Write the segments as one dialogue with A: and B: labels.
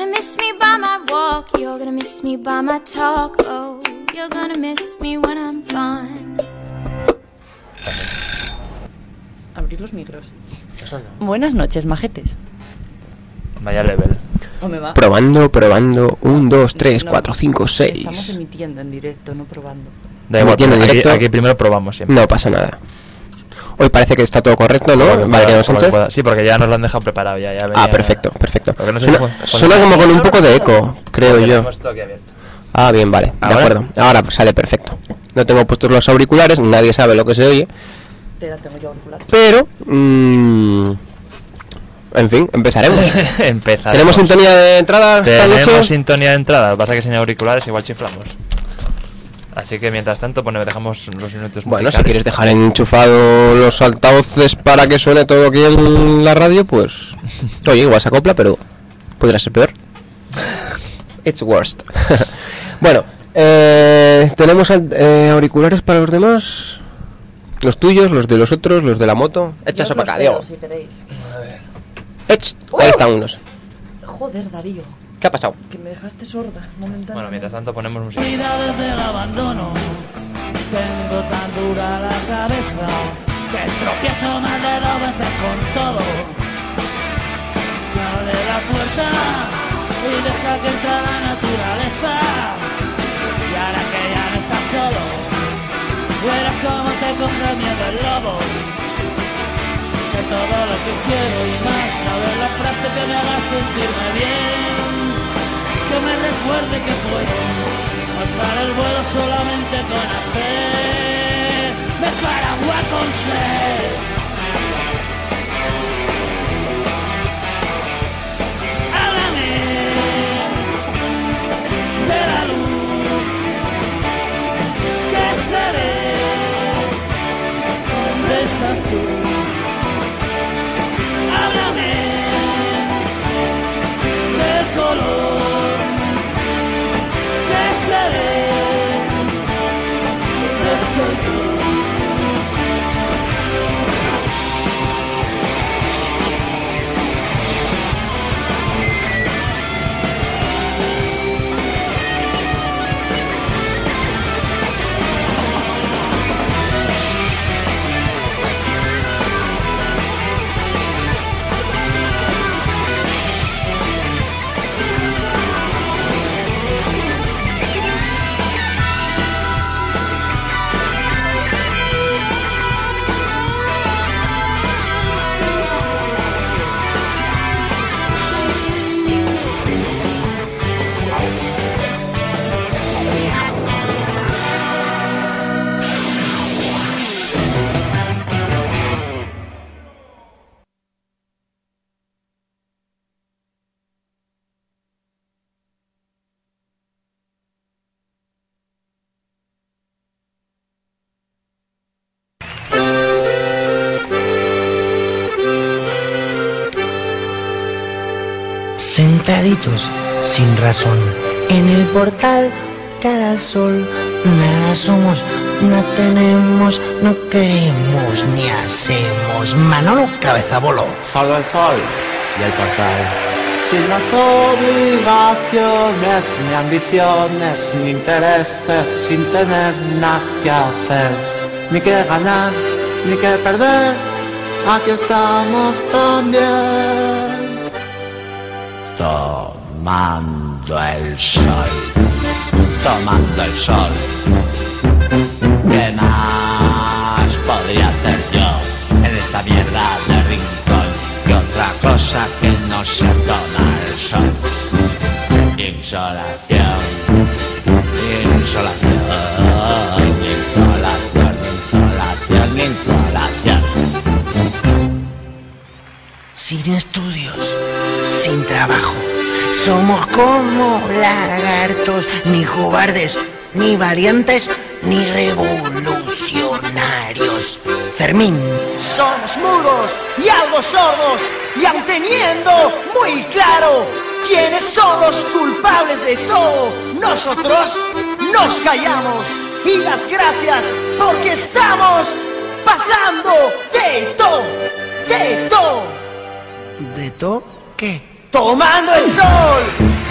A: gonna miss me by my walk, you're gonna miss me by my talk. Oh, you're gonna miss me when I'm gone.
B: Abrir los micros.
C: Eso no.
B: Buenas noches, majetes.
C: Vaya level.
B: ¿O me va?
D: Probando. 1, 2, 3, 4, 5, 6.
B: Estamos emitiendo en directo, no probando.
C: Da igual,
D: Emitiendo en directo.
C: aquí primero probamos siempre.
D: No pasa nada. Hoy parece que está todo correcto, ¿no? Mariano Sánchez.
C: Sí, porque ya nos lo han dejado preparado. Ya venía...
D: Ah, perfecto.
C: Porque no sé
D: Suena como con un poco de eco, creo yo.
C: Esto aquí abierto.
D: Ah, bien, vale, de
C: ¿Ahora?
D: acuerdo. Ahora sale perfecto. No tengo puestos los auriculares, nadie sabe lo que se oye.
B: Tengo yo auriculares.
D: Pero, en fin, empezaremos.
C: Empezaremos.
D: ¿Tenemos sintonía de entrada esta noche?
C: Tenemos sintonía de entrada. Lo que pasa es que sin auriculares igual chiflamos. Así que mientras tanto, dejamos los minutos musicales.
D: Bueno, si quieres dejar enchufado los altavoces para que suene todo aquí en la radio, pues... Oye, igual se acopla, pero podría ser peor. It's worst. Bueno, tenemos auriculares para los demás. Los tuyos, los de los otros, los de la moto. Echa eso para acá, Diego.
B: Si queréis.
D: Ahí están unos.
B: Joder, Darío.
D: ¿Qué ha pasado?
B: Que me dejaste sorda momentáneamente.
C: Bueno, mientras tanto ponemos música.
E: Cuidado del abandono, tengo tan dura la cabeza que tropiezo más de 2 veces con todo. Abre la puerta y deja que entre la naturaleza. Y ahora que ya no estás solo, verás cómo te coge miedo el lobo. Que todo lo que quiero y más, cabe la frase que me haga sentirme bien. Que me recuerde que puedo alzar el vuelo solamente con hacer dejar agua con sed. Háblame de la luz que seré, ¿dónde estás tú? Háblame del color soy yo.
F: Sentaditos sin razón en el portal, cara al sol, nada somos, no tenemos, no queremos ni hacemos. Manolo Cabeza Bolo.
G: Solo el sol y el portal, sin las obligaciones, ni ambiciones, ni intereses, sin tener nada que hacer, ni que ganar, ni que perder. Aquí estamos también. Tomando el sol, tomando el sol. ¿Qué más podría hacer yo en esta mierda de rincón? Y otra cosa que no se toma el sol. Insolación, insolación, insolación, insolación, insolación.
F: Sin estudios, sin trabajo, somos como lagartos, ni cobardes, ni valientes, ni revolucionarios. Fermín.
H: Somos mudos y algo sordos, y aun teniendo muy claro quiénes son los culpables de todo, nosotros nos callamos y las gracias porque estamos pasando de todo, de todo.
F: ¿De todo qué?
H: Tomando el sol.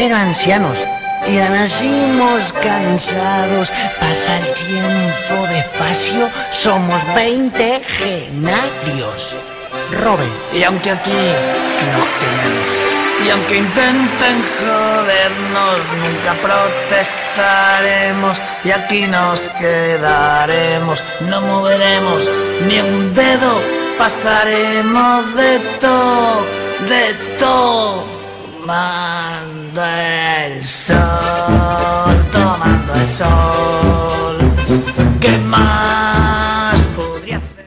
F: pero ancianos. Y ya nacimos cansados, pasa el tiempo despacio, somos 20 genarios. Robin.
E: Y aunque aquí nos quememos, y aunque intenten jodernos, nunca protestaremos, y aquí nos quedaremos, no moveremos ni un dedo, pasaremos de todo, tomando el sol, tomando el sol. ¿Qué más podría hacer?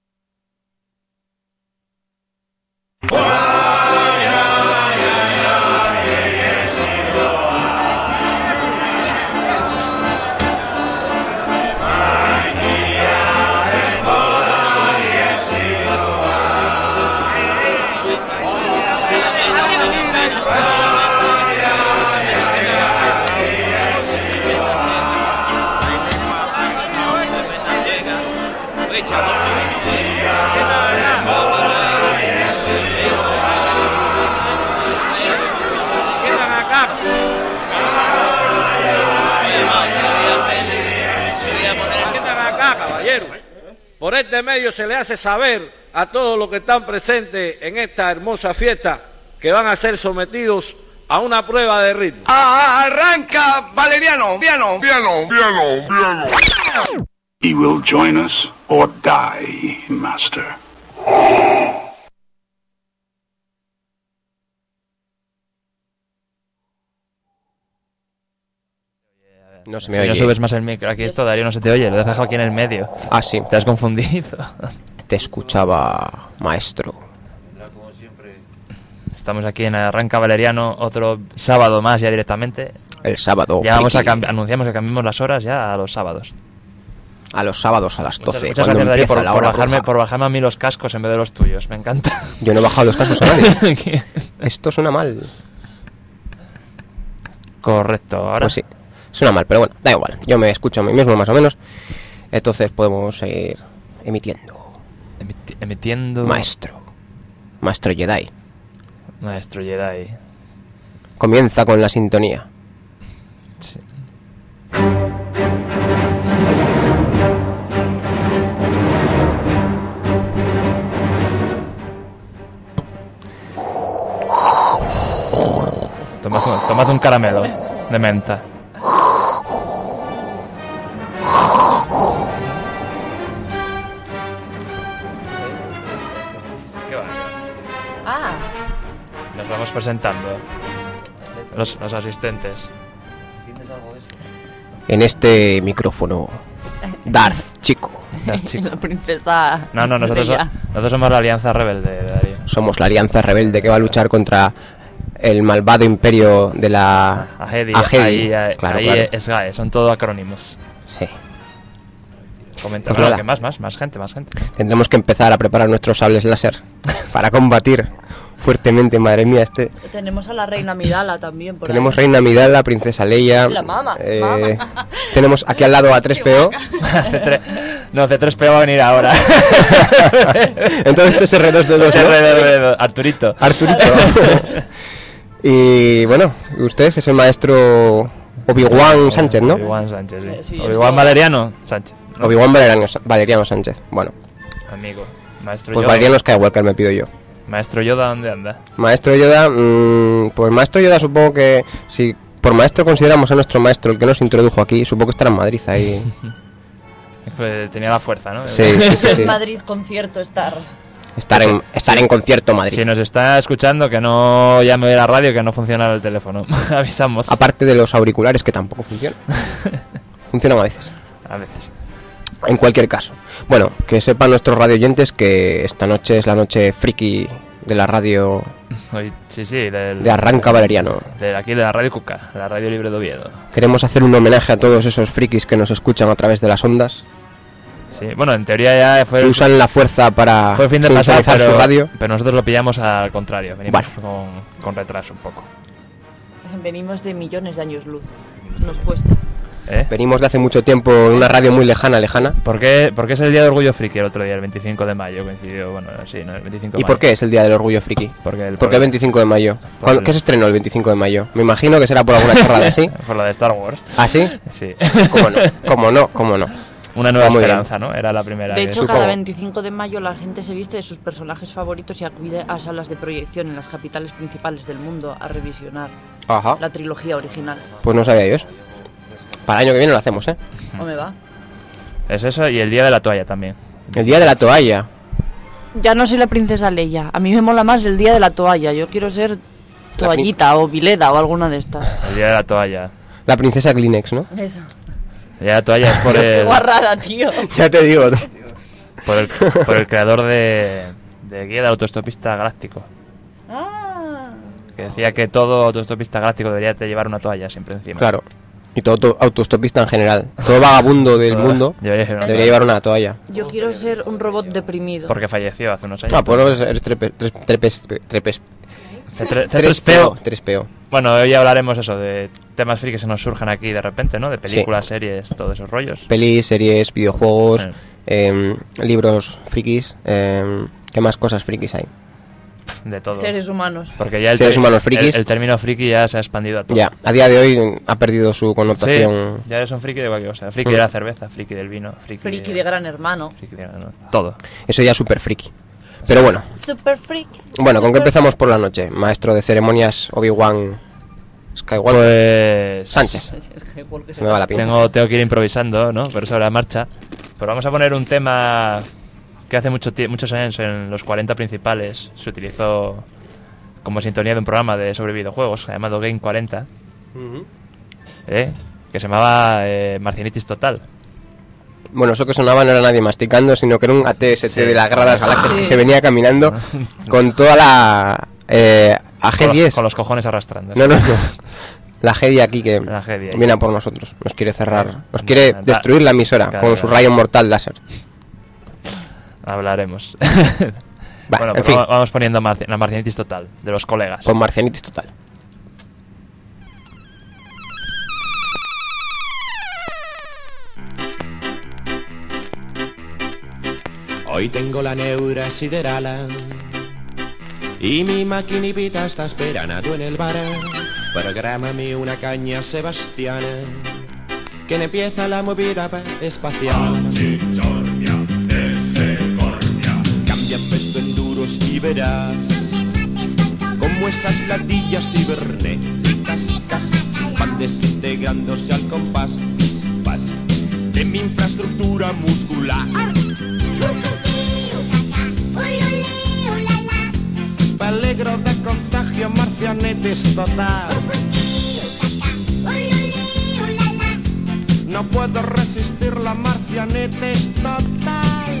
I: Por este medio se le hace saber a todos los que están presentes en esta hermosa fiesta que van a ser sometidos a una prueba de ritmo.
J: Arranca, Valeriano, piano.
K: He will join us or die, Master.
D: No se me
C: Si
D: oye.
C: no subes más el micro, aquí esto, Darío, no se te oye, lo has dejado aquí en el medio.
D: Ah, sí.
C: Te has confundido.
D: Te escuchaba, maestro.
C: Estamos aquí en Arranca Valeriano, otro sábado más ya directamente.
D: El sábado.
C: Ya vamos a
D: friki.
C: anunciamos que cambiamos las horas ya a los sábados.
D: A los sábados a las 12.
C: Muchas
D: cuando
C: gracias, Darío,
D: empieza la hora roja.
C: por bajarme a mí los cascos en vez de los tuyos. Me encanta.
D: Yo no he bajado los cascos a nadie. Esto suena mal.
C: Correcto, ahora
D: Pues sí, suena mal, pero bueno, da igual. Yo me escucho a mí mismo más o menos. Entonces podemos seguir emitiendo.
C: Emitiendo.
D: Maestro Jedi.
C: Maestro Jedi.
D: Comienza con la sintonía.
C: Sí. Tomad un caramelo de menta. ¿Qué va?
B: Ah,
C: Nos vamos presentando. Los asistentes.
D: En este micrófono, Darth Chico.
B: la princesa.
C: No, nosotros
B: Leia.
C: somos la Alianza Rebelde, Darío.
D: Somos la alianza rebelde que va a luchar contra el malvado imperio de la
C: Ajedi.
D: Ajedi.
C: Ahí
D: Claro, claro.
C: es GAE, son todo acrónimos.
D: Sí.
C: Comenta,
D: Pues
C: bueno,
D: nada.
C: que más gente.
D: Tendremos que empezar a preparar nuestros sables láser para combatir fuertemente, madre mía,
B: Tenemos a la reina Midala también. Por
D: Tenemos
B: ahí.
D: Reina Midala, Princesa Leia.
B: La mama.
D: Tenemos aquí al lado a 3PO.
C: No, C3PO va a venir ahora.
D: Entonces este es R2D2, ¿no?
C: R2D2, Arturito.
D: Y bueno, usted es el maestro Obi-Wan Sánchez, ¿no?
C: Obi-Wan Sánchez, sí.
B: Sí,
C: Obi-Wan Valeriano Sánchez. ¿no?
D: Obi-Wan Valeriano Sánchez. Bueno,
C: Amigo. Maestro
D: pues
C: Yoda.
D: Valeriano Skywalker me pido yo.
C: Maestro Yoda, ¿dónde anda?
D: Maestro Yoda, pues Maestro Yoda supongo que si por maestro consideramos a nuestro maestro el que nos introdujo aquí, supongo que estará en Madrid ahí.
C: Tenía la fuerza, ¿no?
D: Sí.
B: En Madrid concierto estar
D: en concierto Madrid.
C: Si nos está escuchando, que no llame a la radio, que no funciona el teléfono. Avisamos.
D: Aparte de los auriculares que tampoco funcionan. Funcionan a veces.
C: A veces.
D: En cualquier caso. Bueno, que sepan nuestros radioyentes que esta noche es la noche friki de la radio
C: Sí,
D: de Arranca Valeriano.
C: De aquí de la Radio Cuca, la Radio Libre de Oviedo.
D: Queremos hacer un homenaje a todos esos frikis que nos escuchan a través de las ondas.
C: Sí, bueno, en teoría ya fue...
D: Usan la fuerza para
C: fue el fin de pasado,
D: sintonizar su radio.
C: pero nosotros lo pillamos al contrario. Venimos
D: Vale.
C: con retraso un poco.
B: Venimos de millones de años luz. Nos cuesta.
D: Venimos de hace mucho tiempo en una radio muy lejana.
C: ¿Por qué es el día de Orgullo Friki el otro día, el 25 de mayo? Coincidió, bueno, sí, ¿no? El 25 de mayo.
D: ¿Y por qué es el día del Orgullo Friki? ¿Por qué el 25 de mayo? ¿Qué se estrenó el 25 de mayo? Me imagino que será por alguna chorrada así.
C: Por la de Star Wars.
D: ¿Ah, sí?
C: Sí.
D: ¿Cómo no?
C: Una nueva esperanza, ¿no? Era la primera.
B: De hecho, cada 25 de mayo la gente se viste de sus personajes favoritos y acude a salas de proyección en las capitales principales del mundo a revisionar la trilogía original.
D: Pues no sabía yo eso. Para el año que viene lo hacemos, ¿eh?
B: ¿O me va?
C: Es eso, y el día de la toalla también.
D: El día de la toalla.
B: Ya no soy la princesa Leia. A mí me mola más el día de la toalla. Yo quiero ser toallita o Vileda o alguna de estas.
C: El día de la toalla.
D: La princesa Kleenex, ¿no?
B: Eso.
C: El día de la toalla es por
B: el... Qué guarrada, tío.
D: Ya te digo.
C: Por el creador de Guía de Autoestopista Galáctico. Que decía que todo autoestopista galáctico debería llevar una toalla siempre encima.
D: Claro. Y todo autoestopista en general. Todo vagabundo del mundo debería llevar una toalla.
B: Yo quiero ser un robot deprimido.
C: Porque falleció hace unos años.
D: Ah, pues eres 3PO.
C: Bueno, hoy hablaremos eso de temas frikis que nos surjan aquí de repente, ¿no? De películas, series, todos esos rollos.
D: Pelis, series, videojuegos, libros frikis. ¿Qué más cosas frikis hay?
C: De todo.
B: Seres humanos.
C: Porque ya
D: seres humanos frikis.
C: El término friki ya se ha expandido a todo.
D: Ya, a día de hoy ha perdido su connotación.
C: Sí, ya eres un friki de cualquier cosa. Friki de la cerveza, friki del vino,
B: friki de Gran Hermano.
C: Todo.
D: Eso ya es súper friki. Pero bueno.
B: Super freak.
D: Bueno, ¿con qué empezamos por la noche? Maestro de ceremonias Obi-Wan
C: Skywalker.
D: Pues... Sánchez. Se me va la pinta.
C: Tengo que ir improvisando, ¿no? Pero sobre la marcha. Pero vamos a poner un tema que hace muchos años en los 40 principales se utilizó como sintonía de un programa sobre videojuegos llamado Game 40, que se llamaba Marcianitis Total.
D: Bueno, eso que sonaba no era nadie masticando, sino que era un ATST de la Guerra de las Galaxias que se venía caminando con toda la AG-10.
C: Con los cojones arrastrando.
D: No. La Jedi aquí que viene a por nosotros. Nos quiere cerrar. Nos quiere destruir la emisora con su rayo mortal láser.
C: Hablaremos.
D: Bueno,
C: en fin. Vamos poniendo la Marcianitis Total de los colegas.
D: Con Marcianitis Total.
L: Hoy tengo la neura siderala y mi maquinipita está esperando en el bar. Prográmame una caña sebastiana que empieza la movida espacial. Cambia peso en duros y verás como esas latillas cibernéticas van desintegrándose al compás de mi infraestructura muscular. Peligro de contagio, marcianitis total. No puedo resistir la marcianitis total.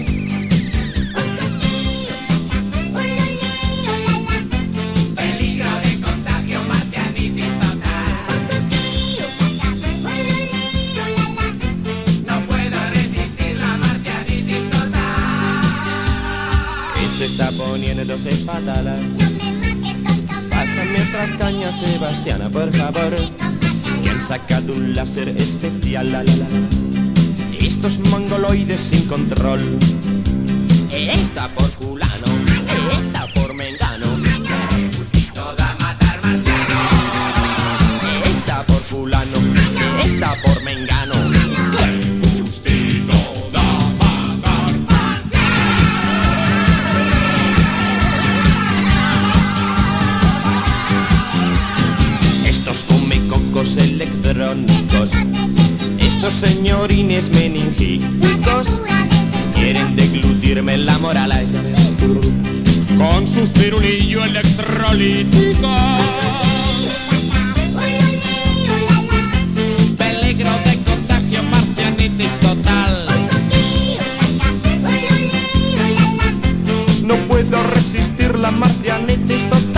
L: Peligro de contagio, marcianitis total. No puedo resistir la marcianitis total. Esto está poniéndose fatal. Pásame otra caña sebastiana, por favor. Que han sacado un láser especial. Estos mongoloides sin control. Esta por fulano, esta por mengano. Gustito da matar marciano. Esta por fulano, esta por mengano. Gustito da matar marciano. Estos comecocos electrónicos, estos señorines meningíticos, quieren deglutirme la moral con su cirulillo electrolítico. Peligro de contagio, marcianitis total. No puedo resistir la marcianitis total.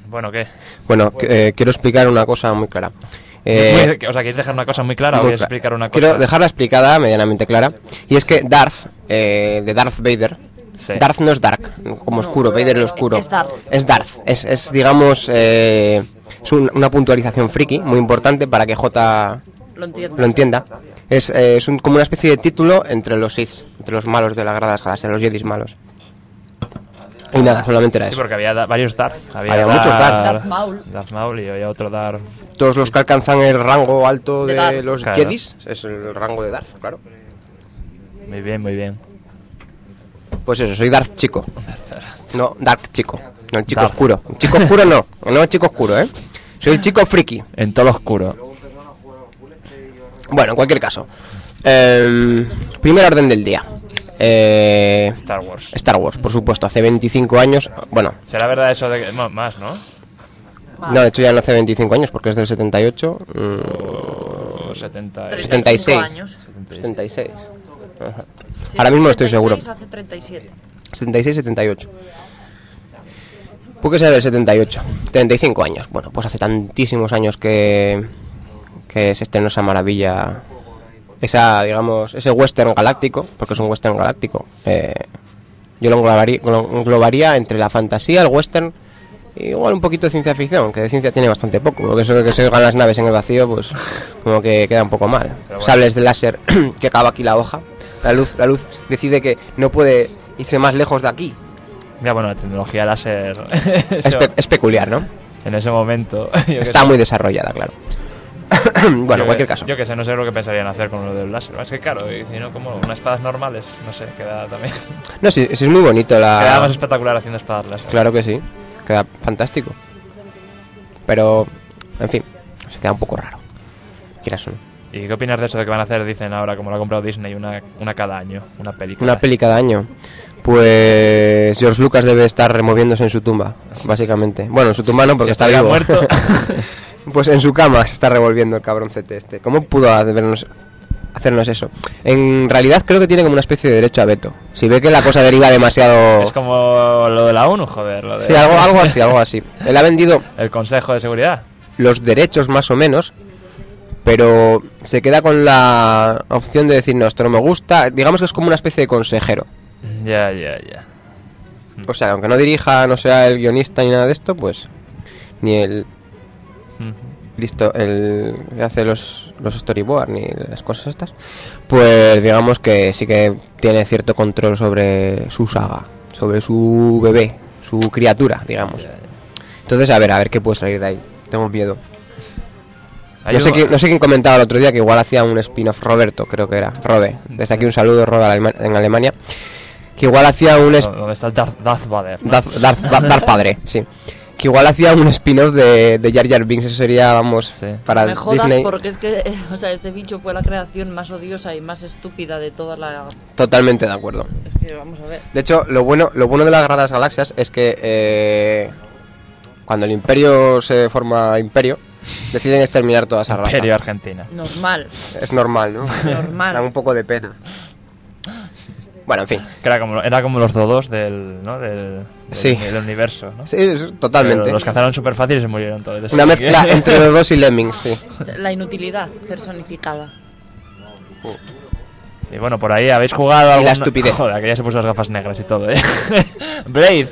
C: Bueno, ¿qué?
D: Bueno, quiero explicar una cosa muy clara.
C: ¿quieres dejar una cosa muy clara o quieres explicar una cosa?
D: Quiero dejarla explicada, medianamente clara. Y es que Darth, de Darth Vader, sí. Darth no es Dark, como oscuro, Vader el oscuro.
B: Es Darth.
D: Es Darth, es digamos, es una puntualización friki muy importante para que J lo entienda. Es como una especie de título entre los Sith, entre los malos de la Guerra de las Galaxias, los Jedis malos. Y nada, solamente era eso.
C: Sí, porque había varios Darth.
D: Había muchos Darth.
C: Darth Maul y había otro Darth.
D: Todos los que alcanzan el rango alto de
B: Darth.
D: los
C: Claro.
D: Jedis es el rango de Darth, claro.
C: Muy bien, muy bien.
D: Pues eso, soy Darth chico. No, Dark chico. No, el chico
C: Darth.
D: oscuro. El chico oscuro no el chico oscuro, Soy el chico friki.
C: En todo lo oscuro.
D: Bueno, en cualquier caso. Primer orden del día.
C: Star Wars.
D: Star Wars, por supuesto, hace 25 años. Bueno,
C: ¿Será verdad eso de que... más, ¿no?
D: no, de hecho ya no hace 25 años porque es del 78. 76. 76. Ajá.
B: Sí,
D: Ahora mismo no estoy
B: 76
D: seguro.
B: Hace 37.
D: 76, 78. Puede ser del 78. 35 años. Bueno, pues hace tantísimos años que se estrenó esa maravilla. Digamos, ese western galáctico, porque es un western galáctico. Yo lo englobaría entre la fantasía, el western y igual un poquito de ciencia ficción, que de ciencia tiene bastante poco, porque eso de que se oigan las naves en el vacío, pues como que queda un poco mal. Bueno. Sables de láser que acaba aquí la hoja. La luz decide que no puede irse más lejos de aquí.
C: Ya, bueno, la tecnología láser
D: es peculiar, ¿no?
C: En ese momento.
D: Está muy desarrollada, claro. Bueno, en cualquier caso.
C: Yo que sé, no sé lo que pensarían hacer con lo del láser. Es que claro, y si no, como unas espadas normales, no sé, queda también...
D: No, sí, es muy bonito
C: Queda más espectacular haciendo espadas láser.
D: Claro que sí, queda fantástico. Pero, en fin, se queda un poco raro. Quieras o no.
C: ¿Y qué opinas de eso de que van a hacer, dicen ahora, como lo ha comprado Disney, una cada año, una película?
D: Una peli cada año. Pues George Lucas debe estar removiéndose en su tumba, básicamente. Bueno, en su tumba no, porque está vivo.
C: Muerto.
D: Pues en su cama se está revolviendo el cabroncete este. ¿Cómo pudo hacernos eso? En realidad creo que tiene como una especie de derecho a veto. Si ve que la cosa deriva demasiado...
C: Es como lo de la ONU, joder.
D: Sí, algo así. Él ha vendido...
C: El Consejo de Seguridad.
D: Los derechos más o menos, pero se queda con la opción de decir, no, esto no me gusta. Digamos que es como una especie de consejero.
C: Ya.
D: O sea, aunque no dirija, no sea el guionista ni nada de esto, pues... Ni el... Listo, el que hace los storyboards ni las cosas estas, pues digamos que sí que tiene cierto control sobre su saga, sobre su bebé, su criatura, digamos. Entonces, a ver qué puede salir de ahí. Tengo miedo. No sé quién comentaba el otro día que igual hacía un spin-off, Roberto, creo que era, Robe. Desde aquí un saludo, Robe, en Alemania. Que igual hacía un...
C: ¿Dónde está el Darth Vader?
D: Darth Padre, sí. Que igual hacía un spin-off de Jar Jar Binks. Eso sería, vamos, sí. Para
B: me jodas
D: Disney.
B: Porque es que, o sea, ese bicho fue la creación más odiosa y más estúpida de toda la...
D: Totalmente de acuerdo.
B: Es que, vamos a ver.
D: De hecho, lo bueno de las Guerra de las Galaxias es que cuando el Imperio se forma Imperio, deciden exterminar toda esa raza.
C: Imperio Argentina.
B: Normal.
D: Es normal, ¿no?
B: Normal.
D: Da un poco de pena. Bueno, en fin.
C: Que era como los dodos del universo, ¿no?
D: Sí, totalmente.
C: Pero los cazaron súper fácil y se murieron todos.
D: Una mezcla entre los dos y Lemmings, sí.
B: La inutilidad personificada.
C: Y bueno, por ahí habéis jugado algo.
D: Y la estupidez.
C: Joder, que ya se puso las gafas negras y todo, ¿eh? Blade.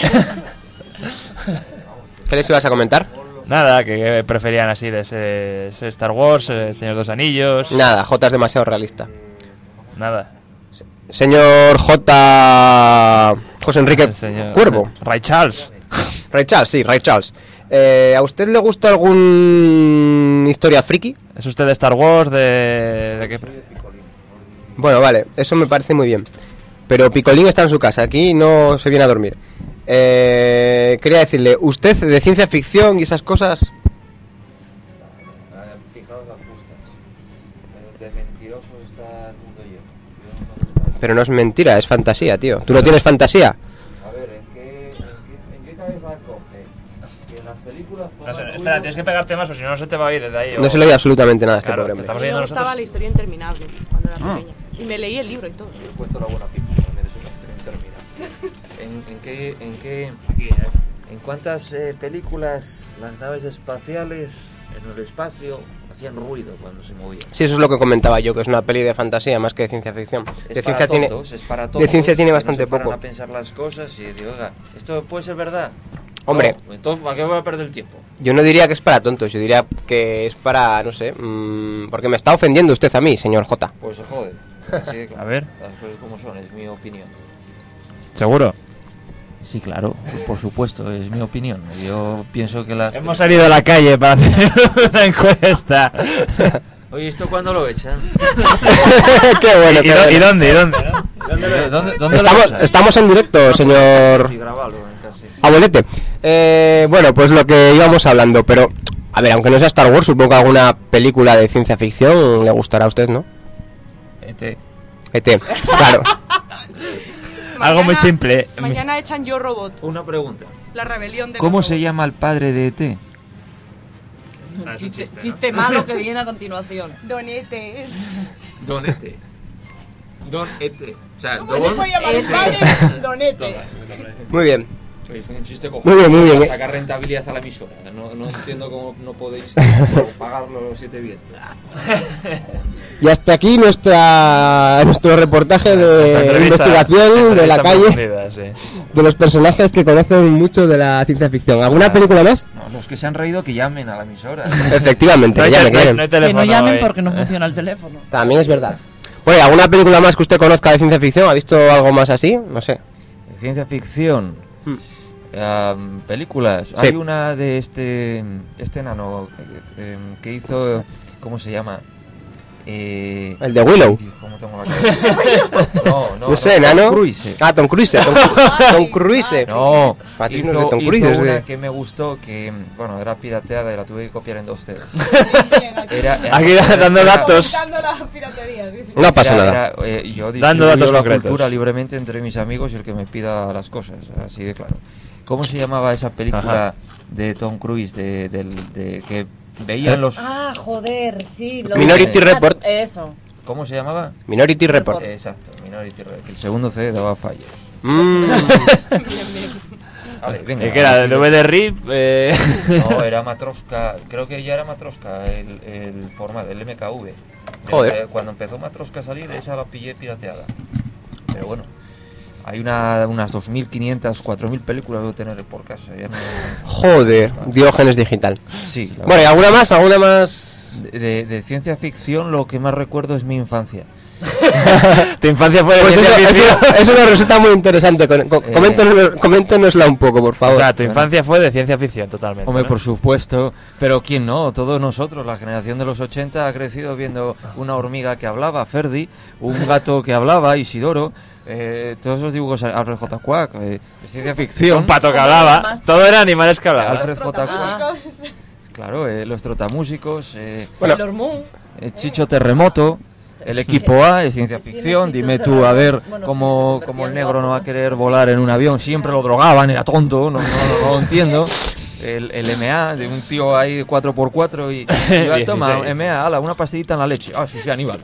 D: ¿Qué les ibas a comentar?
C: Nada, que preferían así de ese Star Wars, Señor de los Anillos.
D: Nada, J es demasiado realista.
C: Nada.
D: Señor J. José Enrique Cuervo.
C: Ray Charles.
D: Ray Charles. ¿A usted le gusta algún historia friki?
C: ¿Es usted de Star Wars? ¿De qué?
D: Bueno, vale, eso me parece muy bien. Pero Picolín está en su casa, aquí no se viene a dormir. Quería decirle, ¿usted de ciencia ficción y esas cosas? Pero no es mentira, es fantasía, tío. ¿Tú no tienes fantasía?
M: A ver, ¿en qué cabeza coge? Que en las películas...
C: No sé, espera, tienes que pegarte más, o si no, no se te va a ir desde ahí.
D: No se le oye absolutamente nada a este pobre hombre.
N: A mí me gustaba la historia interminable cuando era pequeña. Y me leí el libro y todo.
M: Yo he puesto la buena pipa también, es una historia interminable. ¿En ¿En cuántas películas las naves espaciales en el espacio hacían ruido cuando se movían?
D: Sí, eso es lo que comentaba yo, que es una peli de fantasía más que de ciencia ficción.
M: Es para tontos,
D: de ciencia tiene
M: que
D: bastante
M: no se paran
D: poco.
M: a pensar las cosas y digo, oiga, ¿esto puede ser verdad?
D: Hombre,
M: no, entonces ¿para qué voy a perder el tiempo?
D: Yo no diría que es para tontos, yo diría que es para, no sé, porque me está ofendiendo usted a mí, señor J.
M: Pues se jode. Así que,
C: a ver.
M: Las cosas como son, es mi opinión.
C: ¿Seguro?
M: Sí, claro, por supuesto, es mi opinión. Yo pienso que las...
C: Hemos salido a la calle para hacer una encuesta.
M: Oye, ¿esto cuándo lo echan?
D: Qué bueno.
C: ¿Y dónde?
M: ¿Dónde
D: estamos en directo, señor Abuelete. Bueno, pues lo que íbamos hablando, pero... A ver, aunque no sea Star Wars, supongo que alguna película de ciencia ficción le gustará a usted, ¿no?
M: ET,
D: claro.
C: Algo muy simple.
N: Mañana echan Yo Robot.
M: Una pregunta.
N: La rebelión de
M: ¿Cómo
N: los
M: se
N: robots.
M: llama el padre de ET?
B: Chiste malo que viene a continuación.
N: Donete.
M: Don ET. Don ET. O sea,
N: ¿Cómo se puede llamar el padre? Donete.
D: Muy bien.
M: Es un chiste
D: Muy bien.
M: para sacar rentabilidad a la emisora. No entiendo cómo no podéis pagarlo los 7 vientos.
D: Y hasta aquí nuestro reportaje de investigación de la calle, de los personajes que conocen mucho de la ciencia ficción. ¿Alguna película más?
M: No, los que se han reído que llamen a la emisora.
D: Efectivamente,
B: que no llamen porque no funciona el teléfono.
D: También es verdad. Bueno, ¿alguna película más que usted conozca de ciencia ficción? ¿Ha visto algo más así? No sé.
M: De ciencia ficción. Películas.
D: Sí.
M: Hay una de este enano que hizo, ¿cómo se llama?
D: El de Willow.
M: ¿Cómo tengo la cabeza?
D: No sé, enano.
M: Tom Cruise.
D: Tom Cruise. Tom Cruise.
M: No,
D: hizo Tom Cruise,
M: hizo una que me gustó, que bueno, era pirateada y la tuve que copiar en 2 CDs.
C: Aquí dando datos.
D: No pasa nada.
M: Yo
C: dando datos
M: la
C: concretos.
M: Cultura libremente entre mis amigos y el que me pida las cosas, así de claro. ¿Cómo se llamaba esa película de Tom Cruise de que veían los...
B: Ah, joder, sí.
D: Minority Report.
B: Eso.
M: ¿Cómo se llamaba?
D: Minority Report.
M: Exacto, Minority Report. El segundo CD daba fallos. Vale, venga.
C: ¿Qué era? ¿El DVD RIP?
M: No, era Matroska. Creo que ya era Matroska el formato, el MKV.
D: Joder.
M: Cuando empezó Matroska a salir, esa la pillé pirateada. Pero bueno. Hay unas 2.500, 4.000 películas debo tener por casa. Ya no...
D: Joder, Diógenes digital.
M: Sí.
D: Bueno, ¿y alguna más?
M: De ciencia ficción lo que más recuerdo es mi infancia.
C: ¿Tu infancia fue de
D: pues
C: ciencia ficción?
D: Eso me resulta muy interesante. Coméntenosla un poco, por favor.
C: O sea, tu infancia fue de ciencia ficción, totalmente.
M: Hombre,
C: ¿no?
M: por supuesto. Pero ¿quién no? Todos nosotros. La generación de los 80 ha crecido viendo una hormiga que hablaba, Ferdi, un gato que hablaba, Isidoro. Todos esos dibujos, Alfred J. Quack, ciencia ficción.
C: Un pato que hablaba. Todo eran animales que hablaban.
M: Alfred J. Quack. Claro, los trotamúsicos.
B: Sailor Moon.
M: Chicho Terremoto. El equipo A es ciencia ficción. Dime tú, a ver, cómo el negro no va a querer volar en un avión. Siempre lo drogaban, era tonto, no lo entiendo. El MA, de un tío ahí de 4x4 y toma, MA, ala, una pastillita en la leche. Ah, sí, Aníbal.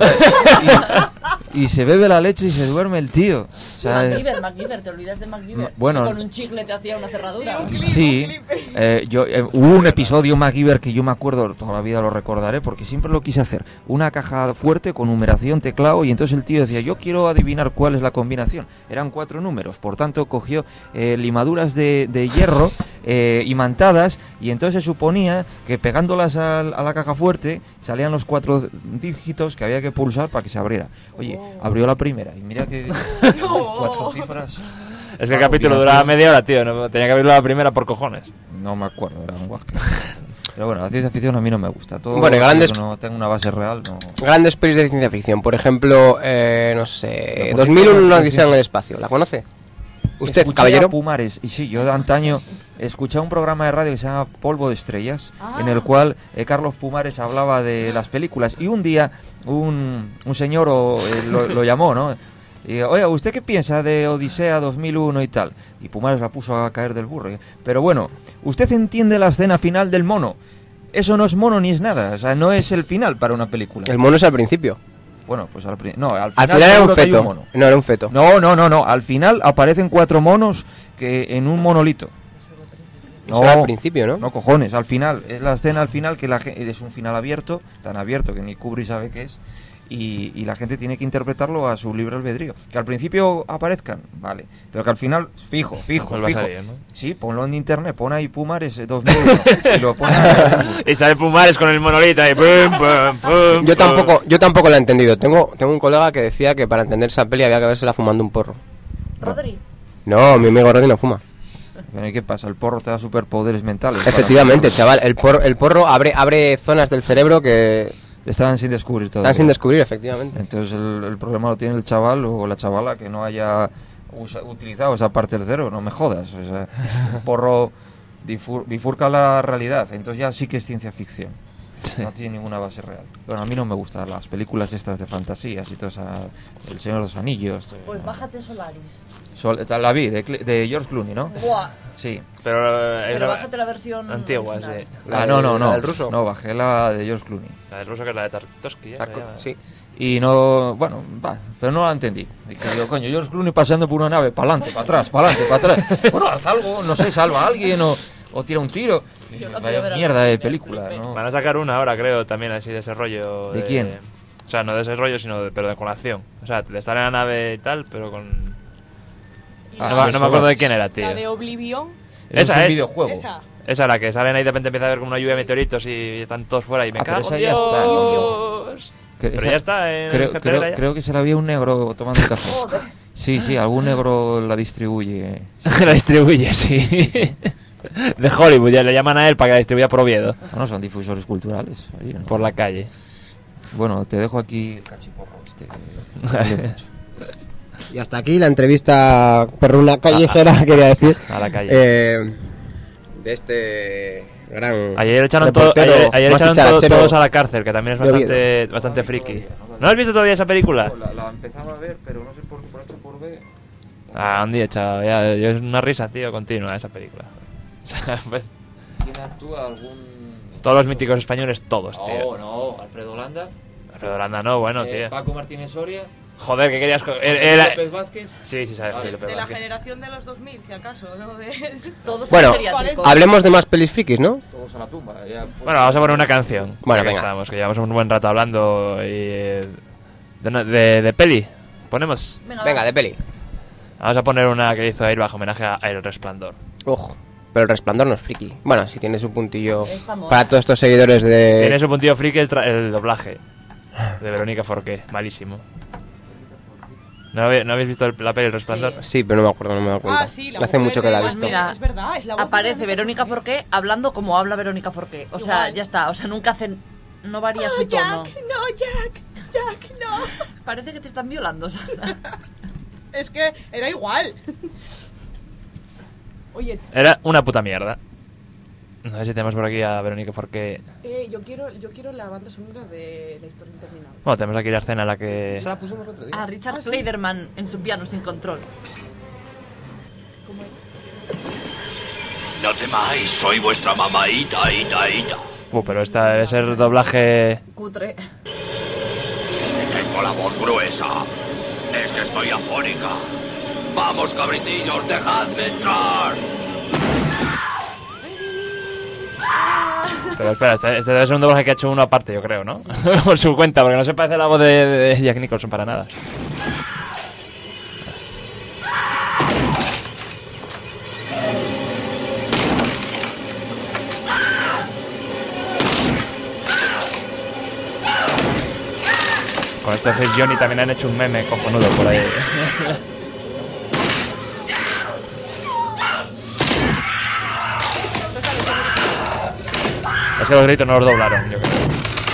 M: Y se bebe la leche y se duerme el tío. O sea,
B: MacGyver, ¿te olvidas de MacGyver?
M: Bueno,
B: con un chicle te hacía una cerradura.
M: Sí, hubo un episodio MacGyver que yo me acuerdo, toda la vida lo recordaré, porque siempre lo quise hacer. Una caja fuerte con numeración, teclado, y entonces el tío decía, yo quiero adivinar cuál es la combinación. Eran 4 números, por tanto cogió limaduras de hierro imantadas, y entonces se suponía que pegándolas a la caja fuerte salían los 4 dígitos que había que pulsar para que se abriera. Oye, abrió la primera y mira que 4 cifras.
C: Es que el capítulo duraba media hora, tío. No, tenía que abrirlo la primera por cojones.
M: No me acuerdo, era un guasca. Pero bueno, la ciencia ficción a mí no me gusta. Todo
D: bueno, grandes...
M: que no tenga una base real, no...
D: Grandes pelis de ciencia ficción. Por ejemplo, no sé... 2001 una odisea en el espacio. ¿La conoce? ¿Usted,
M: escuché
D: caballero?
M: A Pumares, y sí, yo de antaño escuché un programa de radio que se llama Polvo de Estrellas, en el cual Carlos Pumares hablaba de las películas, y un día un señor lo llamó, ¿no? Y, oye, ¿usted qué piensa de Odisea 2001 y tal? Y Pumares la puso a caer del burro. Pero bueno, ¿usted entiende la escena final del mono? Eso no es mono ni es nada, o sea, no es el final para una película.
D: El mono es al principio.
M: Bueno, pues al final
D: era un feto. No, era un feto.
M: No. Al final aparecen 4 monos que en un monolito.
D: Eso era al principio, ¿no?
M: No, cojones, al final. Es la escena al final, que es un final abierto, tan abierto que ni Kubrick sabe qué es. Y la gente tiene que interpretarlo a su libre albedrío. Que al principio aparezcan, vale, pero que al final, fijo.
C: Va a salir, ¿no?
M: Sí, ponlo en internet, pon ahí Pumares 2001 y lo pone ahí.
C: Y sale Pumares con el monolito y
D: Yo tampoco la he entendido. Tengo un colega que decía que para entender esa peli había que habérsela fumando un porro.
B: ¿Rodri?
D: No, mi amigo Rodri no fuma.
M: Bueno, ¿y qué pasa? El porro te da superpoderes mentales.
D: Efectivamente, chaval, el porro abre zonas del cerebro que...
M: Están sin descubrir todavía.
D: Están sin descubrir, efectivamente.
M: Entonces el problema lo tiene el chaval o la chavala que no haya utilizado esa parte del cerebro. No me jodas. O sea, un porro bifurca la realidad. Entonces ya sí que es ciencia ficción. Sí. No tiene ninguna base real. Bueno, a mí no me gustan las películas estas de fantasías y todo eso. El Señor de los Anillos.
B: Pues bájate Solaris.
M: La vi, de George Clooney, ¿no?
B: Buah.
M: Sí.
B: Pero bájate la versión
C: antigua.
B: Original.
C: Sí.
M: No.
D: ¿La del ruso?
M: No, bajé la de George Clooney.
C: La del ruso, que es la de Tarkovsky.
D: Sí.
M: Y no, bueno, pero no la entendí. Y que digo, coño, George Clooney paseando por una nave, para adelante, para atrás, para adelante, para atrás. Bueno, haz algo, no sé, salva a alguien o tira un tiro. Vaya mierda de película, ¿no?
C: Van a sacar una ahora, creo, también así de ese rollo.
M: ¿De quién?
C: O sea, no de ese rollo, pero de colación. O sea, de estar en la nave y tal, pero con... no me acuerdo de quién era, tío.
N: La de Oblivion.
C: Esa es.
M: Videojuego.
N: Esa,
C: la que salen ahí, de repente empieza a ver como una lluvia de meteoritos y están todos fuera y me cago en Dios. Pero ya está en
M: creo que se la había un negro tomando café. Sí, algún negro la distribuye.
C: La distribuye, sí. De Hollywood, ya le llaman a él para que la distribuya por Oviedo.
M: No, son difusores culturales. Ahí, ¿no?
C: Por la calle.
M: Bueno, te dejo aquí el cachiporro
D: Y hasta aquí la entrevista perruna callejera, quería decir.
C: A la calle.
D: De este gran...
C: Ayer echaron todos a la cárcel, que también es bastante friki. ¿No has visto todavía esa película?
M: La empezaba a ver, pero no sé por H por B.
C: Un día, chaval. Yo es una risa, tío, continua esa película.
M: ¿Quién actúa?
C: Todos los míticos españoles, todos, tío.
M: No, Alfredo Landa.
C: Alfredo Landa no, bueno, tío.
M: Paco Martínez Soria.
C: Joder, ¿qué querías?
M: López Vázquez.
C: Sí, sabe.
N: De la generación de los 2000, si acaso, ¿no?
B: Todos
D: bueno, hablemos de más pelis frikis, ¿no?
M: Todos a la tumba.
C: Bueno, vamos a poner una canción.
D: Bueno, venga.
C: Estamos, que llevamos un buen rato hablando y de peli. Ponemos...
D: Venga, de peli.
C: Vamos a poner una que hizo Air bajo homenaje a El Resplandor.
D: Ojo. Pero El Resplandor no es friki. Bueno, sí tiene su puntillo para todos estos seguidores de...
C: Tiene su puntillo friki el doblaje de Verónica Forqué. Malísimo. ¿No habéis visto la peli El Resplandor?
D: Sí, pero no me acuerdo, no me he dado cuenta.
N: Sí,
D: hace mucho que la he visto.
B: Mira,
N: es verdad, es la voz
B: aparece Verónica Forqué hablando como habla Verónica Forqué. O sea, ya está. O sea, nunca hacen... No varía su tono.
N: Jack, no.
B: Parece que te están violando.
N: Es que era igual. Oye,
C: era una puta mierda. No sé si tenemos por aquí a Verónica Forqué.
N: Yo quiero la banda sonora de La historia interminable.
C: Bueno, tenemos aquí la escena en la que...
D: ¿Se la pusimos otro día?
B: A Richard Clayderman en su piano sin control.
N: ¿Cómo es?
J: No temáis, soy vuestra mamaíta, ita.
C: Pero esta debe ser doblaje...
B: Cutre.
J: Tengo la voz gruesa. Es que estoy afónica. Vamos, cabritillos, dejadme entrar.
C: Pero espera, este debe ser un doblaje que ha hecho uno aparte, yo creo, ¿no? Sí. Por su cuenta, porque no se parece a la voz de Jack Nicholson para nada. Con esto es Johnny, también han hecho un meme cojonudo por ahí. Es que los gritos no los doblaron, yo creo.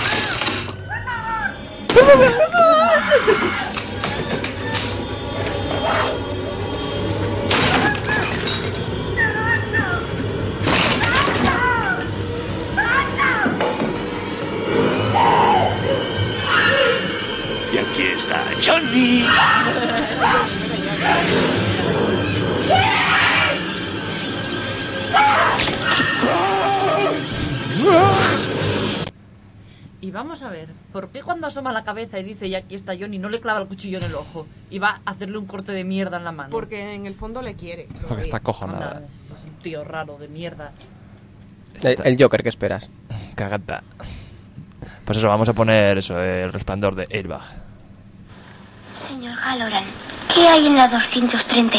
J: Y aquí está Johnny.
B: Y vamos a ver, ¿por qué cuando asoma la cabeza y dice y aquí está Johnny no le clava el cuchillo en el ojo y va a hacerle un corte de mierda en la mano?
N: Porque en el fondo le quiere.
C: Porque está cojonada.
B: tío raro de mierda.
D: El Joker, ¿qué esperas?
C: Cagata. Pues eso, vamos a poner eso, El Resplandor de Airbag.
O: Señor Halloran, ¿qué hay en la 237?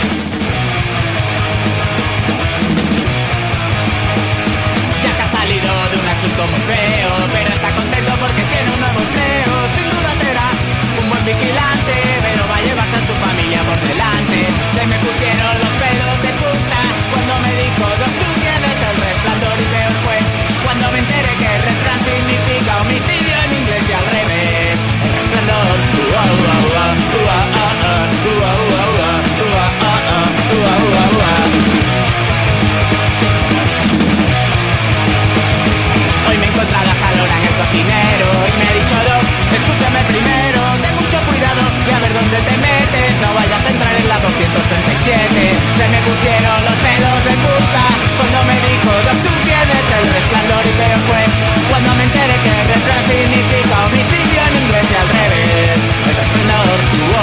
P: Ya que ha salido de un asunto muy feo, pero está contento porque tiene un nuevo empleo. Sin duda será un buen vigilante, pero va a llevarse a su familia por delante. Se me pusieron los pelos de punta cuando me dijo, Doc, tú tienes el resplandor, y peor fue cuando me enteré que refrán significa homicidio en inglés y al revés. El resplandor, Hoy me he encontrado a Halloran, el cocinero, y me ha dicho, Doc, escúchame primero, ten mucho cuidado y a ver dónde te metes, no vayas a entrar en la 237. Se me pusieron los pelos de punta cuando me dijo, Doc, tú tienes el resplandor, y peor fue cuando me enteré que el refrán significa homicidio en inglés y al revés. El resplandor,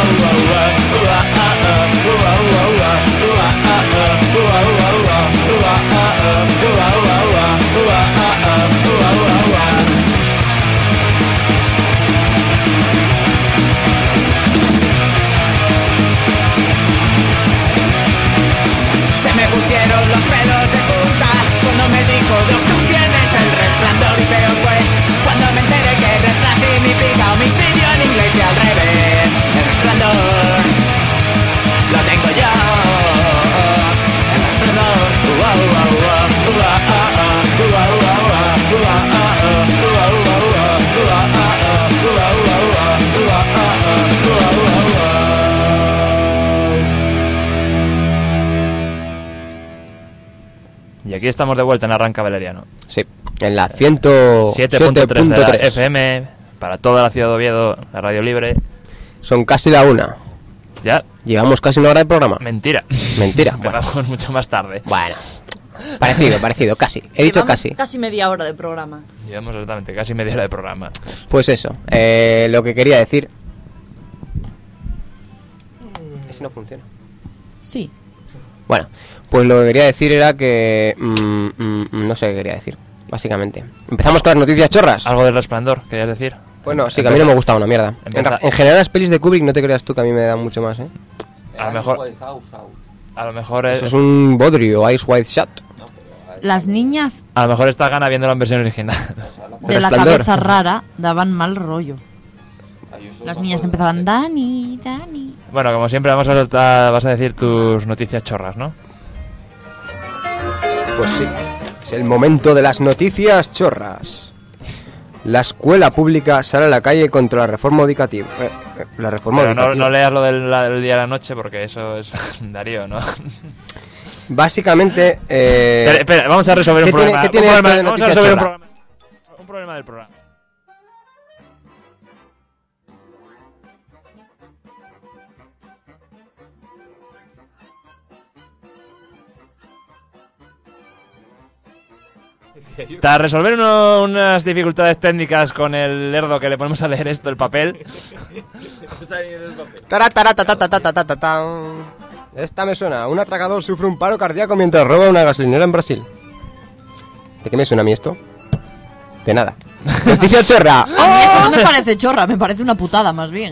P: se me pusieron los pelos de punta cuando me dijo, Doc, tú tienes el resplandor, y peor fue cuando me enteré que el refrán significa homicidio en inglés y al revés. El resplandor lo tengo yo. El resplandor.
C: Y aquí estamos de vuelta en Arranca Valeriano.
D: Sí, en la 107.3
C: de la FM, para toda la ciudad de Oviedo, la radio libre.
D: Son casi la 1.
C: Ya.
D: Llevamos casi una hora de programa.
C: Mentira.
D: Mentira.
C: Empezamos mucho más tarde.
D: Bueno. Parecido, casi. He dicho casi.
B: Casi media hora de programa.
C: Llevamos exactamente casi media hora de programa.
D: Pues eso, lo que quería decir... Ese no funciona.
B: Sí.
D: Bueno, pues lo que quería decir era que... no sé qué quería decir, básicamente. Empezamos con las noticias chorras.
C: Algo del Resplandor, ¿querías decir?
D: Bueno, sí, que a mí no me gustaba una mierda. En general las pelis de Kubrick no te creas tú que a mí me dan mucho más, ¿eh?
C: A lo mejor
D: eso es un bodrio, Eyes Wide Shut.
B: Las niñas...
C: A lo mejor esta gana viéndolo en versión original.
B: De la cabeza rara daban mal rollo. Las niñas que empezaban, Dani.
C: Bueno, como siempre vas a decir tus noticias chorras, ¿no?
D: Pues sí, es el momento de las noticias chorras. La escuela pública sale a la calle contra la reforma educativa. La reforma educativa.
C: No leas lo del día a la noche porque eso es Darío, ¿no?
D: Básicamente...
C: Espera, vamos a resolver un problema.
D: ¿Qué tiene
C: Vamos a resolver un problema del programa. Para resolver unas dificultades técnicas con el lerdo que le ponemos a leer esto, el papel.
D: Esta me suena. Un atracador sufre un paro cardíaco mientras roba una gasolinera en Brasil. ¿De qué me suena a mí esto? De nada. Noticia chorra.
B: A mí eso no me parece chorra, me parece una putada más bien.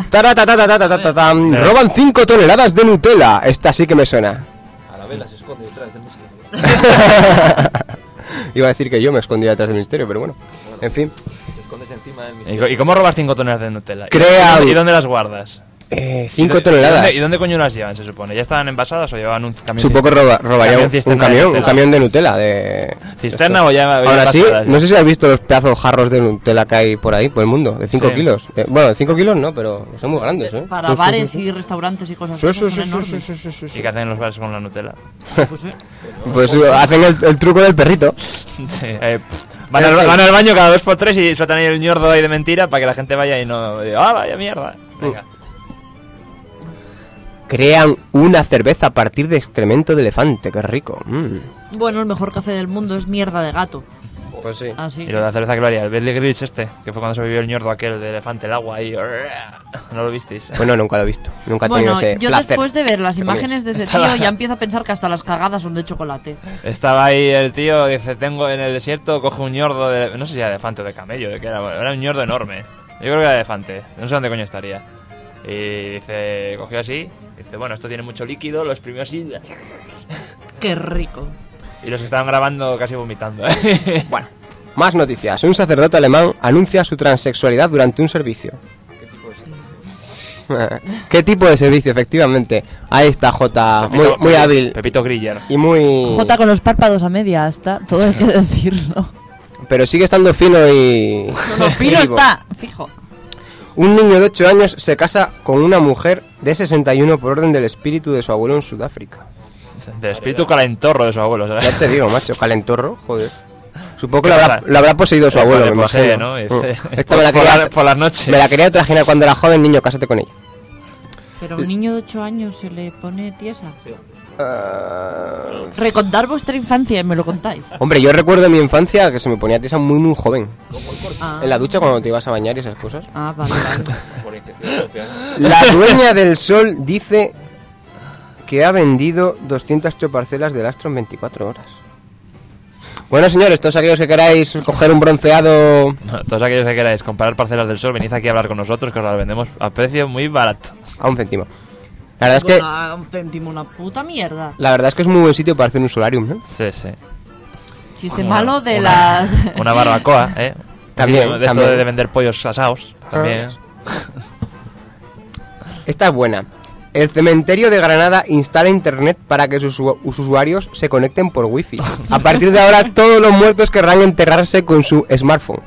D: Roban 5 toneladas de Nutella. Esta sí que me suena.
M: A la vela se esconde detrás del misterio.
D: Iba a decir que yo me escondía detrás del misterio, pero bueno. En fin.
M: Te escondes encima del misterio.
C: ¿Y cómo robas 5 toneladas de Nutella? ¿Y dónde las guardas?
D: 5 toneladas.
C: ¿Y dónde coño las llevan, se supone? ¿Ya estaban envasadas o llevaban un camión?
D: Supongo que robaría un camión de Nutella.
C: ¿Cisterna
D: esto.
C: o ya
D: Ahora sí,
C: pasadas,
D: no sé si has visto los pedazos jarros de Nutella que hay por ahí, por el mundo, de 5 kilos. Bueno, de 5 kilos no, pero son muy grandes, ¿eh?
B: Para bares y restaurantes y cosas así.
C: ¿Y qué hacen los bares con la Nutella?
D: Pues hacen el truco del perrito.
C: Sí, van al baño cada 2x3 y sueltan ahí el ñordo ahí de mentira para que la gente vaya y no diga, ¡ah, vaya mierda! Venga.
D: Crean una cerveza a partir de excremento de elefante, qué rico.
B: Bueno, el mejor café del mundo es mierda de gato.
D: Pues sí.
B: Ah, sí.
C: Y lo de la cerveza que lo haría, el Bentley Grills que fue cuando se bebió el ñordo aquel de elefante, el agua ahí. ¿No lo visteis?
D: Bueno, nunca lo he visto. Nunca he tenido ese
B: yo
D: placer.
B: después de ver las imágenes de ese tío ya empiezo a pensar que hasta las cagadas son de chocolate.
C: Estaba ahí el tío, dice, tengo en el desierto, coge un ñordo de... No sé si era de elefante o de camello, de qué era un ñordo enorme. Yo creo que era de elefante, no sé dónde coño estaría. Y dice, cogió así, dice, bueno, esto tiene mucho líquido, lo exprimió así.
B: ¡Qué rico!
C: Y los que estaban grabando casi vomitando.
D: Bueno, más noticias. Un sacerdote alemán anuncia su transexualidad durante un servicio. ¿Qué tipo de servicio? Efectivamente. Ahí está Jota, muy hábil.
C: Pepito Griller.
D: Y muy...
B: Jota con los párpados a media está, todo hay que decirlo.
D: Pero sigue estando fino y...
B: No, fino está, fijo.
D: Un niño de 8 años se casa con una mujer de 61 por orden del espíritu de su abuelo en Sudáfrica.
C: Del espíritu calentorro de su abuelo, ¿sabes?
D: Ya te digo, macho, calentorro, joder. Supongo que lo habrá poseído su abuelo, me imagino.
C: ¿no?
D: Esta me la quería,
C: por las noches.
D: Me la quería trajinar cuando era joven, niño, cásate con ella.
B: Pero a un niño de 8 años se le pone tiesa. Recontar vuestra infancia y me lo contáis.
D: Hombre, yo recuerdo en mi infancia que se me ponía tiesa muy muy joven. En la ducha cuando te ibas a bañar y esas cosas.
B: Ah, vale.
D: La dueña del sol dice que ha vendido 208 parcelas del Astro en 24 horas. Bueno, señores, todos aquellos que queráis coger un bronceado...
C: No, todos aquellos que queráis comprar parcelas del sol, venid aquí a hablar con nosotros, que os las vendemos a precio muy barato.
D: A un céntimo. La verdad es que...
B: Un céntimo, una puta mierda.
D: La verdad es que es muy buen sitio para hacer un solarium, ¿no?
C: Sí, sí.
B: Chiste malo de las...
C: Una barbacoa, ¿eh?
D: También,
C: sí, de
D: también.
C: esto de vender pollos asados, también.
D: Esta es buena. El cementerio de Granada instala internet para que sus usuarios se conecten por wifi. A partir de ahora todos los muertos querrán enterrarse con su smartphone.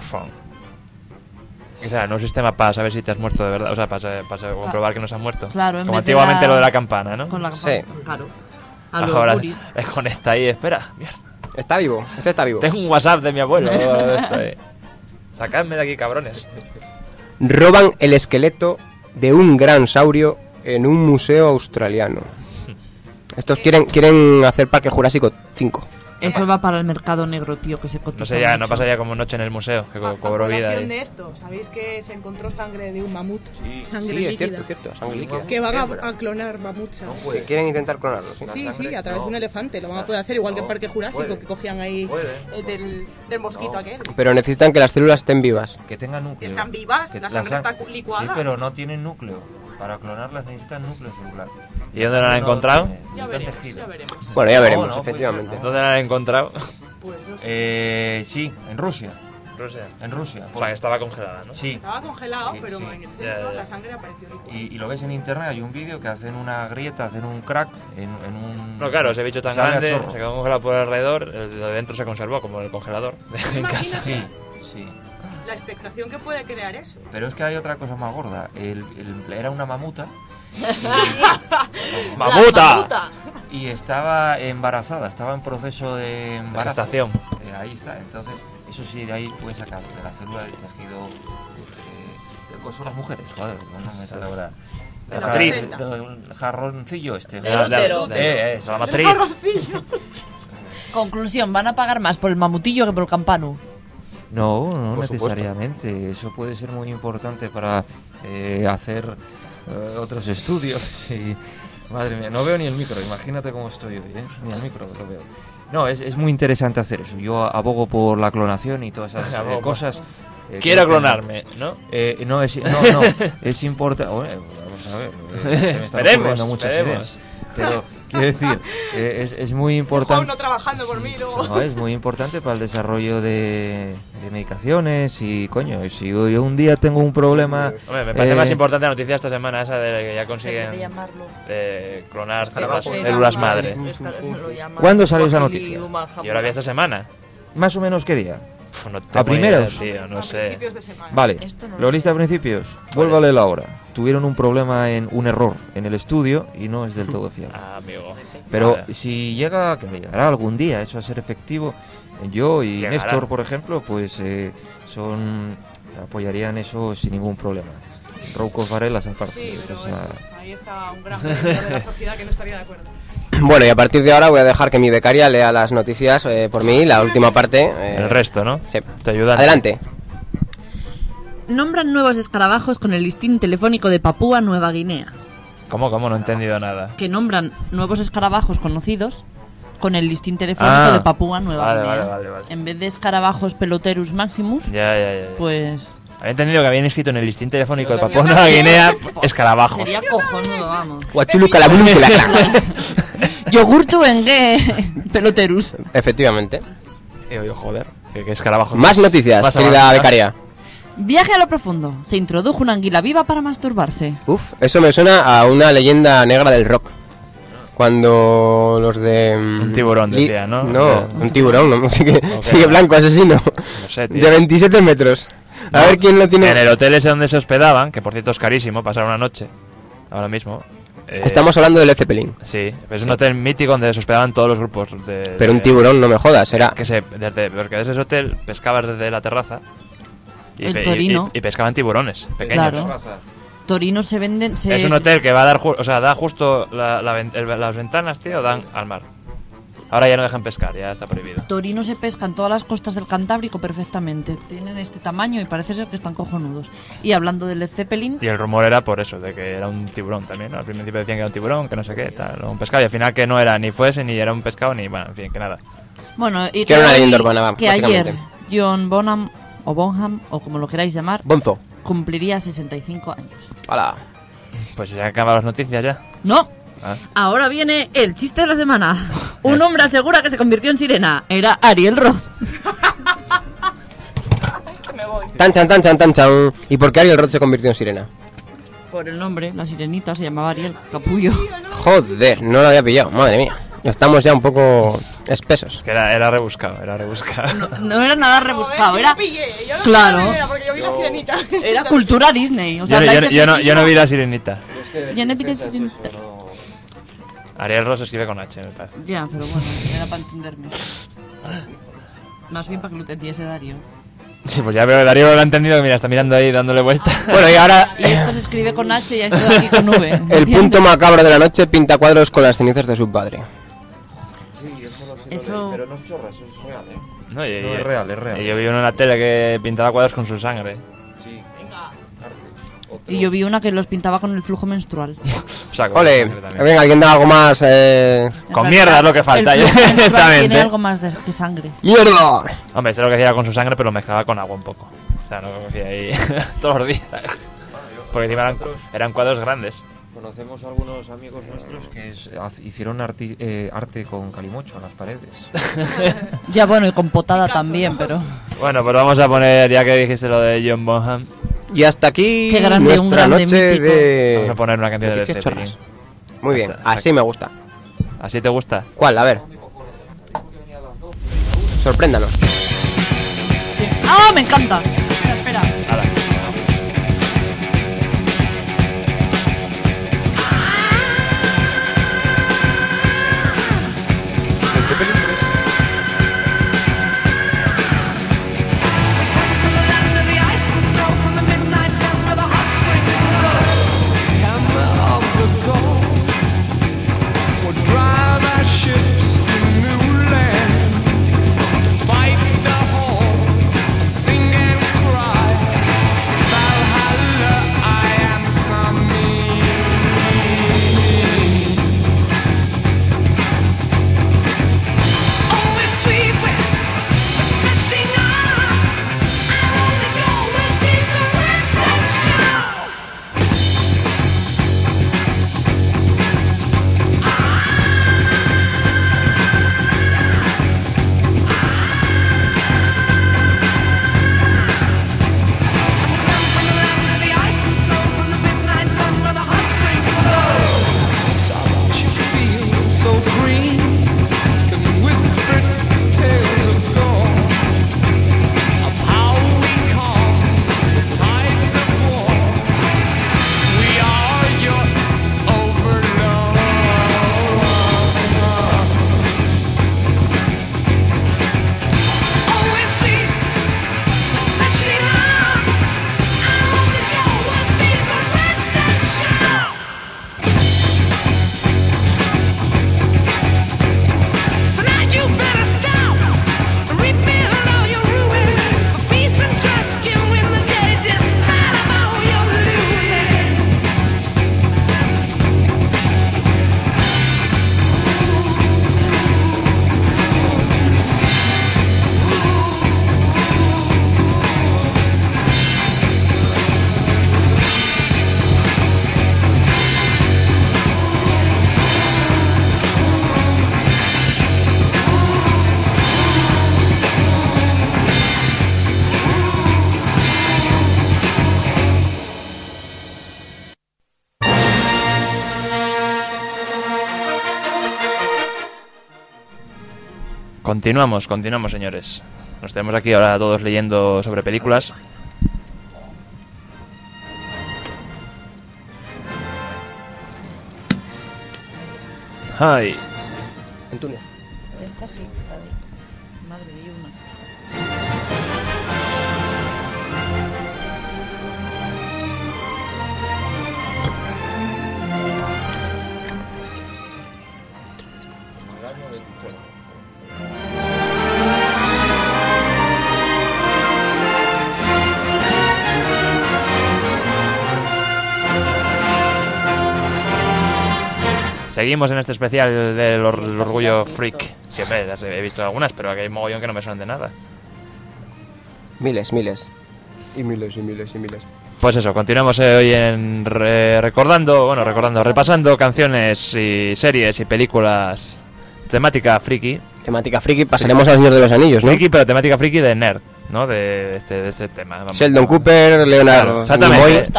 C: O sea, no un sistema para saber si te has muerto de verdad, o sea, para comprobar que no se ha muerto.
B: Claro,
C: como antiguamente lo de la campana, ¿no?
B: Con la campana,
D: sí.
B: Claro.
C: Ahora desconecta ahí, espera. Mierda.
D: Está vivo, usted está vivo.
C: Tengo un WhatsApp de mi abuelo. Sacadme de aquí, cabrones.
D: Roban el esqueleto de un gran saurio en un museo australiano. Estos quieren hacer Parque Jurásico 5.
B: Eso va para el mercado negro, tío, que se cotiza.
C: No pasaría como noche en el museo, que cobró vida.
N: De esto, ¿sabéis que se encontró sangre de un mamut?
D: Sí,
N: sangre
D: sí,
N: líquida.
D: es cierto, sangre líquida.
N: Que van a clonar mamuts.
D: Que quieren intentar clonarlo, ¿sí?
N: Sí, a través de un elefante. Lo van a poder hacer, igual que en Parque Jurásico, que cogían ahí del mosquito aquel.
D: Pero necesitan que las células estén vivas.
M: Que tengan núcleo.
N: Están vivas, la sangre está licuada.
M: Sí, pero no tienen núcleo. Para clonarlas necesitan núcleo celular.
C: ¿Y dónde la han encontrado?
N: Ya veremos.
D: Bueno, ya veremos, efectivamente.
C: ¿Dónde la han encontrado?
N: Pues no sé.
M: Sí, en Rusia. En Rusia.
C: O sea, que estaba congelada, ¿no?
M: Sí.
N: Estaba congelado, pero en el centro la sangre apareció líquida.
M: Y lo ves en internet, hay un vídeo que hacen una grieta, hacen un crack en un...
C: No, claro, ese bicho tan grande, se quedó congelado por alrededor, el de dentro se conservó, como el congelador en casa.
M: Sí.
N: La expectación que puede crear eso.
M: Pero es que hay otra cosa más gorda. Era una mamuta.
C: ¡Mamuta!
M: Y estaba embarazada, estaba en proceso de embarazo.
C: Gestación.
M: Ahí está, entonces, eso sí, de ahí puedes sacar de la célula del tejido. Pues son las mujeres, joder, no me sale ahora.
C: La matriz.
M: El jarroncillo este.
C: Eso, la matriz.
B: Conclusión, van a pagar más por el mamutillo que por el campano.
M: No necesariamente. Eso puede ser muy importante para hacer otros estudios. Y, madre mía, no veo ni el micro, imagínate cómo estoy hoy, Ni el micro lo veo. No, es muy interesante hacer eso. Yo abogo por la clonación y todas esas cosas.
C: Quiero clonarme, ¿no?
M: No, es importante. Bueno, vamos a ver.
C: Esperemos.
M: Muchas ideas. Pero quiero decir, es muy importante.
N: No trabajando por mí, luego.
M: No, es muy importante para el desarrollo de medicaciones y coño, si yo un día tengo un problema.
C: Hombre, me parece más importante la noticia esta semana esa de que ya consiguen clonar células madre.
M: ¿Cuándo salió esa noticia?
C: Yo la vi esta semana.
M: ¿Más o menos qué día?
C: No
M: ¿A primeros?
C: Idea, tío, no sé.
M: Vale, ¿lo lista a principios? Vuelvo a leerlo ahora. Tuvieron un problema un error en el estudio y no es del todo fiable.
C: Amigo.
M: Pero si llegará algún día eso a ser efectivo, yo y
C: Llegará.
M: Néstor, por ejemplo, pues apoyarían eso sin ningún problema. Roucos Varelas aparte.
N: Sí, pero ahí está un gran miembro de la sociedad que no estaría de acuerdo.
D: Bueno, y a partir de ahora voy a dejar que mi becaria lea las noticias por mí, la última parte.
C: El resto, ¿no?
D: Sí.
C: Te ayudan.
D: Adelante.
N: Nombran nuevos escarabajos con el listín telefónico de Papúa Nueva Guinea.
C: ¿Cómo? No he entendido nada.
N: Que nombran nuevos escarabajos conocidos con el listín telefónico de Papúa Nueva Guinea.
C: Vale.
N: En vez de escarabajos Peloterus maximus,
C: ya.
N: Pues...
C: Había entendido que habían escrito en el listín telefónico de Papúa Nueva Guinea escarabajos.
N: Sería cojonudo, vamos.
D: Guachuluca la bulúcula.
N: Yogurtu en Peloterus.
D: Efectivamente.
C: Joder, que escarabajos.
D: Más noticias, querida becaria.
N: Viaje a lo profundo. Se introdujo una anguila viva para masturbarse.
D: Uf, eso me suena a una leyenda negra del rock. Cuando los de...
C: un tiburón, decía, ¿no?
D: No, un tiburón, ¿no? Sigue blanco, asesino.
C: No sé, tío.
D: De 27 metros. A ver quién lo tiene...
C: En el hotel ese donde se hospedaban, que por cierto es carísimo, pasar una noche, ahora mismo.
D: Estamos hablando del Led Zeppelin.
C: Sí, es un hotel mítico donde se hospedaban todos los grupos
D: Pero un tiburón, no me jodas, era...
C: Porque desde ese hotel pescabas desde la terraza
N: el Torino.
C: y pescaban tiburones pequeños.
N: Claro. Torinos se venden...
C: Es un hotel que va a dar... da justo las ventanas, tío, dan al mar. Ahora ya no dejan pescar, ya está prohibido.
N: Torino se pesca en todas las costas del Cantábrico perfectamente. Tienen este tamaño y parece ser que están cojonudos. Y hablando de Led Zeppelin...
C: Y el rumor era por eso, de que era un tiburón también, ¿no? Al principio decían que era un tiburón, que no sé qué, tal, un pescado. Y al final que no era ni fuese, ni era un pescado, ni... Bueno, en fin, que nada.
N: Bueno, y
D: que era una leyenda urbana,
N: que ayer John Bonham, o como lo queráis llamar...
D: Bonzo.
N: Cumpliría 65 años.
D: ¡Hala!
C: Pues ya acaban las noticias ya.
N: ¡No! Ahora viene el chiste de la semana. Un hombre asegura que se convirtió en sirena. Era Ariel Roth.
D: Tan chan. ¿Y por qué Ariel Roth se convirtió en sirena?
N: Por el nombre, la sirenita se llamaba Ariel Capullo.
D: Joder, no lo había pillado, madre mía. Estamos ya un poco espesos.
C: Que era rebuscado.
N: No era nada rebuscado,
Q: yo
N: era...
Q: no pillé, yo no
N: claro.
Q: porque yo vi la sirenita.
N: Era cultura Disney. O sea,
C: yo no vi la sirenita.
N: Yo no vi la sirenita.
C: Ariel Ross escribe con H, me parece.
N: Ya, pero bueno, era para entenderme. Más bien para que lo entendiese Darío.
C: Sí, pues ya veo que Darío lo ha entendido, que mira, está mirando ahí dándole vuelta.
D: Bueno, y ahora...
N: Y esto se escribe con H y esto de aquí con V.
D: El punto macabro de la noche pinta cuadros con las cenizas de su padre.
M: Sí, eso lo sé,
N: eso...
M: pero no es chorra, eso es real, ¿eh?
C: No,
M: es real.
C: Y yo vi uno en la tele que pintaba cuadros con su sangre.
M: Sí.
N: Y yo vi una que los pintaba con el flujo menstrual.
D: Ole, venga, alguien da algo más.
C: Con mierda es lo que falta.
N: El flujo menstrual tiene algo más que sangre.
D: ¡Mierda!
C: Hombre, este lo que hacía con su sangre, pero lo mezclaba con agua un poco. O sea, no lo cogía ahí todos los días. Porque encima eran cuadros grandes.
M: Conocemos a algunos amigos nuestros que hicieron arte con calimocho en las paredes.
N: Ya, bueno, y con potada también, pero...
C: Bueno, pues vamos a poner, ya que dijiste lo de John Bonham.
D: Y hasta aquí
N: qué grande,
D: nuestra
N: un grande
D: noche
N: mítico.
D: de...
C: Vamos a poner una canción de Led Zeppelin.
D: Muy bien, así me gusta.
C: ¿Así te gusta?
D: ¿Cuál? A ver. Sorpréndanos.
N: ¡Ah, me encanta! Espera.
R: Fight the hole, sing and cry.
C: Continuamos, señores. Nos tenemos aquí ahora todos leyendo sobre películas. Ay.
D: En Túnez.
N: Esta sí, madre mía, una.
C: Seguimos en este especial del orgullo freak. Siempre las he visto algunas, pero aquí hay mogollón que no me suenan de nada.
D: Miles. Y miles.
C: Pues eso, continuamos hoy en repasando canciones y series y películas temática friki.
D: Temática friki, pasaremos al Señor de los Anillos, ¿no?
C: Friki, pero temática friki de nerd, ¿no? De este tema. Vamos.
D: Sheldon Cooper, Leonardo,
C: exactamente.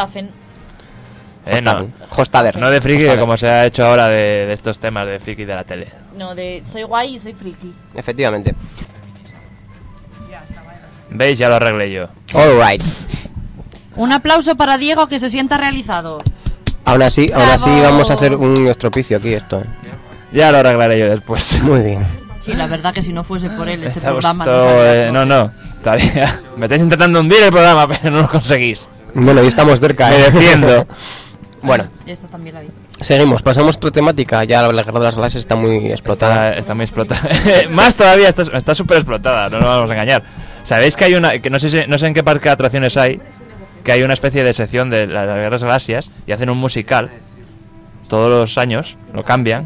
D: Hostader.
C: No de friki, como se ha hecho ahora de estos temas de friki de la tele.
N: No, de soy guay y soy friki.
D: Efectivamente.
C: ¿Veis? Ya lo arreglé yo.
D: All right.
N: Un aplauso para Diego, que se sienta realizado.
D: Aún así vamos a hacer un estropicio aquí esto.
C: Ya lo arreglaré yo después.
D: Muy bien.
N: Sí, la verdad que si no fuese por él, este programa
C: no. Me estáis intentando hundir el programa, pero no lo conseguís.
D: Bueno, y estamos cerca,
C: Me defiendo.
D: Bueno,
N: esta también la vi.
D: Seguimos, pasamos a otra temática. Ya la Guerra de las Galaxias está muy explotada.
C: Está muy explotada. Más todavía, está súper explotada, no nos vamos a engañar. ¿Sabéis que hay una, que no sé en qué parque de atracciones hay, que hay una especie de sección de las Guerras de las Galaxias y hacen un musical todos los años, lo cambian?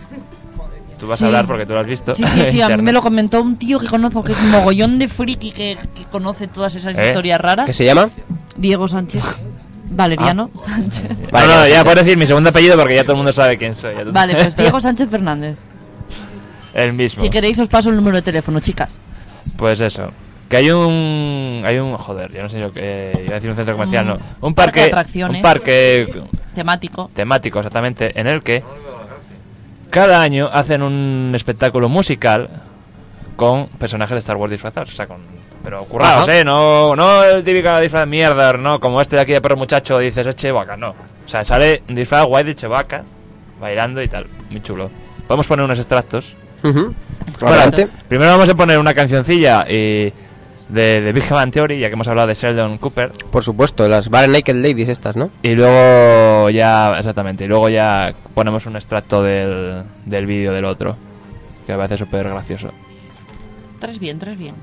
C: Tú vas a hablar porque tú lo has visto.
N: Sí, a mí me lo comentó un tío que conozco, que es un mogollón de friki que conoce todas esas historias raras.
D: ¿Qué se llama?
N: Diego Sánchez. Valeriano Sánchez.
C: No, ya puedes decir mi segundo apellido porque ya todo el mundo sabe quién soy.
N: Vale, pues Diego Sánchez Fernández.
C: El mismo.
N: Si queréis os paso el número de teléfono, chicas.
C: Pues eso. Que hay un joder, yo no sé yo que iba a decir un centro comercial, no. Un parque
N: de atracciones.
C: Un parque
N: temático,
C: exactamente, en el que cada año hacen un espectáculo musical con personajes de Star Wars disfrazados, o sea, pero currados, no el típico disfraz de mierda, no, como este de aquí de perro muchacho dices es Chewbacca, no. O sea, sale un disfraz guay de Chewbacca bailando y tal, muy chulo. Podemos poner unos extractos.
D: Bueno,
C: primero vamos a poner una cancioncilla de Big Bang Theory, ya que hemos hablado de Sheldon Cooper.
D: Por supuesto, las Bare Naked Ladies estas, ¿no?
C: Y luego ya, exactamente, y luego ya ponemos un extracto del vídeo del otro, que me parece súper gracioso.
N: Tres bien.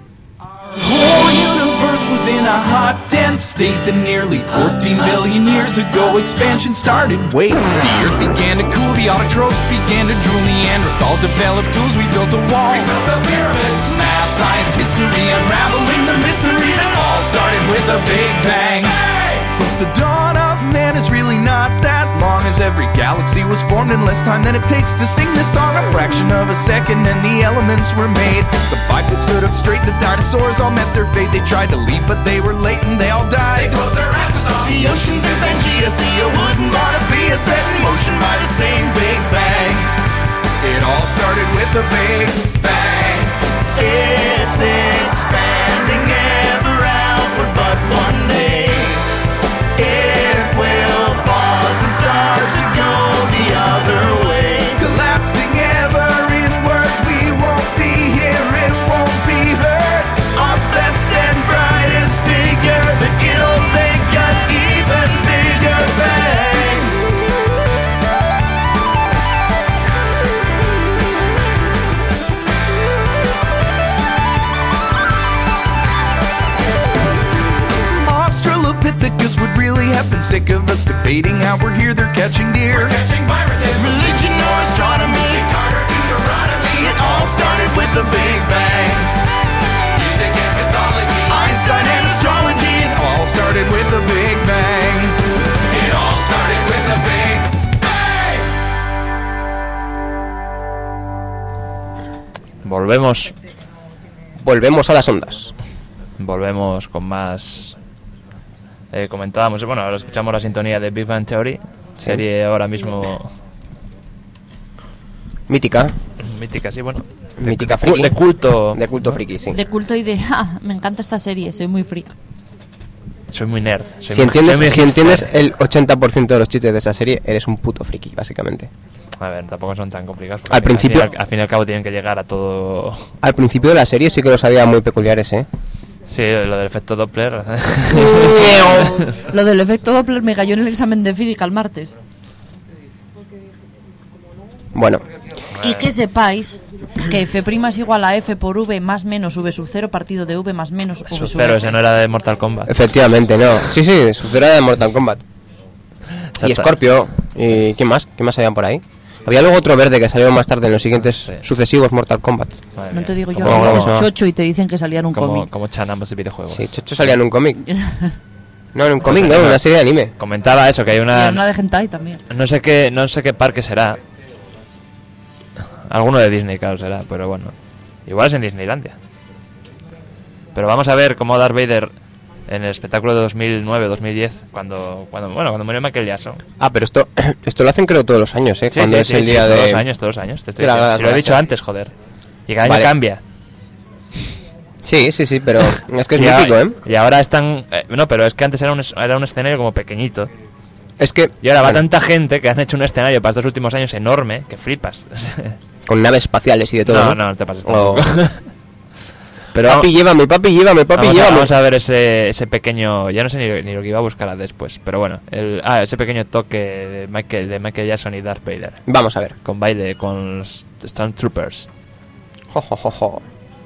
P: whole universe was in a hot, dense state that nearly 14 billion years ago expansion started. Wait, the earth began to cool, the autotrophs began to drool, Neanderthals developed tools, we built a wall. We built the pyramids. Math, science, history, unraveling the mystery that all started with a Big Bang. Hey! Since the dawn of man is really not that long, as every galaxy was formed in less time than it takes to sing this song. A fraction of a second and the elements were made. The bipeds stood up straight, the dinosaurs all met their fate. They tried to leave but they were late and they all died. They closed their asses off. The oceans in Pangea, sea wouldn't wanna be set in motion by the same Big Bang. It all started with a Big Bang. It's expanding ever outward, but one day it will pause and start to go the other way. Collapsing ever inward, we won't be here, it won't be heard. Our best and brightest figure, that it'll make an even bigger bang. Australopithecus would really have been sick of us debating how we're here, they're catching deer. We're catching viruses. Religion or astronomy, Carter, Deuteronomy. It all started with the Big Bang. Music and mythology, Einstein and astrology. It all started with the Big Bang. It all started with the Big Bang.
D: Volvemos a las ondas.
C: Volvemos con más. Comentábamos, bueno, ahora escuchamos la sintonía de Big Bang Theory, serie ahora mismo
D: mítica,
C: sí, bueno,
D: mítica friki.
C: De culto.
D: De culto friki, sí.
N: De culto y de, me encanta esta serie, soy muy freak.
C: Soy muy nerd.
D: Si entiendes el 80% de los chistes de esa serie, eres un puto friki, básicamente.
C: A ver, tampoco son tan complicados.
D: Al principio,
C: al fin y al cabo tienen que llegar a todo.
D: Al principio de la serie sí que los había muy peculiares, ¿eh?
C: Sí, lo del efecto Doppler.
N: Lo del efecto Doppler me cayó en el examen de física el martes.
D: Bueno.
N: Y que sepáis que F' es igual a F por V más menos V sub 0 partido de V más menos V sub
C: 0, ese no era de Mortal Kombat.
D: Efectivamente, no. Sí, sub 0 era de Mortal Kombat. Y Scorpio. ¿Y quién más? ¿Qué más habían por ahí? Había luego otro verde que salió más tarde en los siguientes sucesivos Mortal Kombat.
N: No te digo yo, hablas Chocho y te dicen que salía en un cómic.
C: Como echan ambos de videojuegos.
D: Sí, Chocho salía en un cómic. No, en un cómic, no, en una serie de anime.
C: Comentaba eso, que hay una...
N: Y en una de hentai también.
C: No sé qué parque será. Alguno de Disney, claro, será, pero bueno. Igual es en Disneylandia. Pero vamos a ver cómo Darth Vader en el espectáculo de 2009-2010, cuando murió Michael Jackson. Ah,
D: pero esto lo hacen creo todos los años, ¿eh?
C: Sí,
D: cuando es el día de...
C: Todos los años. Te estoy diciendo. Si lo he dicho antes, joder. Y cada año cambia.
D: Sí, pero es que es mítico, ¿eh?
C: Y ahora están... no, pero es que antes era un escenario como pequeñito.
D: Es que...
C: Y ahora va tanta gente que han hecho un escenario para estos últimos años enorme que flipas.
D: Con naves espaciales y de todo.
C: No te pases tampoco.
D: Pero papi, llévame.
C: Vamos a ver ese pequeño... Ya no sé ni lo que iba a buscar después. Pero bueno, ese pequeño toque de Michael Jackson y Darth Vader.
D: Vamos a ver.
C: Con baile, con los Stormtroopers.
D: Jo.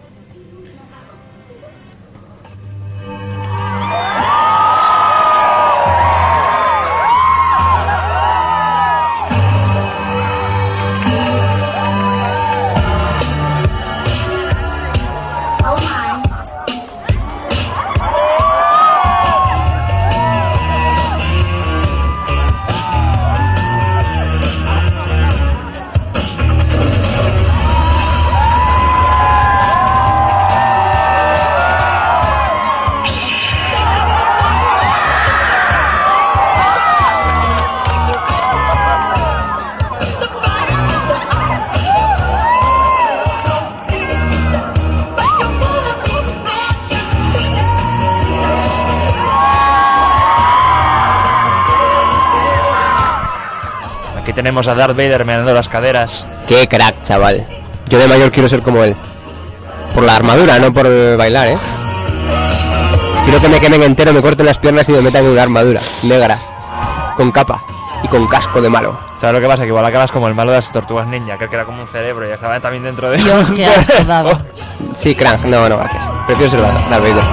C: Tenemos a Darth Vader meneando las caderas.
D: Qué crack, chaval. Yo de mayor quiero ser como él. Por la armadura, no por bailar, ¿eh? Quiero que me quemen entero, me corten las piernas y me metan en una armadura negra, con capa y con casco de malo.
C: ¿Sabes lo que pasa? Que igual acabas como el malo de las Tortugas Ninja, que era como un cerebro y estaba también dentro de...
N: Dios, qué asco daba.
D: Sí, crack. No, gracias. Prefiero ser Darth Vader.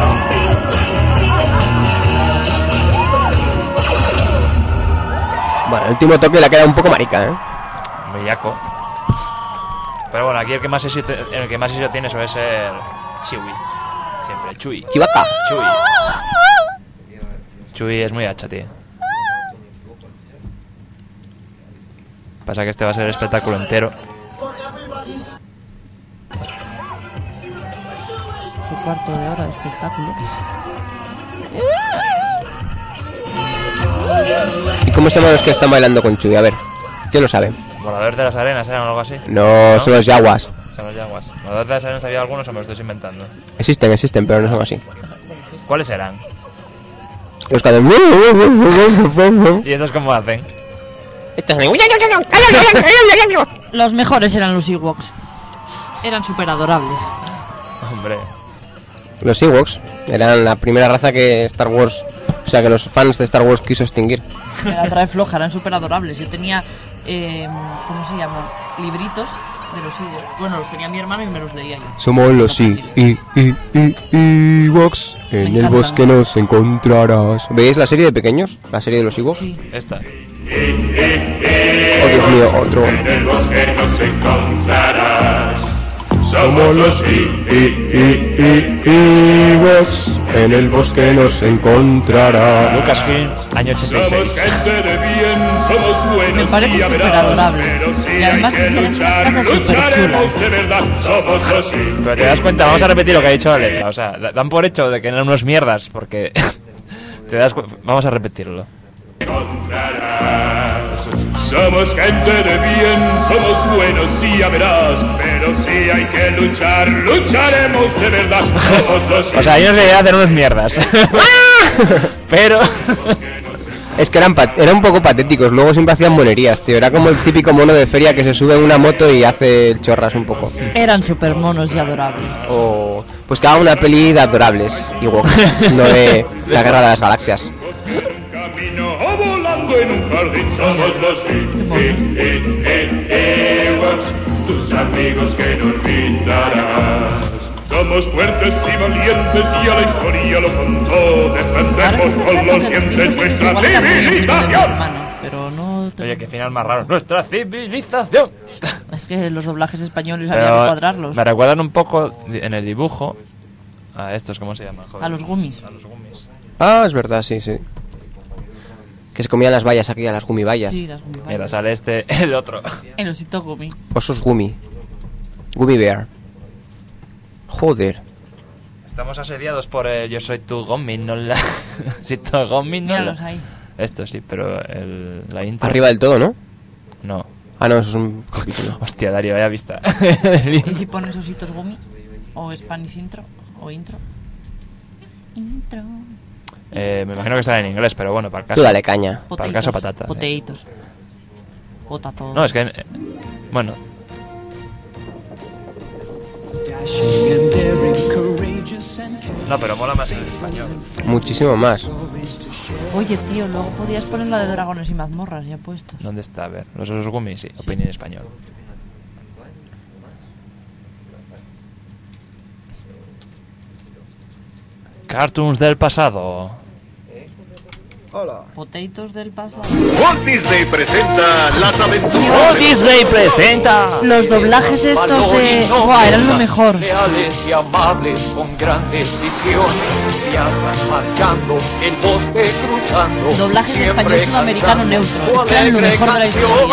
D: Bueno, el último toque le ha quedado un poco marica, ¿eh?
C: Bellaco. Pero bueno, aquí el que más éxito tiene suele ser Chewie. Siempre, Chewie.
D: Chewbacca.
C: Chewie es muy hacha, tío. Pasa que este va a ser el espectáculo entero.
N: Su cuarto de hora de espectáculo.
D: ¿Y cómo se llaman los que están bailando con Chewie? A ver, ¿quién lo sabe?
C: ¿Voladores de las arenas eran o algo así?
D: No, son los Yaguas.
C: Son los Yaguas. ¿Voladores de las arenas había algunos o me lo estoy inventando?
D: Existen, pero no son así.
C: ¿Cuáles eran?
D: Los que hacen...
C: ¿Y estos cómo hacen?
N: Los mejores eran los Ewoks. Eran súper adorables.
C: Hombre.
D: Los Ewoks eran la primera raza que Star Wars... O sea, que los fans de Star Wars quiso extinguir.
N: La trae floja, eran súper adorables. Yo tenía, ¿cómo se llama? Libritos de los Ewoks. Bueno, los tenía mi hermano y me los leía yo.
D: Somos los Ewoks. En el bosque nos encontrarás. ¿Veis la serie de pequeños? La serie de los Ewoks.
N: Sí.
C: Esta.
D: Oh, Dios mío, otro.
K: En el bosque nos encontrarás. Somos los Ewoks. En el bosque nos encontrará.
C: Lucasfilm, año 86.
N: Me parecen súper adorables. Y además que tienen unas casas súper chulas.
C: Pero te das cuenta, vamos a repetir lo que ha dicho Ale. O sea, dan por hecho de que eran unos mierdas. Porque te das vamos a repetirlo.
K: Somos gente de bien, somos buenos y ya verás, pero Pero si hay que luchar, lucharemos de verdad.
C: O sea, ellos le hacer unos mierdas. Pero...
D: Es que eran un poco patéticos, luego siempre hacían monerías, tío. Era como el típico mono de feria que se sube en una moto y hace el chorras un poco.
N: Eran super monos y adorables.
D: O pues que haga una peli de adorables, igual, no de la Guerra de las Galaxias.
K: Camino o volando en un jardín somos los Ewoks, tus amigos que no olvidarás. Somos fuertes y valientes y a la historia lo contó. Defendemos con los dientes nuestra civilización.
N: Pero no...
C: Oye, qué final más raro. ¡Nuestra civilización!
N: Es que los doblajes españoles había que cuadrarlos.
C: Me recuerdan un poco en el dibujo a estos, ¿cómo se llama? Joder.
N: A los gummies.
C: A los gummies.
D: Ah, es verdad, sí. Que se comían las vallas aquí, a las gumibayas.
N: Sí, las gumibayas.
C: Mira, sale el otro.
N: El osito gummy.
D: Osos gummy. Gummy bear. Joder.
C: Estamos asediados por yo soy tu gommi, no la... Si tu gommi, no
N: Míralos ahí.
C: Esto sí, pero la intro...
D: Arriba del todo, ¿no?
C: No.
D: Ah, no, eso es un capítulo.
C: Hostia, Darío, vaya vista.
N: ¿Y si pones ositos gummy? ¿O Spanish intro? ¿O intro? Intro.
C: Me imagino que estará en inglés, pero bueno, para el caso...
D: Tú dale caña.
C: Para el caso patata.
N: Poteitos. Potato.
C: No, es que... bueno... No, pero mola más en español.
D: Muchísimo más.
N: Oye, tío, luego podías poner la de dragones y mazmorras ya puestos.
C: ¿Dónde está? A ver, los osos gummies, sí, opinión en español. Cartoons del pasado.
R: Hola.
N: Potatoes del pasado.
J: Walt Disney presenta las aventuras.
C: Walt Disney presenta
N: los doblajes estos de... ¡Buah! Eran lo mejor.
S: Leales y amables con gran decisión. Viajan marchando, el bosque cruzando.
N: Doblajes en español sudamericano neutro. Es que eran lo mejor de la historia.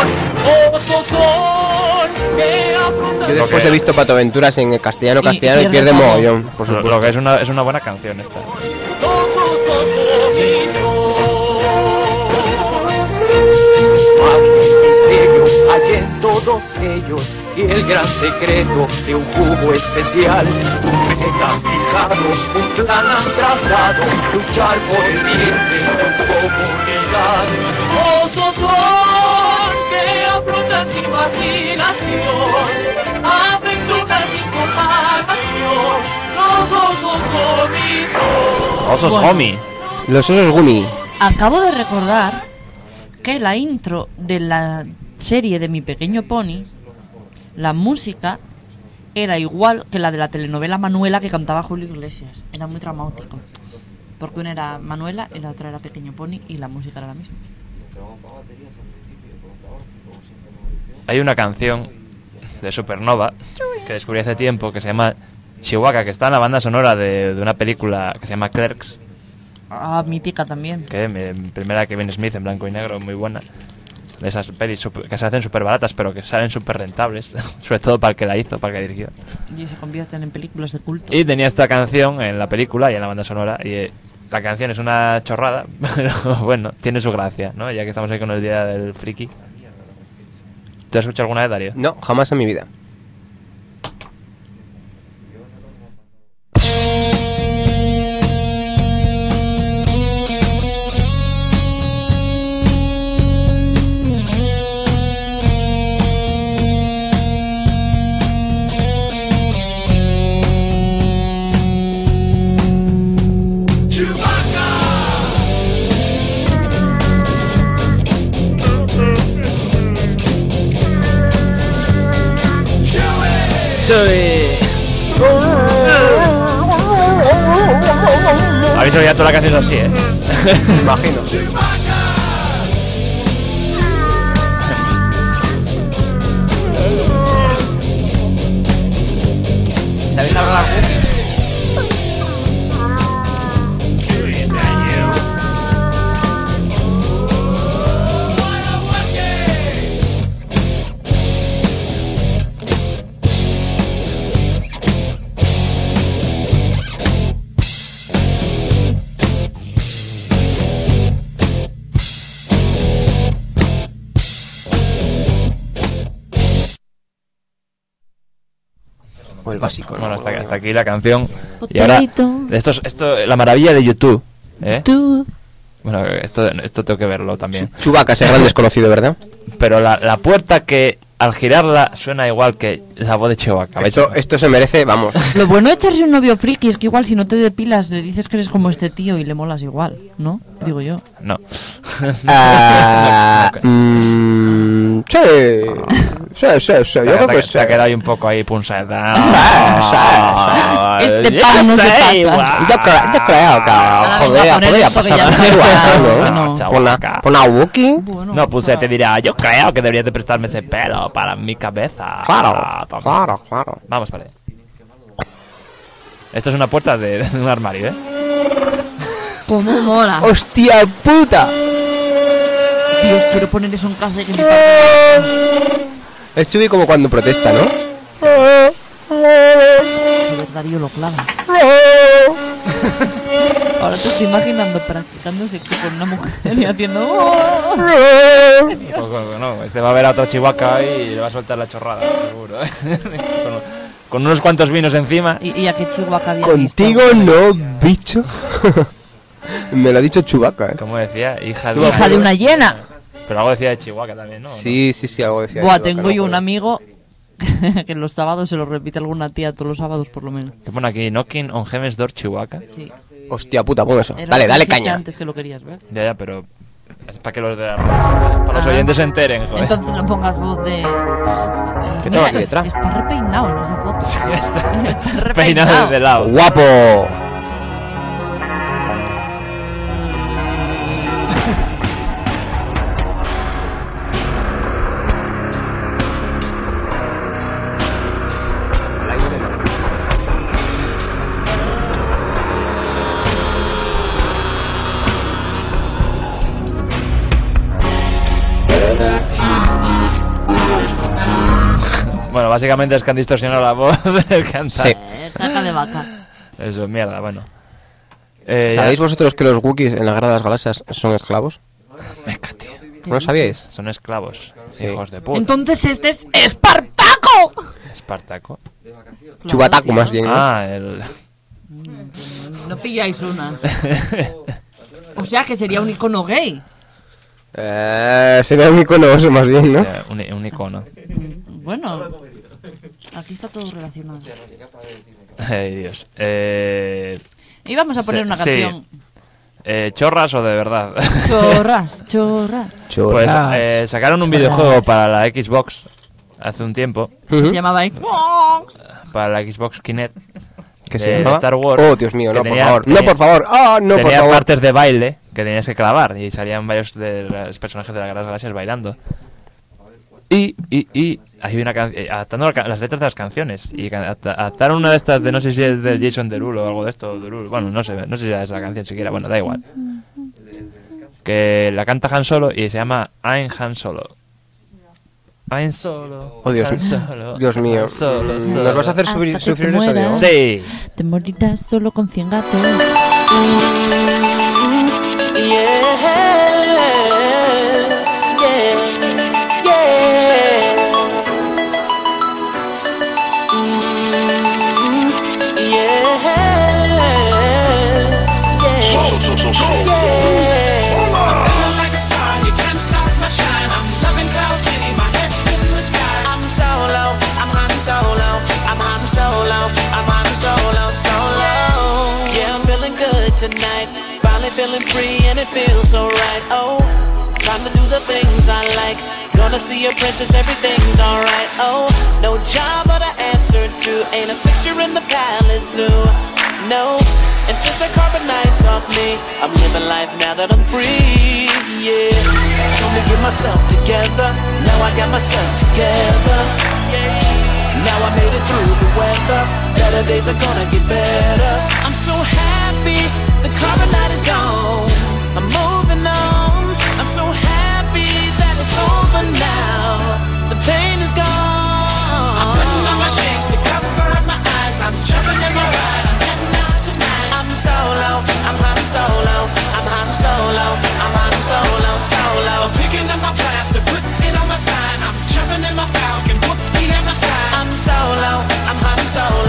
D: Yo después he visto Pato Aventuras en castellano y pierde mogollón, por supuesto.
C: Lo que es una buena canción esta.
S: Hay en todos ellos y el gran secreto de un jugo especial. Un meta fijado, un plan han trazado, luchar por el bien de su comunidad. Osos son que afrontan sin vacilación, aventuras sin comparación. Los osos Gummy son.
C: Osos Gummy.
D: Los osos Gummy.
N: Acabo de recordar que la intro de la serie de Mi Pequeño Pony, la música era igual que la de la telenovela Manuela que cantaba Julio Iglesias. Era muy dramático, porque una era Manuela y la otra era Pequeño Pony y la música era la misma.
C: Hay una canción de Supernova que descubrí hace tiempo que se llama Chihuahua, que está en la banda sonora de una película que se llama Clerks.
N: Ah, mítica también.
C: Que primera Kevin Smith en blanco y negro, muy buena. De esas pelis que se hacen súper baratas, pero que salen súper rentables. Sobre todo para el que la hizo, para el que dirigió.
N: Y se convierten en películas de culto.
C: Y tenía esta canción en la película y en la banda sonora. Y la canción es una chorrada, pero bueno, tiene su gracia, ¿no? Ya que estamos ahí con el día del friki. ¿Te has escuchado alguna vez, Darío?
D: No, jamás en mi vida.
C: Habéis oído toda la canción así, ¿eh?
D: Imagino.
N: ¿Sabéis hablar algo?
D: O el básico.
C: Bueno, hasta aquí la canción. Y ahora, esto, la maravilla de YouTube. Bueno, esto tengo que verlo también.
D: Chewbacca es el gran desconocido, ¿verdad?
C: Pero la puerta que al girarla suena igual que la voz de Chewbacca.
D: Esto se merece, vamos.
N: Lo bueno de echarse un novio friki es que igual si no te depilas le dices que eres como este tío y le molas igual, ¿no? Digo yo.
C: No.
D: Sí. Yo creo que
C: se ha quedado ahí un poco ahí punzada.
N: Este pan no se pasa.
D: Yo creo que podría pasar. Pon a Wookiee.
C: No, pues te dirá, yo creo que deberías de prestarme ese pelo para mi cabeza.
D: Claro.
C: Vamos para allá. Esto es una puerta de un armario, ¿eh?
N: ¿Cómo mola?
D: ¡Hostia puta!
N: Dios, quiero poner eso en casa que me parte.
D: Es Chubby como cuando protesta, ¿no?
N: Joder, Darío lo clava. Ahora te estoy imaginando practicando sexo con una mujer y haciendo...
C: No, este va a ver a otro Chewbacca y le va a soltar la chorrada, seguro. Con unos cuantos vinos encima.
N: ¿Y a qué Chewbacca había
D: Contigo
N: visto?
D: No, bicho. Me lo ha dicho Chewbacca, ¿eh?
C: Como decía, hija
N: de una hiena.
C: Pero algo decía de Chihuahua también, ¿no?
D: Sí, algo decía.
N: Buah, tengo yo un amigo que los sábados se lo repite alguna tía todos los sábados por lo menos.
C: ¿Qué pone aquí? Knocking on Heaven's Door, Chihuahua.
N: Sí.
D: Hostia puta, pon eso.
N: Era
D: Dale caña.
N: Antes que lo querías ver.
C: Ya, pero es para que los de la radio, para los oyentes se enteren, joder.
N: Entonces no pongas voz de...
D: ¿Qué tengo aquí detrás?
N: Está repeinado en esa foto.
C: Sí,
N: está repeinado.
C: Peinado de lado.
D: ¡Guapo!
C: Bueno, básicamente es que han distorsionado la voz del cantante.
D: Sí.
N: Caca de vaca.
C: Eso, mierda, bueno.
D: ¿Sabéis vosotros que los Wookiees en la Guerra de las Galaxias son esclavos? ¿No lo sabíais?
C: Son esclavos,
D: sí.
C: Hijos de puta.
N: Entonces este es Espartaco.
C: ¿Espartaco?
D: Chubataco más bien, ¿no?
C: El...
N: No pilláis una. O sea que sería un icono gay.
D: Sería un icono eso más bien, ¿no?
C: Un icono.
N: Bueno, aquí está todo relacionado.
C: Ay, Dios.
N: Y vamos a poner una canción.
C: Sí. ¿Chorras o de verdad?
N: Chorras.
C: Pues sacaron un videojuego para la Xbox hace un tiempo.
N: Se llamaba Xbox.
C: Para la Xbox Kinect.
D: ¿Qué se llamaba?
C: Star Wars.
D: Oh, Dios mío, no, por favor. No, por favor. No, por favor.
C: Tenía partes de baile que tenías que clavar y salían varios de los personajes de la Guerra de las Galaxias bailando. Y hay una canción adaptando las letras de las canciones y adaptaron una de estas de no sé si es del Jason Derulo o algo de esto, Derulo. Bueno, no sé si es la canción siquiera, bueno, da igual. Que la canta Han Solo y se llama I'm Han Solo. I'm Solo.
D: Oh, Dios,
C: Solo,
D: Dios mío.
C: Solo.
D: ¿Nos vas a hacer sufrir eso, Diego?
C: Sí.
N: Te morirás solo con 100 gatos.
P: Tonight, finally feeling free and it feels so right. Oh, time to do the things I like. Gonna see a princess, everything's alright. Oh, no job but I answer to. Ain't a fixture in the palace zoo. No, and since the carbonite's off me, I'm living life now that I'm free. Yeah, told me get myself together. Now I got myself together. Now I made it through the weather. Better days are gonna get better. I'm so happy the carbonite is gone. I'm moving on. I'm so happy that it's over now. The pain is gone. I'm putting on my shades to cover up my eyes. I'm jumping in my ride. I'm heading out tonight. I'm solo. I'm Han Solo. I'm Han Solo. I'm Han Solo. Solo. I'm picking up my plaster, putting it on my sign. I'm jumping in my Falcon, put me on my side. I'm solo. I'm Han Solo.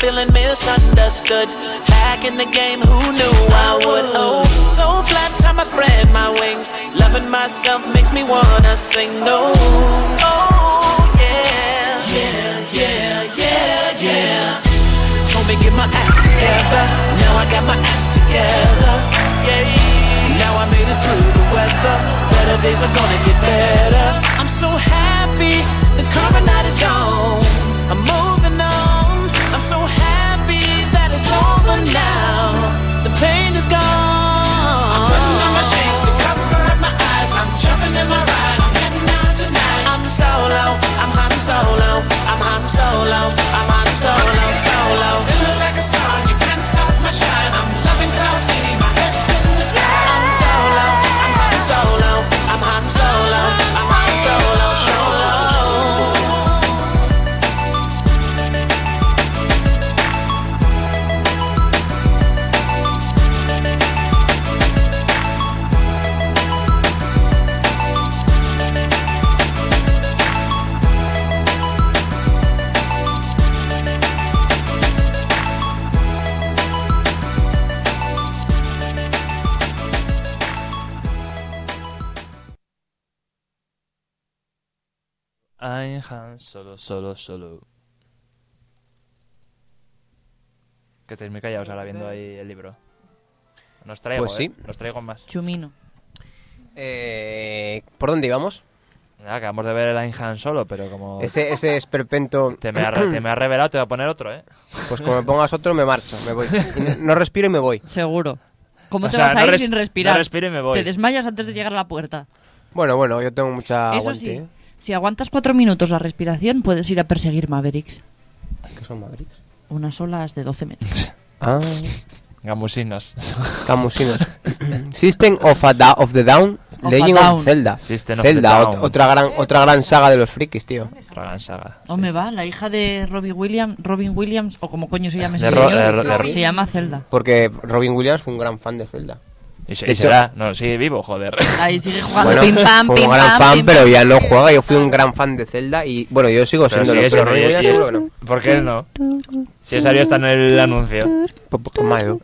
T: feeling misunderstood. Back in the game, who knew I would? Oh, so flat time I spread my wings. Loving myself makes me wanna sing. No, oh yeah, yeah, yeah, yeah, yeah. Told me get my act together. Now I got my act together. Yeah. Now I made it through the weather. Better days are gonna get better. I'm so happy the current night is gone. I'm moving on. I'm so happy that it's over now. The pain is gone. I'm putting on my shades to cover up my eyes. I'm jumping in my ride. I'm heading out tonight. I'm solo. I'm hot and solo. I'm hot and solo. I'm hot and solo. Solo. Feeling like a star. You can't stop my shine. I'm loving Cloud City. My head's in the sky. I'm solo. I'm hot and solo. I'm hot and solo. I'm hot and solo. Solo.
C: I'm Han Solo. Que estáis muy callados ahora viendo ahí el libro. Nos traigo,
D: Pues sí.
C: Nos traigo más.
N: Chumino.
D: ¿Por dónde íbamos?
C: Acabamos de ver el I'm Han Solo, pero como...
D: Ese esperpento...
C: Te me ha revelado, te voy a poner otro, ¿eh?
D: Pues como me pongas otro, me marcho, me voy. No respiro y me voy.
N: Seguro. ¿Cómo
C: O
N: te
C: sea,
N: vas a
C: no
N: ir sin respirar?
C: no respiro y me voy.
N: Te desmayas antes de llegar a la puerta.
D: Bueno, yo tengo mucha
N: Eso
D: aguante,
N: sí,
D: ¿eh?
N: si aguantas 4 minutos la respiración, puedes ir a perseguir Mavericks.
D: ¿Qué son Mavericks?
N: Unas olas de 12 metros.
D: Ah...
C: Gamusinos.
D: System of the Down, Legend of Zelda.
C: System of
D: Zelda,
C: the Down.
D: otra gran saga de los frikis, tío.
C: Otra gran saga.
N: Hombre, va, la hija de Robin Williams, o como coño se llama ese
C: De
N: señor, se llama Zelda.
D: Porque Robin Williams fue un gran fan de Zelda.
C: Y será, no, sigue vivo, joder.
N: Ahí sigue jugando,
D: bueno,
N: pim pam,
D: fue
N: pim
D: un gran
N: pam,
D: fan,
N: pim,
D: pero
N: pam.
D: ya no juega. Yo fui un gran fan de Zelda y, bueno, yo sigo siendo
C: Pero
D: Robin Williams seguro que no.
C: ¿Por qué él no? Si es salió está en el anuncio.
D: Mayo.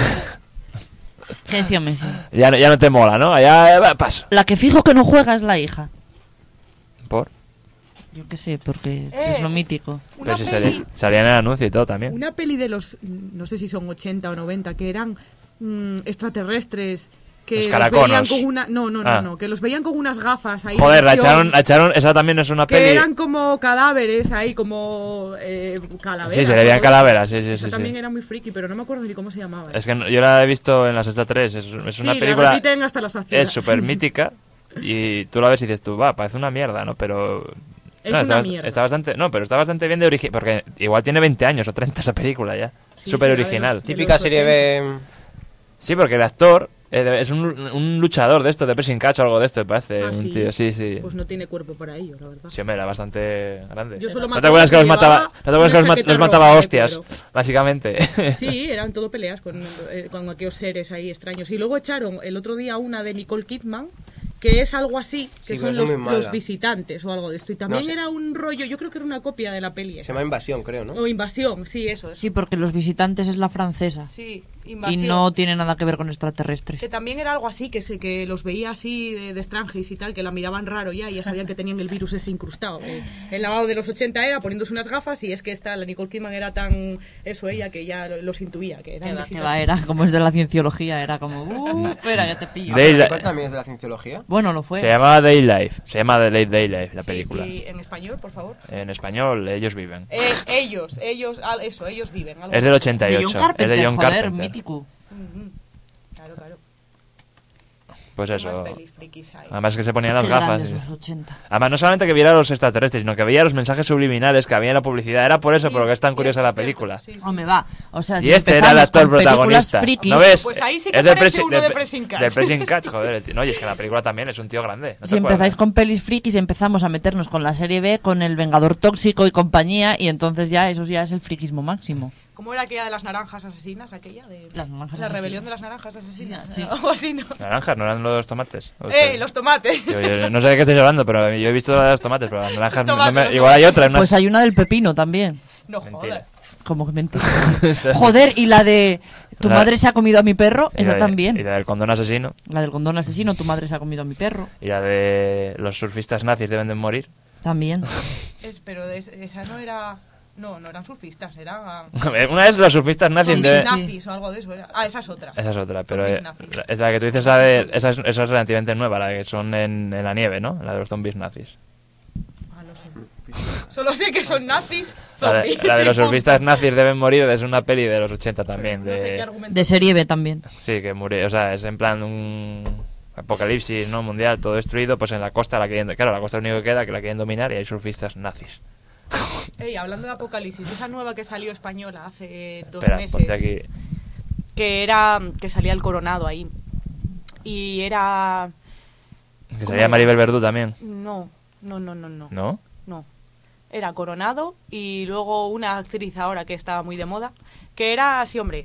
N: Que sí, hombre, sí.
C: Ya no te mola, ¿no? Ya paso.
N: La que fijo que no juega es la hija.
C: ¿Por?
N: Yo qué sé, porque es lo mítico.
C: Pero si salía en el anuncio y todo también.
Q: Una peli de los, no sé si son 80 o 90, que eran extraterrestres que los veían con una... No, que los veían con unas gafas ahí.
C: Joder, la echaron, esa también es una
Q: que
C: peli...
Q: Que eran como cadáveres ahí, como calaveras.
C: Sí, se le veían calaveras, sí.
Q: También era muy friki, pero no me acuerdo ni cómo se llamaba.
C: Es que yo la he visto en la Sexta 3, es una película...
Q: la repiten hasta la saciedad.
C: Es súper mítica y tú la ves y dices tú, parece una mierda, ¿no? Pero...
Q: mierda.
C: Está bastante bien de origen, porque igual tiene 20 años o 30 esa película ya.
Q: Sí,
C: súper original.
D: Típica serie B...
C: Sí, porque el actor es un luchador de esto, de pressing catch o algo de esto, me parece.
Q: Ah,
C: un tío, sí.
Q: Pues no tiene cuerpo para ello, la verdad.
C: Sí, hombre, era bastante grande.
Q: Yo solo
C: ¿No te acuerdas que los mataba, los mataba a hostias, básicamente?
Q: Sí, eran todo peleas con aquellos seres ahí extraños. Y luego echaron el otro día una de Nicole Kidman, que es algo así, que son los visitantes o algo de esto. Y también era un rollo, yo creo que era una copia de la peli.
D: Se llama Invasión, creo, ¿no?
Q: O Invasión, sí, eso.
N: Sí, porque Los Visitantes es la francesa.
Q: Sí, Invasión.
N: Y no tiene nada que ver con extraterrestres.
Q: Que también era algo así, que los veía así de extranjeros y tal, que la miraban raro ya, y ya sabían que tenían el virus ese incrustado. El lavado de los 80 era poniéndose unas gafas, y es que la Nicole Kidman era tan... Eso ella, que ya los intuía, que eran
N: era como es de la cienciología, era como... espera, que te pillo.
D: ¿Cuál también es de la cienciología?
N: Bueno, lo fue.
C: Se llama Day Life, Day Life la película.
Q: ¿Y en español, por favor?
C: En español, Ellos viven.
Q: Ellos viven.
C: Es del 88.
N: Es de John Carpenter, mítico.
Q: Claro.
C: Pues eso.
Q: Más pelis frikis hay.
C: Además que se ponían las gafas.
N: Los 80.
C: Además, no solamente que viera los extraterrestres, sino que veía los mensajes subliminales que había en la publicidad. Era por eso, por lo que es tan curiosa la película.
Q: Sí.
N: Hombre, va. O sea,
C: y este era el actor protagonista.
N: Frikis,
C: ¿no ves?
Q: Pues ahí sí que
C: es
Q: parece uno de Pressing Catch.
C: Del Pressing Catch, joder. No, y es que en la película también es un tío grande. ¿No
N: si empezáis con pelis frikis, empezamos a meternos con la serie B, con el Vengador Tóxico y compañía, y entonces eso ya es el frikismo máximo.
Q: ¿Cómo era aquella de las naranjas asesinas? Aquella de la rebelión de las naranjas asesinas.
N: Sí.
Q: Algo así, ¿no?
C: ¿Naranjas? ¿No eran los tomates?
Q: Los tomates.
C: Yo no sé de qué estáis hablando, pero yo he visto los tomates, pero las naranjas igual hay otra.
N: Pues hay una del pepino también.
Q: No
C: Mentira.
Q: jodas.
N: Como que mentira. Joder, y la de tu madre se ha comido a mi perro, esa también.
C: Y la del condón asesino.
N: La del condón asesino, tu madre se ha comido a mi perro.
C: Y la de los surfistas nazis deben de morir.
N: También.
Q: Pero esa no era... No eran surfistas, era...
C: Una es los surfistas nazis.
Q: nazis o algo de eso era. Ah, esa es otra.
C: Esa es otra, pero es la que tú dices, esa es relativamente nueva, la que son en la nieve, ¿no? La de los zombies nazis.
Q: No sé. Solo sé que son nazis.
C: La de los surfistas nazis deben morir es una peli de los 80 también.
Q: No sé qué argumento.
N: De serie B también.
C: Sí, que murió, o sea, es en plan un apocalipsis, ¿no? Mundial, todo destruido, pues en la costa la costa es lo único que queda, que la quieren dominar y hay surfistas nazis.
Q: Hablando de apocalipsis, esa nueva que salió española hace 2 meses,
C: ponte aquí.
Q: que salía el Coronado ahí y era...
C: Que salía Maribel Verdú también.
Q: No.
C: ¿No?
Q: No. Era Coronado y luego una actriz ahora que estaba muy de moda, que era así, hombre...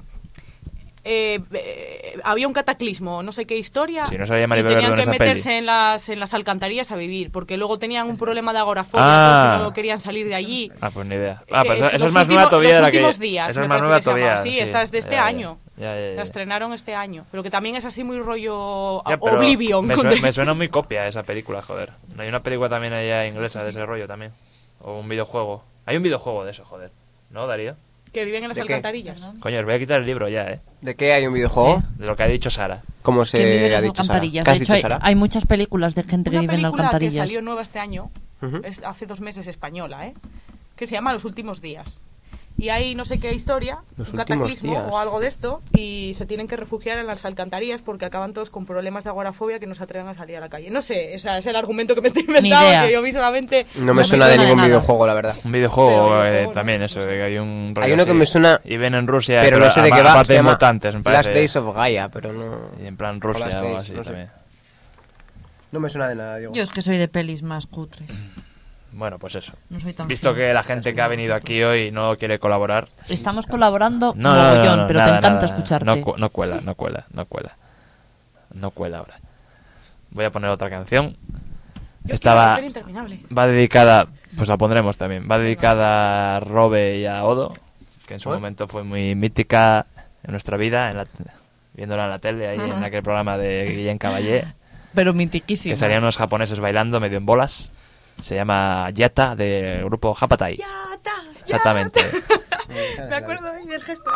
Q: había un cataclismo, no sé qué historia,
C: sí, no sabía Maribel
Q: y tenían
C: Verdú
Q: que
C: en esa
Q: meterse en las alcantarillas a vivir, porque luego tenían un problema de agorafobia, no querían salir de allí.
C: Pues ni idea. Pues eso es más nueva todavía.
Q: Los últimos días,
C: eso es más nueva todavía.
Q: Sí, esta es de este año.
C: Ya.
Q: La estrenaron este año, pero que también es así muy rollo Oblivion.
C: Me suena muy copia esa película, joder. Hay una película también allá inglesa de ese rollo también. O un videojuego. Hay un videojuego de eso, joder. ¿No, Darío?
Q: Que viven en las alcantarillas.
C: Coño, os voy a quitar el libro ya, ¿eh?
D: ¿De qué hay un videojuego?
C: De lo que ha dicho Sara.
D: ¿Cómo se ha dicho Sara?
N: De hecho, hay muchas películas de gente que vive en alcantarillas.
Q: Una película que salió nueva este año, hace 2 meses, española, que se llama Los últimos días. Y hay no sé qué historia, un cataclismo o algo de esto, y se tienen que refugiar en las alcantarillas porque acaban todos con problemas de agorafobia que no se atreven a salir a la calle. No sé, o sea, es el argumento que me estoy inventando, que yo vi solamente...
D: No me suena de ningún videojuego, la verdad.
C: Un videojuego también, eso, de que hay un rollo
D: hay uno
C: así,
D: que me suena...
C: Y ven en Rusia,
D: pero no sé de qué va, se llama
C: mutantes, me parece.
D: Last Days of Gaia, pero no...
C: Y en plan Rusia o algo así
D: no sé.
C: también.
D: No me suena de nada, Diego.
N: Yo es que soy de pelis más cutres.
C: Bueno, pues eso.
N: No soy tan
C: Visto que la gente que ha venido aquí hoy no quiere colaborar.
N: Estamos colaborando mogollón, pero te encanta escucharte.
C: No cuela ahora. Voy a poner otra canción. Va dedicada, pues la pondremos también. Va dedicada a Robe y a Odo, que en su momento fue muy mítica en nuestra vida, viéndola en la tele, ahí en aquel programa de Guillén Caballé.
N: Pero mitiquísimo.
C: Que salían unos japoneses bailando medio en bolas. Se llama Yata, del grupo Hapatai.
Q: Yata.
C: Exactamente.
Q: Me acuerdo ahí del gesto.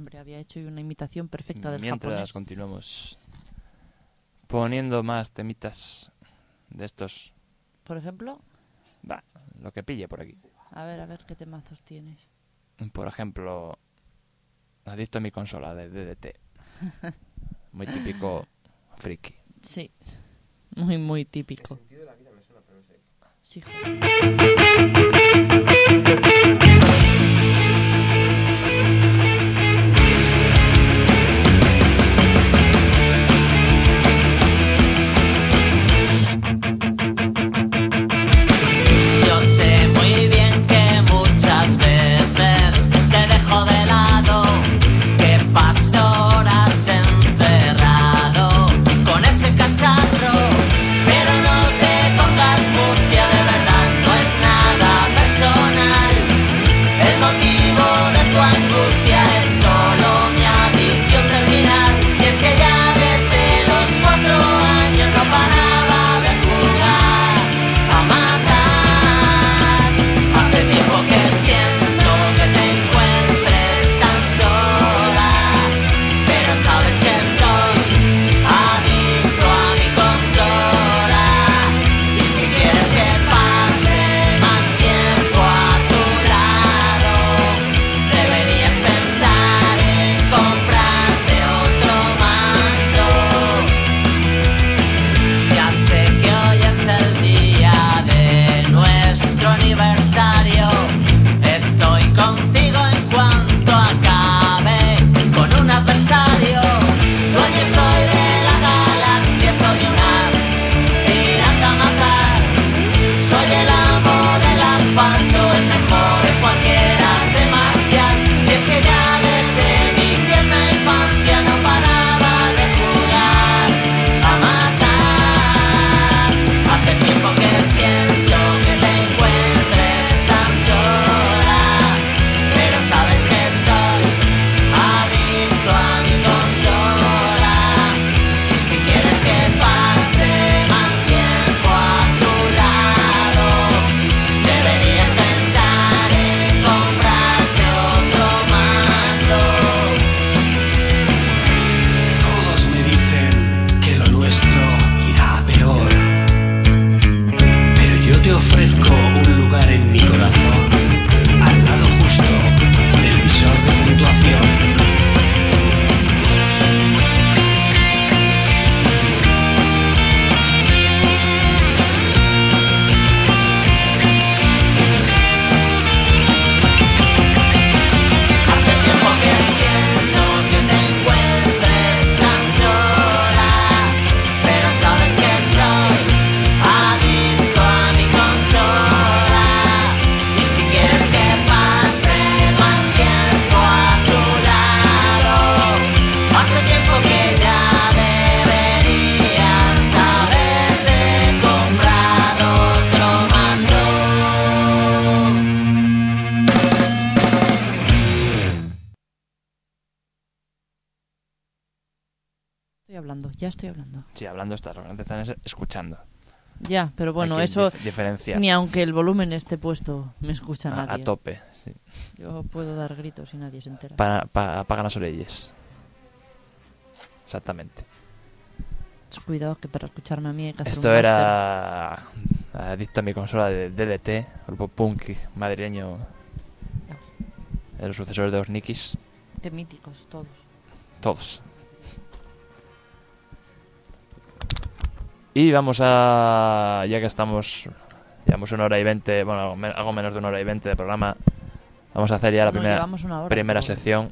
N: hombre, había hecho una imitación perfecta del
C: Mientras
N: japonés.
C: continuamos poniendo más temitas de estos.
N: Por ejemplo,
C: Va, lo que pille por aquí.
N: a ver qué temazos tienes.
C: Por ejemplo, Adicto a mi consola de DDT. Muy típico friki.
N: Sí, muy típico. Sí,
P: Yo sé muy bien que muchas veces te dejo de lado, que paso horas encerrado con ese cacharro, pero no te pongas mustia, de verdad no es nada personal. El motivo de tu angustia es solo mi adicción terminal, y es que ya desde los 4 años no paraba de jugar a matar. Hace tiempo que siento que te encuentres tan sola, pero sabes que soy adicto a mi consola. Y si quieres que pase más tiempo a tu lado, deberías pensar en comprarte otro mando. Ya sé que hoy es el día de nuestro aniversario. Estoy contigo en cuanto acabe con un adversario. Dueño soy de la galaxia, soy de un as tirando a matar. Soy el amo del asfalto, el mejor en cualquier arte marcial. Y es que ya desde mi tierna infancia no paraba de jugar a matar. Hace tiempo que siento que te encuentres tan sola, pero sabes que soy adicto a mi consola. Y si quieres que pase más tiempo a tu lado, deberías pensar en comprarte otro mando.
U: Todos me dicen que lo nuestro irá a peor, pero yo te ofrezco un lugar en mi corazón, al lado justo del visor de puntuación.
P: Hace tiempo que siento que te encuentres tan sola, pero sabes que soy adicto a mi consola. Y si quieres que pase más tiempo a tu lado, hace tiempo que ya deberías haberte comprado otro mando.
N: Ya estoy hablando.
C: Sí, hablando estás, te están escuchando.
N: Ya, pero bueno,
C: Hay que
N: eso
C: diferenciar.
N: ni aunque el volumen esté puesto me escucha
C: A
N: nadie.
C: tope, sí.
N: Yo puedo dar gritos y nadie se entera.
C: Apagan las orejas. Exactamente.
N: Cuidado que para escucharme a mí hay que hacer
C: Esto
N: un
C: era Adicto a mi consola de DDT, grupo punk madrileño, de los sucesores de los Nikis.
N: máster. Qué míticos todos.
C: Todos. Y vamos a... Ya que estamos... Llevamos 1 hora y 20... Bueno, algo menos de 1 hora y 20 de programa. Vamos a hacer ya la
N: No, llevamos una hora,
C: primera
N: pero-
C: sección.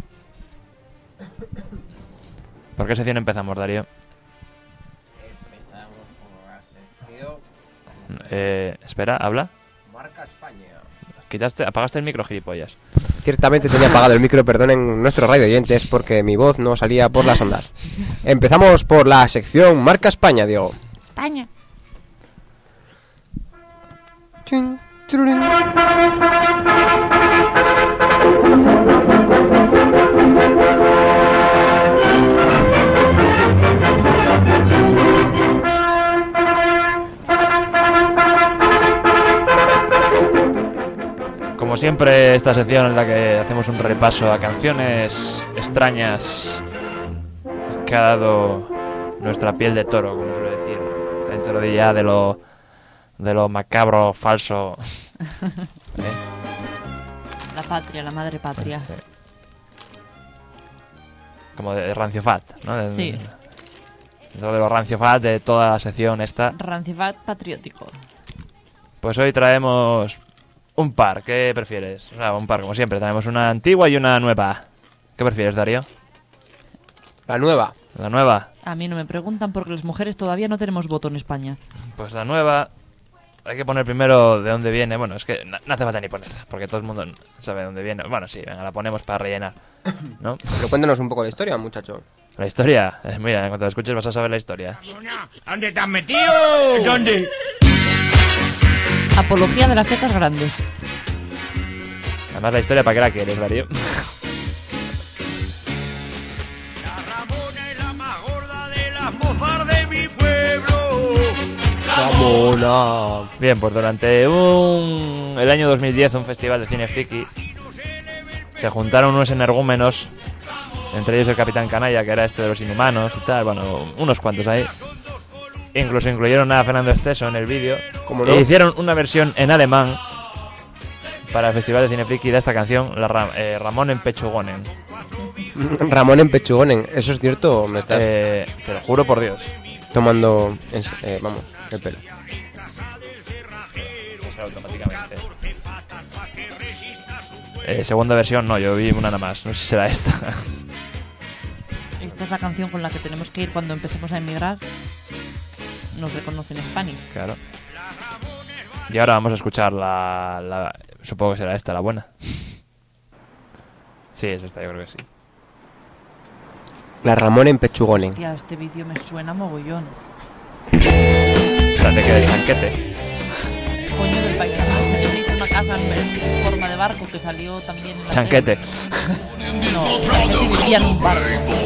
C: ¿Por qué sección empezamos, Darío?
D: Empezamos con la sección
C: Espera, habla.
D: Marca España.
C: Apagaste el micro, gilipollas.
D: Ciertamente tenía apagado el micro, perdonen nuestros radio oyentes, porque mi voz no salía por las ondas. Empezamos por la sección Marca España, Diego.
N: España.
D: Chin, chururín.
C: Como Como siempre, esta sección en la que hacemos un repaso a canciones extrañas que ha dado nuestra piel de toro, como suele decir, dentro de ya de lo macabro, falso.
N: La patria, la madre patria.
C: Sí. Como de Rancio Fat, ¿no?
N: Sí.
C: Dentro de los Rancio Fat de toda la sección esta.
N: Rancio Fat patriótico.
C: Pues hoy traemos un par, ¿qué prefieres? O sea, un par, como siempre, traemos una antigua y una nueva. ¿Qué prefieres, Darío?
D: La nueva.
C: La nueva.
N: A mí no me preguntan porque las mujeres todavía no tenemos voto en España.
C: Pues la nueva, hay que poner primero de dónde viene. Bueno, es que no hace falta ni ponerla, porque todo el mundo sabe de dónde viene. Bueno, sí, venga, la ponemos para rellenar, ¿no?
D: Pero cuéntanos un poco la historia, muchacho.
C: La historia, mira, en cuanto la escuches vas a saber la historia.
A: ¿Dónde te has metido? ¿Dónde?
N: Apología de las tetas grandes.
C: Además, la historia, ¿para qué la quieres, Darío?
D: Ramona.
C: Bien, pues durante el año 2010, un festival de cine friki, se juntaron unos energúmenos, entre ellos el Capitán Canalla, que era este de los Inhumanos y tal, bueno, unos cuantos ahí. Incluso incluyeron a Fernando Esteso en el vídeo.
D: ¿Cómo no?
C: E hicieron una versión en alemán para el festival de cine friki de esta canción, Ramón en Pechugonen.
D: Ramón en Pechugonen, ¿eso es cierto o me estás...?
C: Te lo juro por Dios.
D: Tomando, vamos, el pelo.
C: Automáticamente. Segunda versión, no, yo vi una nada más. No sé si será esta.
N: Esta es la canción con la que tenemos que ir cuando empecemos a emigrar. Nos reconocen Spanish.
C: Claro. Y ahora vamos a escuchar supongo que será esta, la buena. Sí, es esta, yo creo que sí.
D: La Ramón en Pechugonen.
N: Hostia, este vídeo me suena mogollón.
C: ¿Sabes de qué? De Chanquete.
N: Coño, del paisaje. Se hizo una casa en forma de barco que salió también en la
C: Chanquete.
N: No, Chanquete vivía en un barco.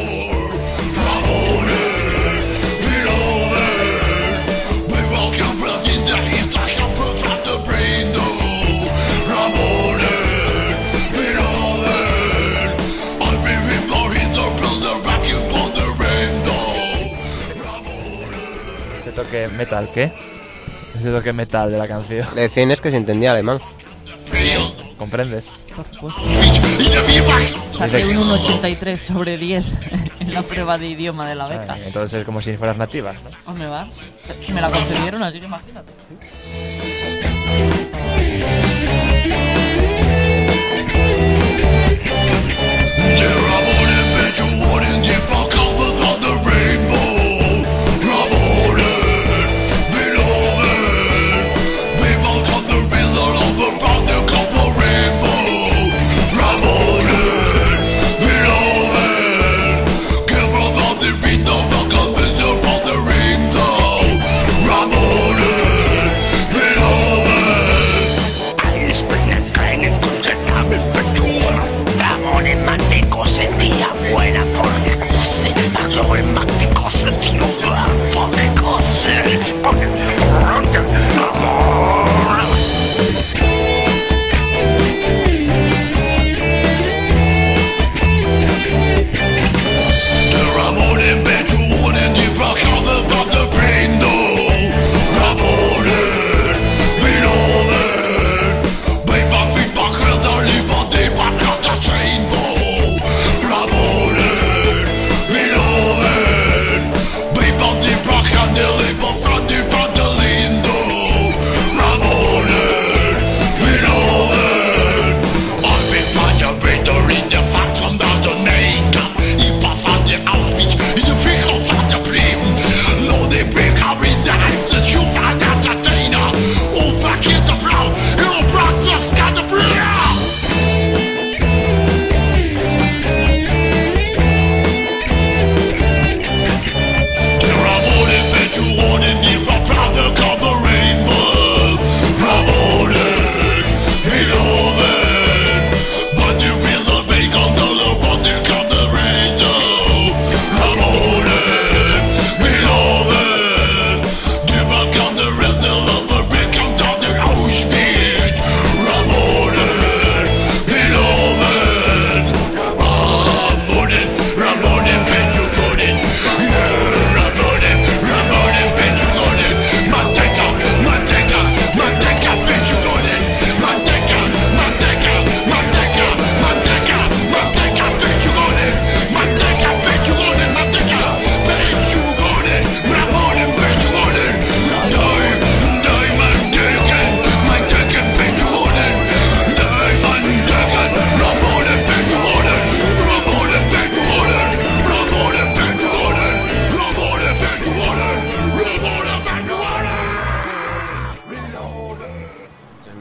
C: Toque metal, ¿qué? Ese toque metal de la canción.
D: Le decían es que se entendía alemán.
C: ¿Comprendes?
N: Por supuesto. Saqué un 1,83 sobre 10 en la prueba de idioma de la beca.
C: Entonces es como si fueras nativa, ¿no?
N: Oh, me va. Me la concedieron, así que imagínate.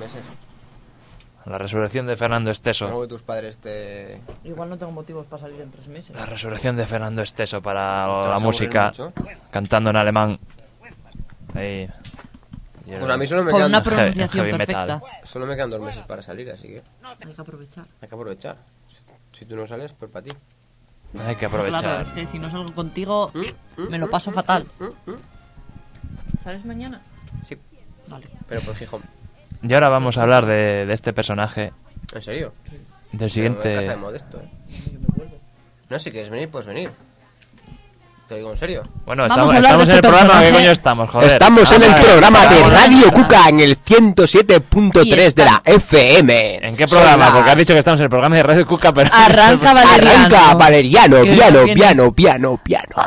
D: meses.
C: La resurrección de Fernando Esteso.
D: Luego que tus padres te...
B: Igual no tengo motivos para salir en 3 meses.
C: La resurrección de Fernando Esteso para
D: vas
C: la
D: a
C: música,
D: aburrir mucho.
C: cantando en alemán. Ahí.
D: Pues a mí solo me
N: Con
D: quedan...
N: una pronunciación
C: heavy
N: perfecta.
C: metal.
D: Solo me quedan 2 meses para salir, así que...
N: Hay que aprovechar.
D: Hay que aprovechar. Si tú no sales, pues para ti.
C: Hay que aprovechar.
N: Claro, es que si no salgo contigo, me lo paso fatal. ¿Sales mañana?
D: Sí.
N: Vale.
D: Pero por Gijón.
C: Y ahora vamos a hablar de este personaje.
D: ¿En serio?
C: Del siguiente...
D: En casa de Modesto, No, si quieres venir, puedes venir. Te digo en serio.
C: Bueno,
N: Vamos
C: estamos
N: a hablar de
C: en el
N: este
C: programa. ¿Qué
N: personaje.
C: coño estamos? Joder.
D: Estamos en el
C: Vamos a ver.
D: programa de
C: Vamos a ver.
D: Radio Cuca en el 107.3 de la FM.
C: ¿En qué programa?
D: Son
C: Porque has
D: las-
C: dicho que estamos en el programa de Radio Cuca, pero...
N: Arranca Valeriano.
D: Arranca, Valeriano,
N: Que
D: piano,
N: vienes-
D: piano, piano, piano.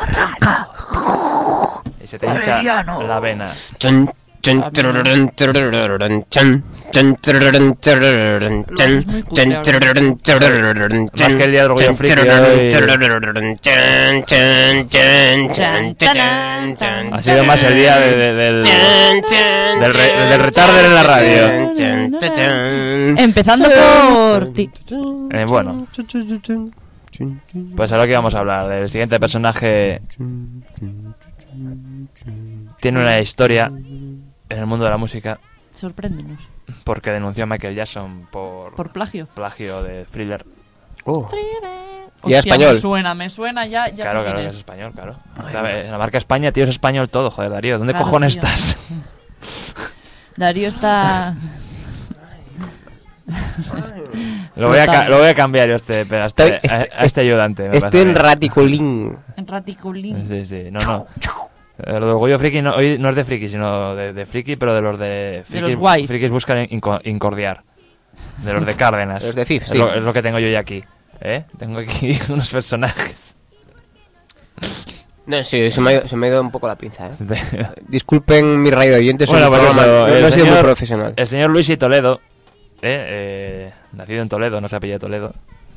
C: Y se te hincha
N: Valeriano.
C: la vena.
D: Chan, chan, tarararán, tarararán, chan, chan, tarararán, tarararán, chan, chan, tarararán, tarararán,
C: Más que el día del orgullo
D: chan,
C: friki
D: tarararán,
C: hoy.
D: tarararán, chan, chan, chan, chan, chan, chan,
C: Ha sido más el día del retarder en la radio.
D: chan, chan, chan.
N: Empezando por ti.
C: Bueno, pues ahora que vamos a hablar del siguiente personaje. Tiene una historia en el mundo de la música
N: Sorpréndenos.
C: porque denunció a Michael Jackson por
N: plagio.
C: Plagio de Thriller.
D: Oh.
N: Y
D: es español.
N: Me suena ya.
C: Claro,
N: sé quién
C: claro, que
N: es.
C: es español, claro. En la marca España, tío, es español todo, joder, Darío. ¿Dónde
N: Claro,
C: cojones
N: tío.
C: estás?
N: Darío está.
C: Lo voy a cambiar yo a este ayudante. me
D: Estoy
C: pasa a
D: en
C: mí.
D: Raticulín.
N: En Raticulín.
C: Sí, no. Lo de Orgullo Friki no, hoy no es de friki, sino de friki, pero de los de frikis,
N: los guays.
C: frikis buscan incordiar. De los de Cárdenas.
D: Los de FIF,
C: Es
D: sí.
C: lo- es lo que tengo yo ya aquí. Tengo aquí unos personajes.
D: No, sí, se me ha ido un poco la pinza, Disculpen mi radio oyentes,
C: Bueno, pues eso,
D: no he
C: el
D: sido muy
C: señor-
D: profesional.
C: El señor Luis y Toledo, nacido en Toledo, no se apellida Toledo,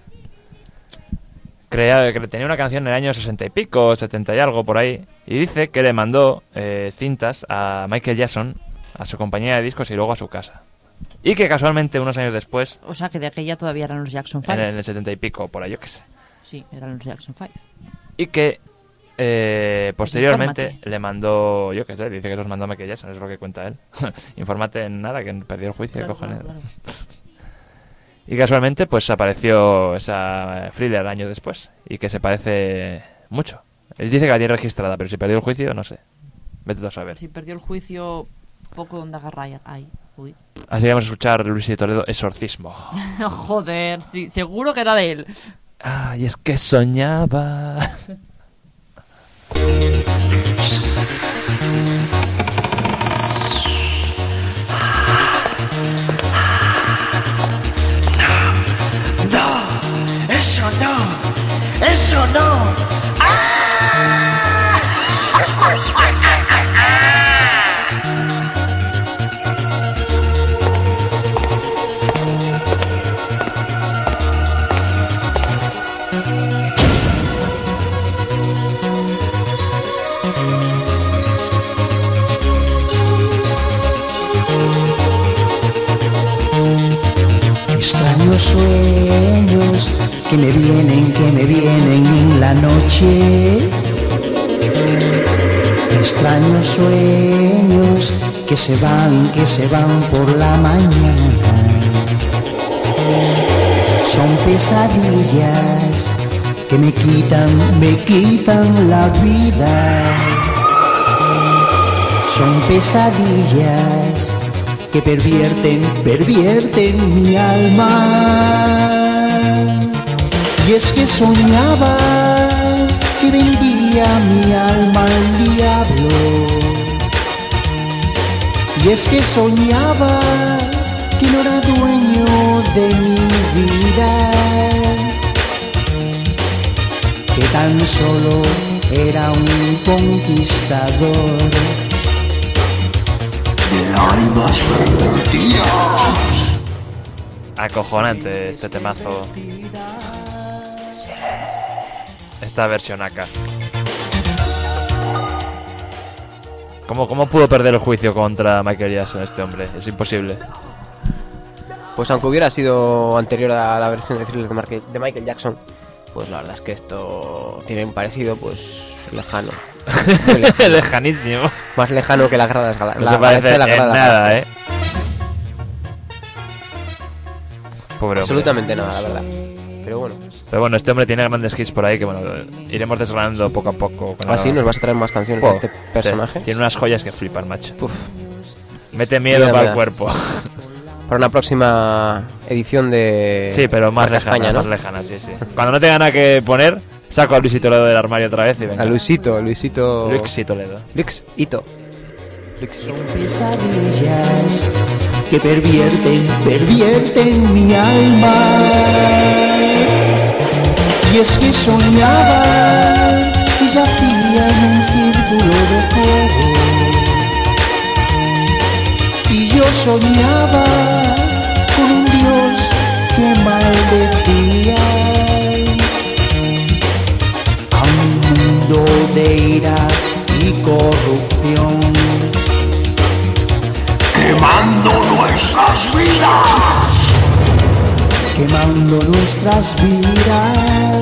C: que tenía una canción en el año 60 y pico, 70 y algo por ahí, y dice que le mandó cintas a Michael Jackson, a su compañía de discos y luego a su casa. Y que casualmente unos años después,
N: O sea que de aquella todavía eran los Jackson 5.
C: en el 70 y pico, por ahí yo qué sé,
N: Sí, eran los Jackson 5.
C: y que posteriormente
N: infórmate.
C: le mandó, yo qué sé, dice que los mandó a Michael Jackson, es lo que cuenta él. Infórmate en nada, que perdió el juicio,
N: Claro,
C: cojones.
N: claro.
C: Y casualmente pues apareció esa Thriller años después y que se parece mucho. Él dice que la tiene registrada, pero si perdió el juicio, no sé. Vete tú a saber.
N: Si perdió el juicio, poco donde agarrar ahí. Uy.
C: Así que vamos a escuchar Luis y Toledo, Exorcismo.
N: Joder, sí, seguro que era de él.
C: Ay, es que soñaba.
H: No, eso no, eso no.
F: Extraños sueños que me vienen en la noche. Extraños sueños que se van por la mañana. Son pesadillas que me quitan la vida. Son pesadillas que pervierten mi alma. Y es que soñaba que vendía mi alma al diablo. Y es que soñaba que no era dueño de mi vida, que tan solo era un conquistador de almas pervertidas.
C: Acojonante este temazo. Esta versión acá. ¿Cómo pudo perder el juicio contra Michael Jackson este hombre? Es imposible.
D: Pues aunque hubiera sido anterior a la versión de Thriller de Michael Jackson, pues la verdad es que esto tiene un parecido pues lejano.
C: Lejanísimo.
D: Más lejano que la Guerra de las Galaxias.
C: No se parece en nada, Pobre
D: absolutamente nada, la verdad. Pero bueno,
C: este hombre tiene grandes hits por ahí que, bueno, iremos desgranando poco a poco.
D: Así nos vas a traer más canciones de este personaje.
C: Tiene unas joyas que flipan, macho. Uf. Mete miedo para el cuerpo.
D: Para una próxima edición de...
C: Sí, pero más lejana, España, ¿no? Más lejana, sí. Cuando no tenga nada que poner, saco a Luisito Ledo del armario otra vez y venga.
D: A Luisito Ledo.
F: Son pesadillas que pervierten mi alma. Y es que soñaba que yacía en un círculo de fuego. Y yo soñaba con un Dios que maldecía a un mundo de ira y corrupción,
J: quemando nuestras vidas.
F: Quemando nuestras vidas.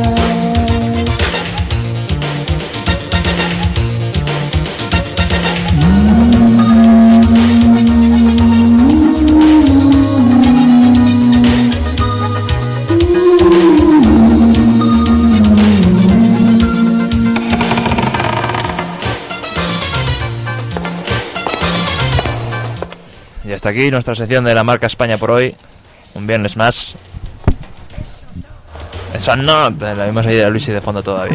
C: Y hasta aquí nuestra sección de la marca España por hoy. Un viernes más. Eso no, la vimos ahí a Luisi de fondo todavía.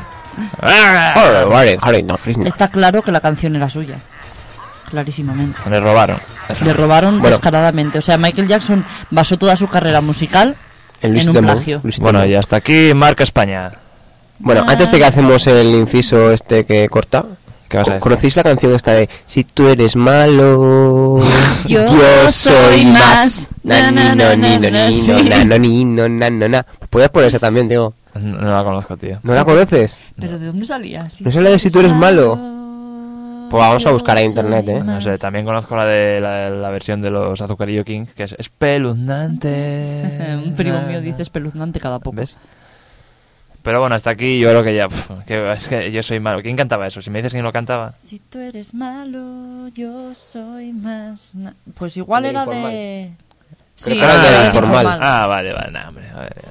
N: Está claro que la canción era suya. Clarísimamente.
C: Le robaron.
N: Le robaron descaradamente. O sea, Michael Jackson basó toda su carrera musical en un plagio.
C: Bueno, y hasta aquí marca España.
D: Bueno, antes de que hacemos el inciso este que corta, ¿conocéis la canción esta de Si tú eres malo, yo soy más? ¿Puedes poner esa también, Diego?
C: No la conozco, tío.
D: ¿No la conoces?
N: ¿Pero de dónde salía?
D: ¿No es la de Si tú eres malo? Pues vamos a buscar a internet,
C: No sé, también conozco la de la versión de los Azucarillo King, que es espeluznante.
N: Un primo mío dice espeluznante cada poco.
C: ¿Ves? Pero bueno, hasta aquí yo creo que ya... es que yo soy malo. ¿Quién cantaba eso? Si me dices quién lo cantaba.
N: Si tú eres malo, yo soy más... Pues igual era de...
D: Sí, era de Informal.
C: Ah, vale, nah, hombre.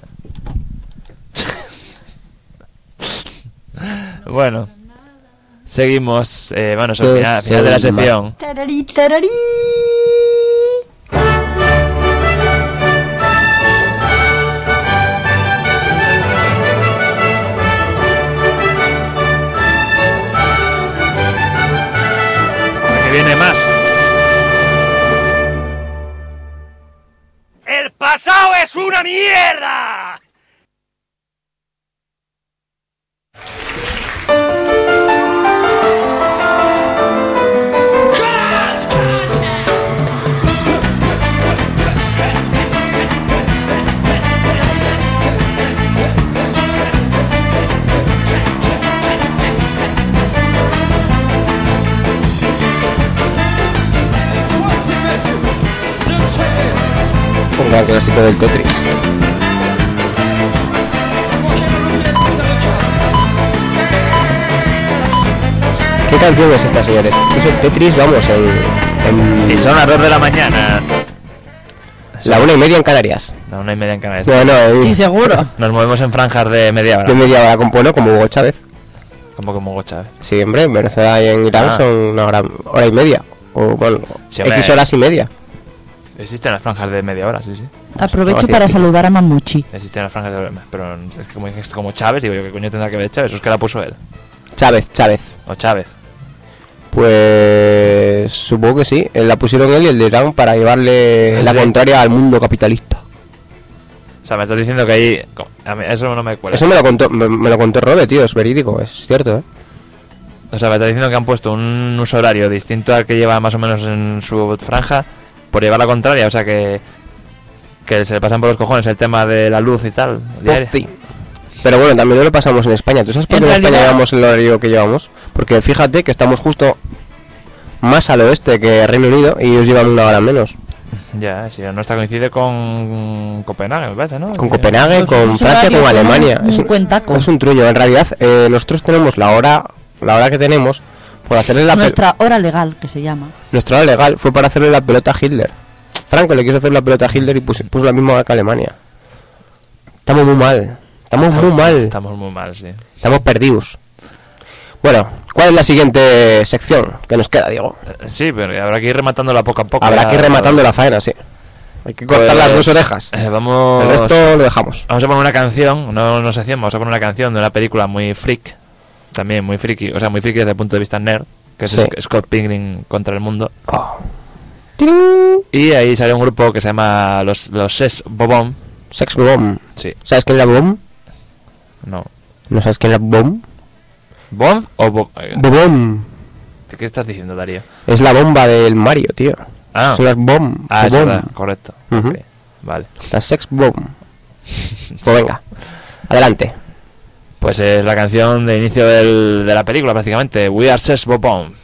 C: Bueno, seguimos. Bueno, eso, final de la sección.
F: Tararí, tararí.
C: Viene más.
A: ¡El pasado es una mierda!
D: Un gran clásico del Tetris. ¿Qué canción es esta, señores? Esto es el Tetris, vamos,
C: Y son las 2 de la mañana.
D: La 1:30 en Canarias.
C: La 1:30 en Canarias.
D: Bueno,
N: sí, seguro.
C: Nos movemos en franjas de media hora.
D: De media hora, como Hugo Chávez.
C: Como Hugo Chávez.
D: Sí, hombre, en Venezuela y en Irán son una hora y media. O bueno, sí, X horas y media.
C: Existen las franjas de media hora, sí.
N: Aprovecho para saludar a Mamuchi.
C: Existen las franjas de... Pero es que como Chávez, digo yo, ¿qué coño tendrá que ver Chávez? Eso es que la puso él.
D: Chávez.
C: O Chávez.
D: Pues supongo que sí. La pusieron él y el de Irán para llevarle la contraria al mundo capitalista.
C: O sea, me estás diciendo que ahí... A mí, eso no me cuela.
D: Eso me lo contó Robe, tío, es verídico, es cierto, ¿eh?
C: O sea, me estás diciendo que han puesto un uso horario distinto al que lleva más o menos en su franja por llevar la contraria, o sea que se le pasan por los cojones el tema de la luz y tal.
D: Sí. Pero bueno, también lo pasamos en España. ¿Tú sabes por qué en España llevamos el horario que llevamos? Porque fíjate que estamos justo más al oeste que Reino Unido y ellos llevan una hora menos.
C: Ya, sí, nuestra coincide con Copenhague, me parece, ¿no?
D: Con Copenhague, con Francia, con Alemania. Es un truño. En realidad, nosotros tenemos la hora que tenemos por hacerle la
N: nuestra hora legal, que se llama.
D: Nuestra hora legal fue para hacerle la pelota a Hitler. Franco le quiso hacer la pelota a Hitler y puso la misma hora que Alemania. Estamos muy mal. Estamos muy mal,
C: sí.
D: Estamos perdidos. Bueno, ¿cuál es la siguiente sección que nos queda, Diego?
C: Sí, pero habrá que ir rematándola poco a poco.
D: Habrá que ir rematando la faena, sí. Hay que cortar las 2 orejas.
C: Vamos.
D: El resto lo dejamos.
C: Vamos a poner una canción, no una sección, vamos a poner una canción de una película muy freak. También muy friki, o sea, muy friki desde el punto de vista nerd, que es Scott Pilgrim contra el mundo.
D: Oh.
C: Y ahí sale un grupo que se llama los Sex Bob-omb.
D: Sex Bob-omb.
C: Sí.
D: ¿Sabes quién es la Bob-omb?
C: No.
D: ¿No sabes quién es la Bob-omb?
C: ¿Bomb o
D: Bob-omb?
C: ¿Qué estás diciendo, Darío?
D: Es la bomba del Mario, tío.
C: Ah.
D: Son las bomb.
C: Ah, es verdad, correcto. Okay. Vale.
D: La Sex Bomb. Pues venga, adelante.
C: Pues es la canción de inicio de la película, prácticamente. We Are Sex Bob-omb.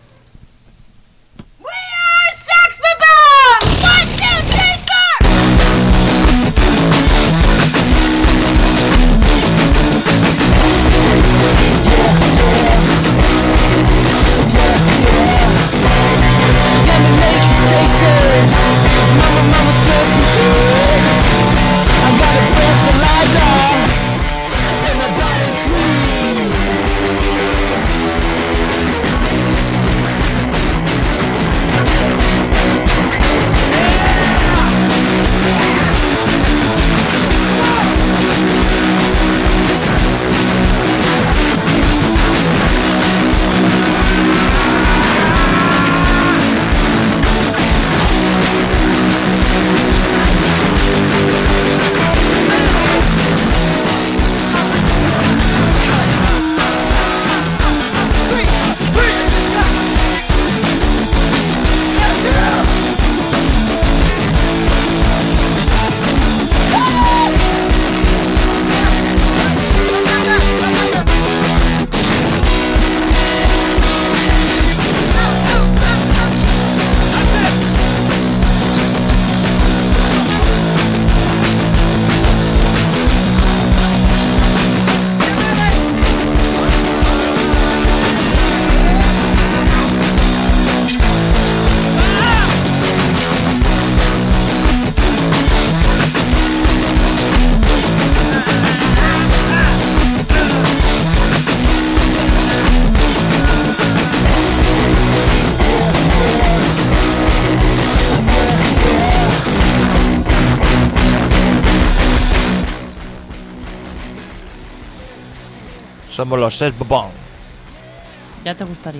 C: Somos los Sex Bob-omb.
N: Ya te gustaría.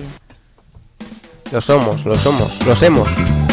D: Lo somos. Hemos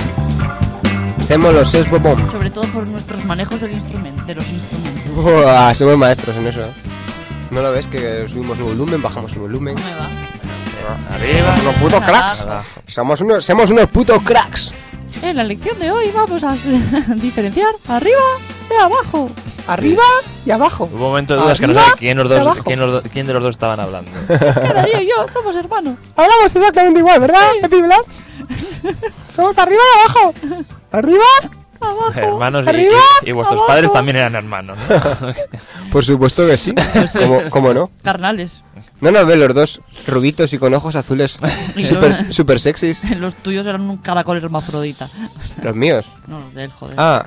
D: los Sex Bob-omb.
N: Sobre todo por nuestros manejos de los instrumentos.
D: Uah, somos maestros en eso. ¿No lo ves? Que subimos el volumen, bajamos el volumen.
N: No me va.
C: Arriba.
D: Unos putos cracks. Somos unos putos cracks.
N: En la lección de hoy vamos a diferenciar arriba de abajo.
D: Arriba y abajo.
C: Hubo un momento de dudas que no sabía quién de los dos estaban hablando.
N: Es que Darío y yo somos hermanos.
D: Hablamos exactamente igual, ¿verdad, Epi Blas? Somos arriba y abajo. Arriba, abajo.
C: Hermanos
D: arriba,
C: y vuestros
D: abajo.
C: padres también eran hermanos, ¿no?
D: Por supuesto que sí. ¿Cómo no?
N: Carnales.
D: No nos ven los dos rubitos y con ojos azules super sexys.
N: Los tuyos eran un caracol hermafrodita.
D: ¿Los míos?
N: No, los de él, joder.
D: Ah.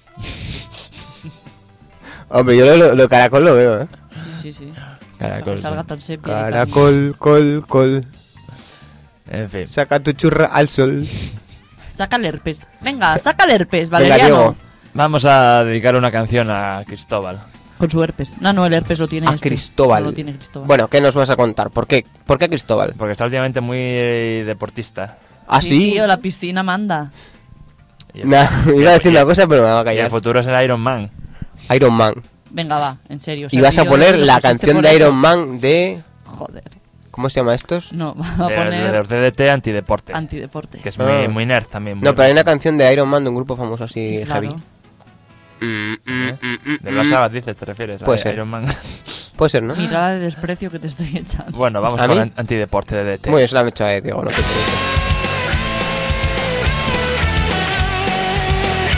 D: Hombre, yo lo caracol lo veo, ¿eh?
N: Sí.
C: Caracol.
N: Salga tan sepia.
D: Caracol, col.
C: En fin.
D: Saca tu churra al sol.
N: Saca el herpes. Venga, saca el herpes, Valeriano.
D: Venga,
C: vamos a dedicar una canción a Cristóbal.
N: Con su herpes. No, el herpes lo tiene
D: Cristóbal.
N: No lo tiene Cristóbal.
D: Bueno, ¿qué nos vas a contar? ¿Por qué Cristóbal?
C: Porque está últimamente muy deportista.
D: ¿Ah, sí?
N: Tío, la piscina manda.
D: Iba a decir una cosa, pero me va a callar.
C: Y el futuro es el Iron Man.
D: Iron Man.
N: Venga, va, en serio.
D: Y vas a poner la canción de Iron Man de...
N: Joder.
D: ¿Cómo se llama estos?
N: No, va a poner...
C: De los DDT Antideporte.
N: Antideporte.
C: Que es muy nerd también.
D: No, pero hay una canción de Iron Man de un grupo famoso así,
N: sí, claro.
D: heavy.
C: De Black Sabbath dices, ¿te refieres?
D: Puede ser.
C: Iron Man.
D: Puede ser, ¿no?
N: Mirada de desprecio que te estoy echando.
C: Bueno, vamos con Antideporte de DDT.
D: Muy bien, se la he hecho a Diego, no te preocupes.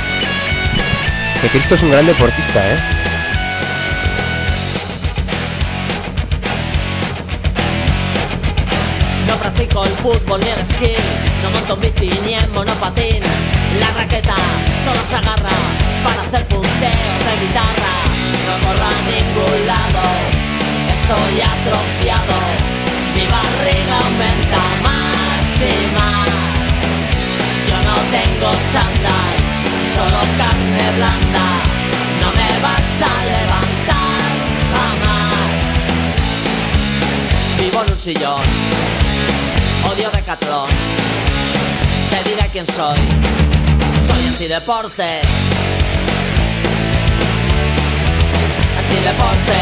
D: Que Cristo es un gran deportista, ¿eh?
T: No practico el fútbol ni el esquí, no monto en bici ni en monopatín. La raqueta solo se agarra para hacer punteos de guitarra. No corro a ningún lado, estoy atrofiado. Mi barriga aumenta más y más. Yo no tengo chándal, solo carne blanda. No me vas a levantar jamás. Vivo en un sillón, odio Decathlon. Te diré quién soy. Soy antideporte. Antideporte.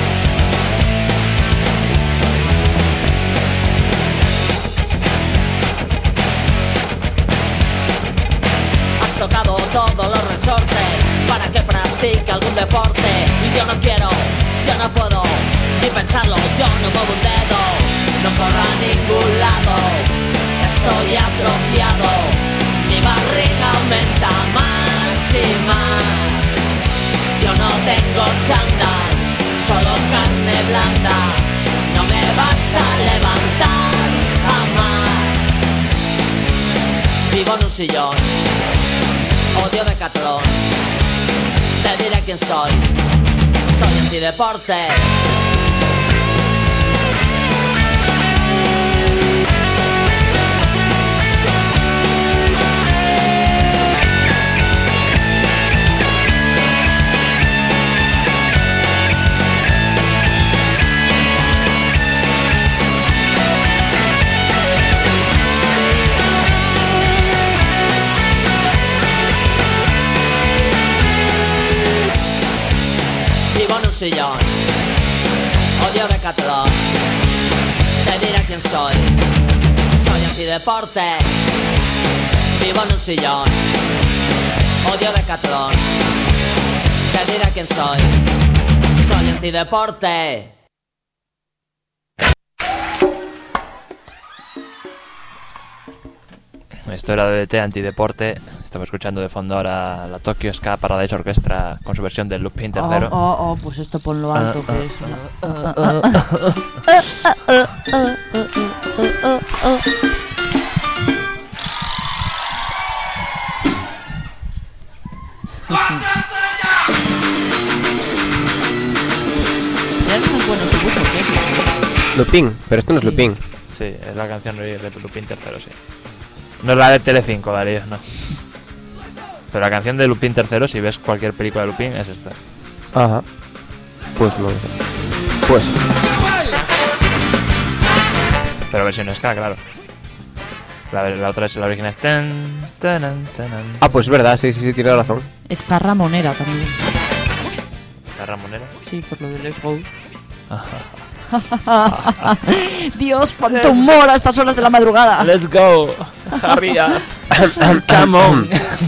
T: Has tocado todos los resortes para que practique algún deporte. Y yo no quiero, yo no puedo ni pensarlo, yo no muevo un dedo. No corro a ningún lado, estoy atrofiado. Mi barriga aumenta más y más. Yo no tengo chándal, solo carne blanda. No me vas a levantar jamás. Vivo en un sillón, odio Decathlon. Te diré quién soy. Soy antideporte. Vivo en un sillón, odio Decathlon. Te diré quién soy. Soy antideporte. Vivo en un sillón, odio Decathlon. Te diré quién soy. Soy antideporte.
C: Esto era DDT Antideporte. Estamos escuchando de fondo ahora la Tokyo Ska Paradise Orchestra con su versión del Lupin III.
N: Pues esto ponlo alto que es.
D: Lupin, pero esto no es Lupin.
C: Sí, es la canción de Lupin III, sí. No es la de Telecinco, Darío, no. Pero la canción de Lupin III, si ves cualquier película de Lupin, es esta.
D: Ajá. Pues no lo sé. Pues.
C: Pero versión ska, claro. La otra es la original.
D: Ah, pues es verdad, sí, tiene razón.
N: Ska Ramonera también.
C: ¿Ska Ramonera?
N: Sí, por lo de Let's Go. Dios, cuánto humor a estas horas de la madrugada.
C: Let's go, hurry up. Come on.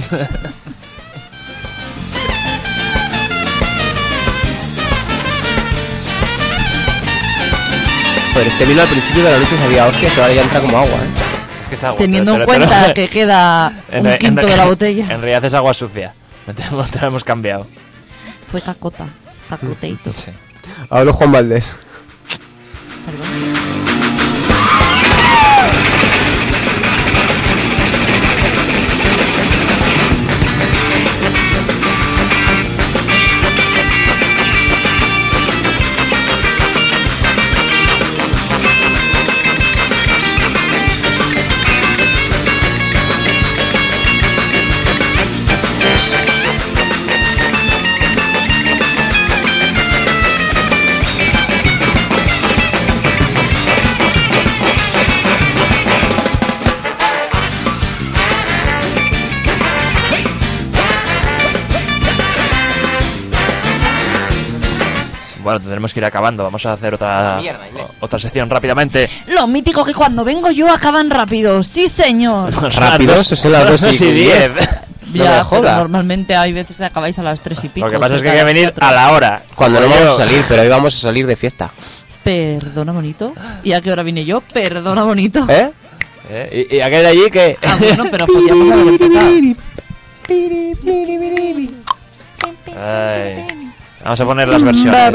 D: Joder, este vino al principio de la noche sabía hostias, ahora ya entra como agua,
C: Es que es agua.
N: Teniendo en cuenta que queda un quinto de la botella.
C: En realidad es agua sucia. Te lo hemos cambiado.
N: Fue cacota, cacoteito.
C: Sí.
D: Hablo Juan Valdés.
C: Bueno, tendremos que ir acabando. Vamos a hacer otra sección rápidamente.
N: Lo mítico que cuando vengo yo acaban rápido. Sí, señor.
D: ¿Rápidos? Son las 2:10.
N: Ya, pero normalmente hay veces que acabáis a las 3 y pico.
C: Lo que pasa es que hay que venir a la hora.
D: Cuando no vamos a salir, pero hoy vamos a salir de fiesta.
N: Perdona, bonito. ¿Y a qué hora vine yo? Perdona, bonito.
C: ¿Y aquel de allí que...?
N: Ah, bueno, pero podíamos haber empezado.
C: Ay. Vamos a poner las versiones.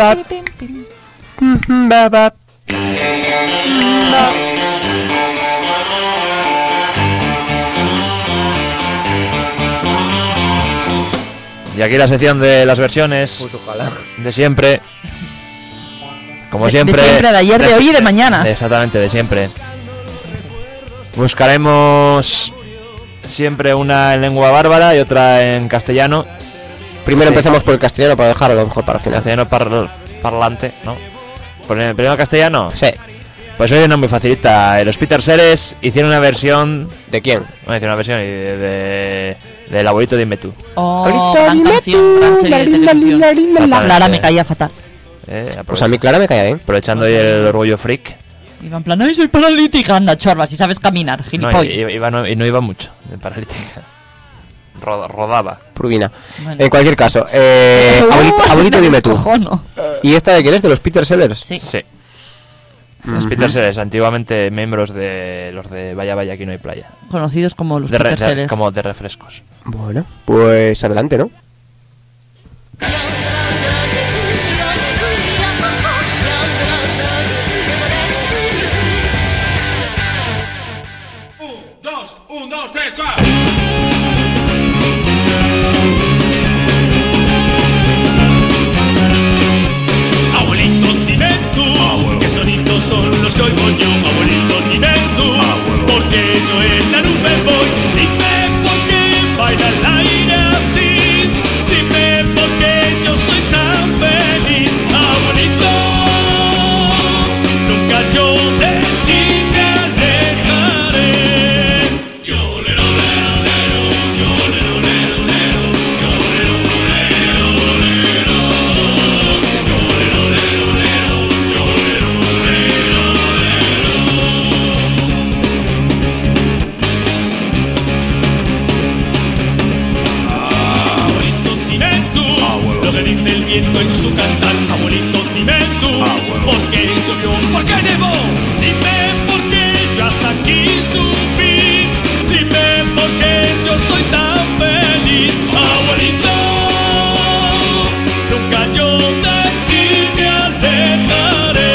C: Y aquí la sección de las versiones.
D: Pues ojalá.
C: De siempre. Como siempre.
N: De siempre, de ayer, de hoy y de mañana.
C: Exactamente, de siempre. Buscaremos siempre una en lengua bárbara y otra en castellano.
D: Primero empezamos por el castellano para dejarlo a lo mejor para el final.
C: Castellano parlante, ¿no? ¿Primero castellano?
D: Sí.
C: Pues hoy una muy facilita. Los Peter Seres hicieron una versión...
D: ¿De quién?
C: Bueno, hicieron una versión del abuelito de Dime Tú.
N: Oh, gran canción, gran serie de televisión. Clara me caía fatal.
D: Pues a mí Clara me caía bien.
C: Aprovechando ahí el orgullo freak.
N: Iba en plan, ¡ay, soy paralítica! Anda, chorba, si sabes caminar, gilipollas.
C: No, no iba mucho de paralítica. Rodaba.
D: Purvina.
N: Bueno.
D: En cualquier caso, abuelito Dime Tú. ¿Y esta de quién es? ¿De los Peter Sellers?
C: Sí. Los Peter Sellers, antiguamente miembros de los de Vaya Vaya Aquí No Hay Playa.
N: Conocidos como los Peter Sellers.
C: Como de refrescos.
D: Bueno, pues adelante, ¿no?
J: Un, dos, tres, cuatro. Abuelito, dime tú, ¿qué sonidos son los que oigo yo? Abuelito, dime tú, porque yo en la nube voy. Dime por qué baila el aire así. Dime por qué yo soy tan feliz. Abuelito, nunca yo de ti me alejaré. Dice el viento en su cantar, abuelito, dime tú, ¿por qué llovió? ¿Por qué nevó? Dime por qué yo hasta aquí subí. Dime por qué yo soy tan feliz. Abuelito, nunca yo de ti me alejaré.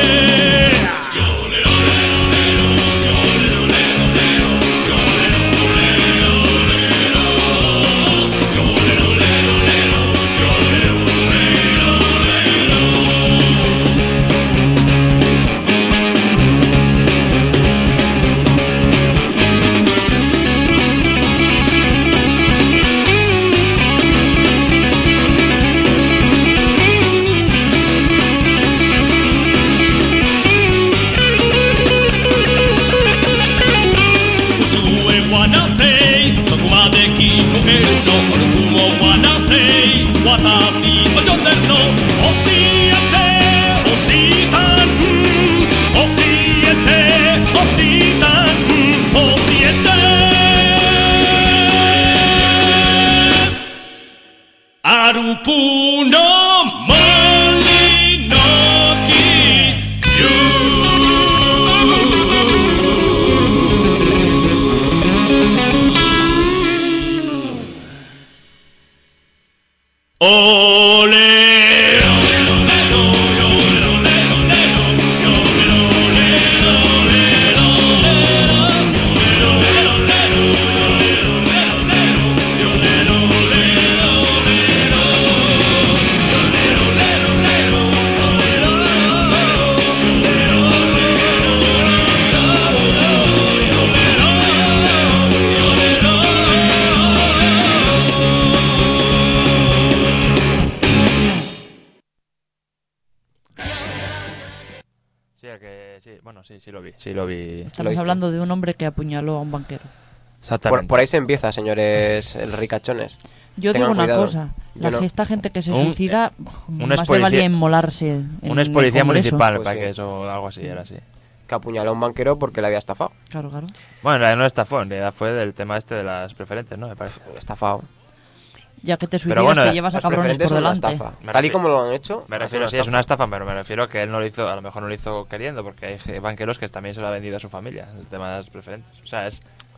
J: Arupuno Molinoki Ole.
C: Sí lo vi.
N: Estamos hablando de un hombre que apuñaló a un banquero.
C: Exactamente.
D: Por ahí se empieza, señores, el ricachones.
N: Yo digo una cosa, esta gente que se suicida, más le valía inmolarse.
C: Un ex policía municipal, pues para que eso, algo así, era así.
D: Que apuñaló a un banquero porque le había estafado.
N: Claro.
C: Bueno, en realidad no estafó, en realidad fue del tema de las preferentes, ¿no? Me parece.
D: Estafado.
N: Ya que te suicidas, te llevas a cabrones por delante.
D: Tal y como lo han hecho.
C: Me refiero, sí, es una estafa, pero me refiero a que él no lo hizo, a lo mejor no lo hizo queriendo, porque hay banqueros que también se lo ha vendido a su familia, el tema de las preferentes. O sea, es...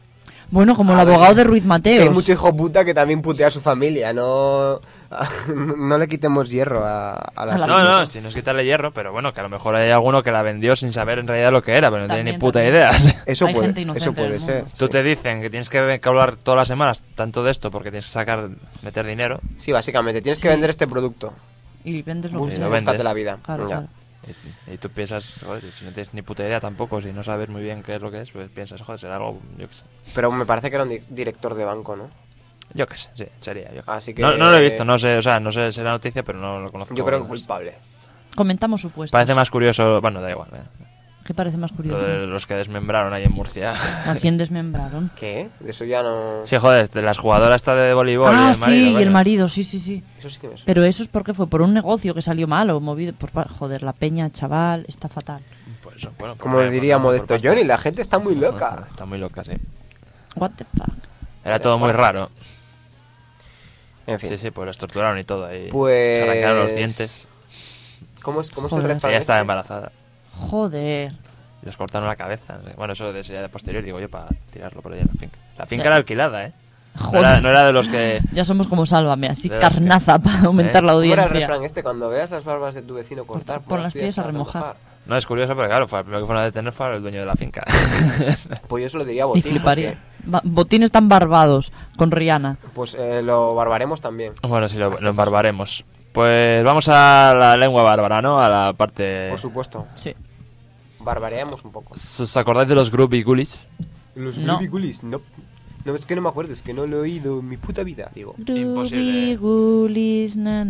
N: Bueno, como el abogado de Ruiz Mateos.
D: Hay mucho hijo puta que también putea a su familia, no le quitemos hierro a la
C: No, si no es quitarle hierro, pero bueno, que a lo mejor hay alguno que la vendió sin saber en realidad lo que era, pero no tiene ni puta idea.
D: Eso puede ser.
C: Tú te dicen que tienes que hablar todas las semanas tanto de esto porque tienes que meter dinero.
D: Sí, básicamente, tienes que vender este producto.
N: Y vendes lo que sea.
D: Búscate la vida.
N: Claro.
C: Y tú piensas, joder, si no tienes ni puta idea tampoco, si no sabes muy bien qué es lo que es, pues piensas, joder, será algo, yo qué sé.
D: Pero me parece que era un director de banco, ¿no?
C: Yo qué sé, sí, sería.
D: Así que...
C: No lo he visto, no sé si era noticia, pero no lo conozco.
D: Yo creo que culpable.
N: Comentamos supuestos.
C: Parece más curioso, bueno, da igual.
N: ¿Qué parece más curioso?
C: Lo de los que desmembraron ahí en Murcia.
N: ¿A quién desmembraron?
D: ¿Qué? Eso ya no...
C: Sí, joder, de las jugadoras esta de voleibol
N: y
C: el marido.
N: Sí,
C: vaya.
N: y el marido, sí.
D: Eso sí que me suena.
N: Pero eso es porque fue por un negocio que salió mal o movido por... Joder, la peña, chaval, está fatal.
C: Pues eso, bueno,
D: como diría Modesto Johnny, la gente está muy loca.
C: Está muy loca, sí.
N: What the fuck.
C: Era todo muy raro.
D: En fin.
C: Sí, pues los torturaron y todo ahí.
D: Pues...
C: Se arrancaron los dientes.
D: ¿Cómo es el refrán?
C: Ella estaba embarazada.
N: Joder.
C: Y les cortaron la cabeza. Bueno, eso sería de posterior, digo yo, para tirarlo por ahí en la finca. La finca era alquilada, ¿eh?
N: Joder.
C: No era de los que...
N: Ya somos como Sálvame, así carnaza para aumentar la audiencia.
D: ¿Cómo era el refrán cuando veas las barbas de tu vecino cortar,
N: por las tuyas a remojar?
C: No, es curioso, pero claro, el primero que fueron a detener fue el dueño de la finca.
D: Pues yo se lo diría a Botín.
N: Y fliparía. Botín están barbados con Rihanna.
D: Pues lo barbaremos también.
C: Bueno, sí, lo embarbaremos. Pues vamos a la lengua bárbara, ¿no? A la parte...
D: Por supuesto.
N: Sí.
D: Barbareamos un poco.
C: ¿Os acordáis de los Groovy Ghoulies?
D: Los Groovy Ghoulies, no. No, es que no me acuerdo, es que no lo he oído en mi puta vida, digo.
C: Imposible.
N: Ghoulies, na.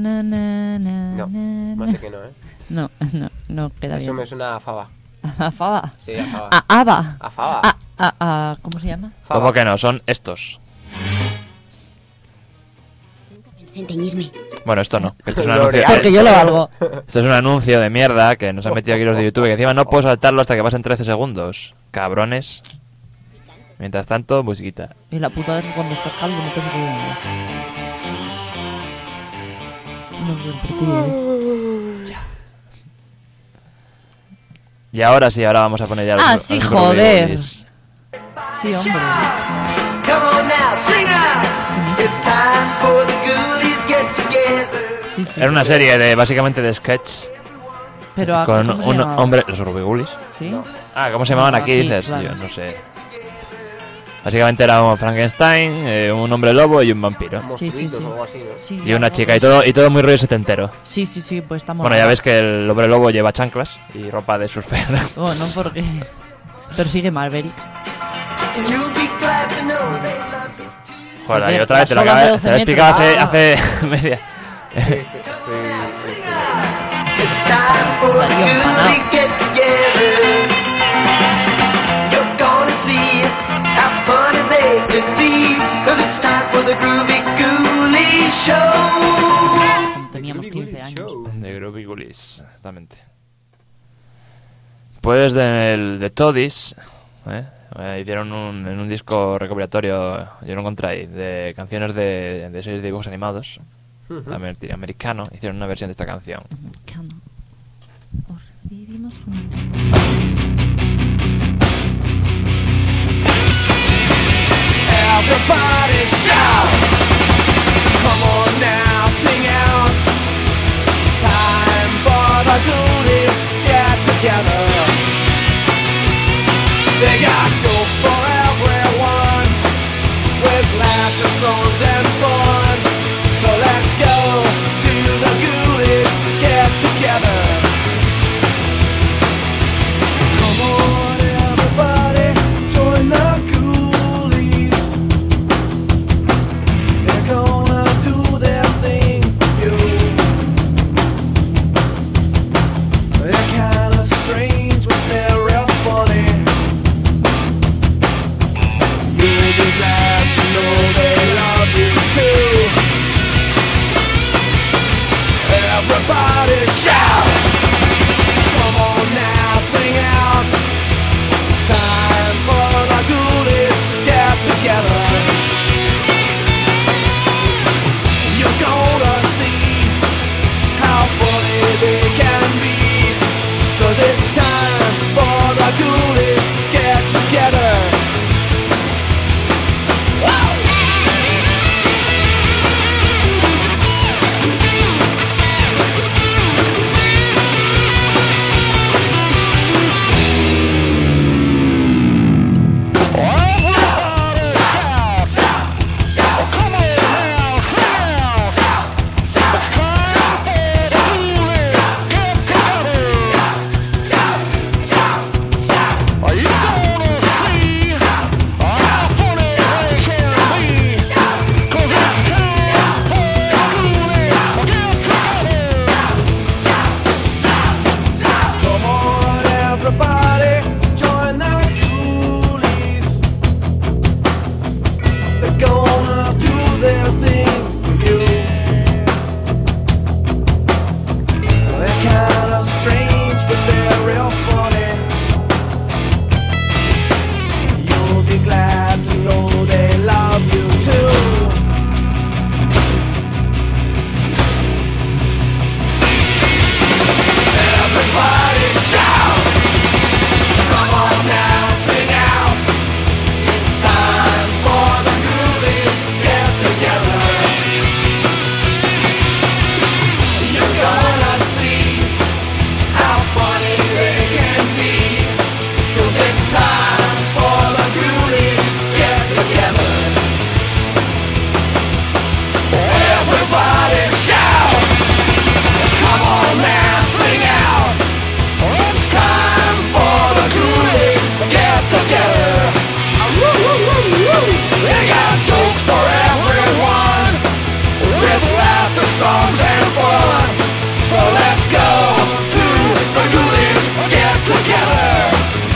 D: No, más sé que no, ¿eh?
N: No queda bien.
D: Eso me suena a fava.
N: ¿A fava?
D: Sí, a fava.
N: ¿A aba?
D: A fava.
N: ¿Cómo se llama?
C: Fava. ¿Cómo que no? Son estos.
O: Pensé en teñirme.
C: Bueno, esto no. Esto es un anuncio.
N: Porque yo lo valgo.
C: Esto es un anuncio de mierda que nos han metido aquí los de YouTube, que encima no puedo saltarlo hasta que pasen 13 segundos. Cabrones. Mientras tanto, musiquita.
N: Y la puta es que cuando estás calvo no te se puede nada. No es bien por ti, Ya.
C: Y ahora sí, ahora vamos a poner ya los...
N: sí, joder. Sí, hombre. Sí.
C: Era una serie básicamente de sketch.
N: Pero
C: con un hombre... ¿Los Groovy Ghoulies?
N: Sí.
C: ¿Cómo se llamaban aquí? Dices, claro. Yo no sé. Básicamente era un Frankenstein, un hombre lobo y un vampiro.
N: Sí.
C: Y una chica, y todo muy rollo setentero.
N: Sí, pues estamos...
C: Bueno, ya ves que el hombre lobo lleva chanclas y ropa de surfer.
N: Oh, no, porque... Pero sigue Maverick.
C: Joder, y otra vez te lo he explicado hace media.
N: Teníamos 15 años.
C: De Groovy Ghoulies, exactamente. Pues de Toadies, hicieron en un disco recopilatorio, yo lo encontré ahí, de canciones de series de dibujos animados, americano, hicieron una versión de esta canción.
N: Americano. Os recibimos con...
P: Everybody shout! Come on now, sing out! It's time for the Ghoulies get together. They got jokes for everyone, with laughter, songs and fun. So let's go to the Ghoulies get together. Come on, everybody, join the Ghoulies. They're gonna do their thing for you. They're kinda strange, but they're real funny. You'll be glad to know they love you too. Everybody shout! Come on now, sing out. It's time for the Ghoulies get together. You're gonna see how funny they can be. 'Cause it's time for the Ghoulies get together.
S: songs and fun. So let's go to the Ghoulies, get together.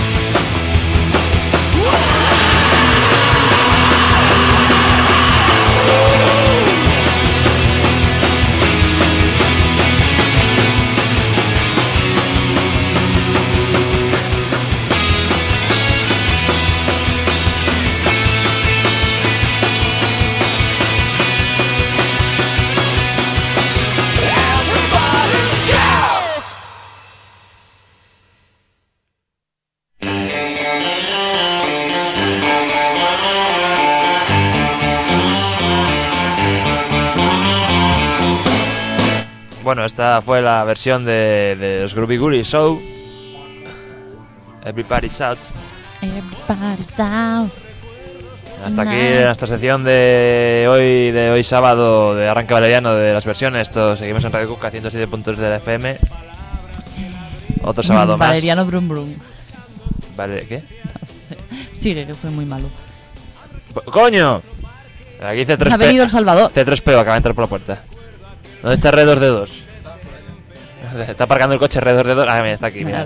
C: Bueno, esta fue la versión de los Groovy Ghoulies Show. Everybody's out.
N: Everybody's out.
C: Hasta aquí nuestra sección de hoy sábado de arranque valeriano de las versiones. Esto seguimos en Radio Cuca 107.3 de la FM. Otro sábado más.
N: Valeriano Brum Brum.
C: Vale, ¿qué?
N: Sigue, que fue muy malo.
C: ¡Coño! Aquí C3P.
N: Ha venido El Salvador.
C: C3P acaba de entrar por la puerta. ¿Dónde está R2D2? Está aparcando el coche R2D2. Ah, mira, está aquí. Mira.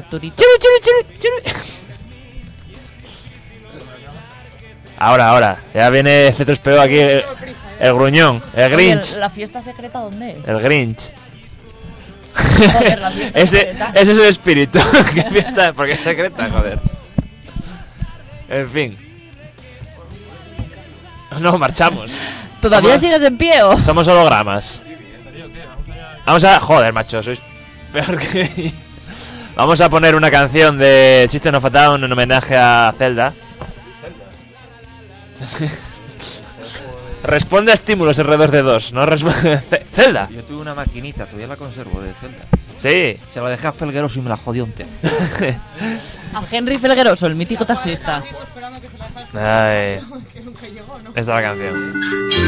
C: Ahora. Ya viene C3PO aquí. El gruñón. El Grinch.
N: Oye, ¿la fiesta secreta dónde es?
C: El Grinch.
N: Joder, la fiesta secreta.
C: Ese es el espíritu. ¿Qué fiesta? Porque es secreta, joder. En fin. No, marchamos.
N: ¿Todavía sigues en pie o...?
C: Somos hologramas. Vamos a... Joder, macho, sois peor que... Vamos a poner una canción de System of a Down en homenaje a Zelda. Responde a estímulos R2D2, no responde... Zelda.
M: Yo tuve una maquinita, todavía la conservo, de Zelda.
C: Sí.
M: Se la dejé a Felgueroso y me la jodió un tema.
N: A Henry Felgueroso, el mítico taxista.
C: Ay. Esta es la canción.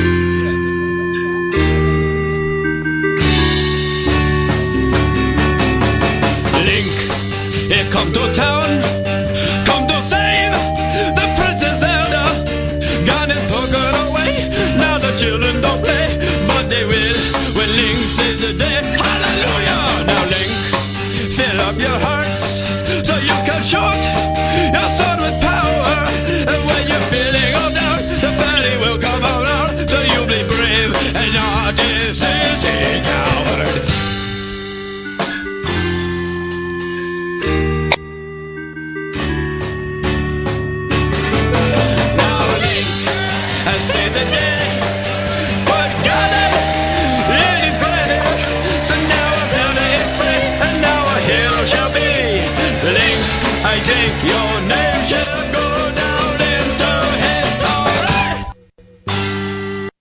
J: Here come to town, come to save the Princess Zelda. Gone and took her away. Now the children don't play, but they will when Link saves the day. Hallelujah! Now Link, fill up your hearts so you can shoot your sword with power. And when you're feeling all down, the valley will come around. So you'll be brave and not this is a coward. Save the day, but got it, it is granted. So now a Zelda is free, and now a hero shall be. Link, I think your name shall go down into history.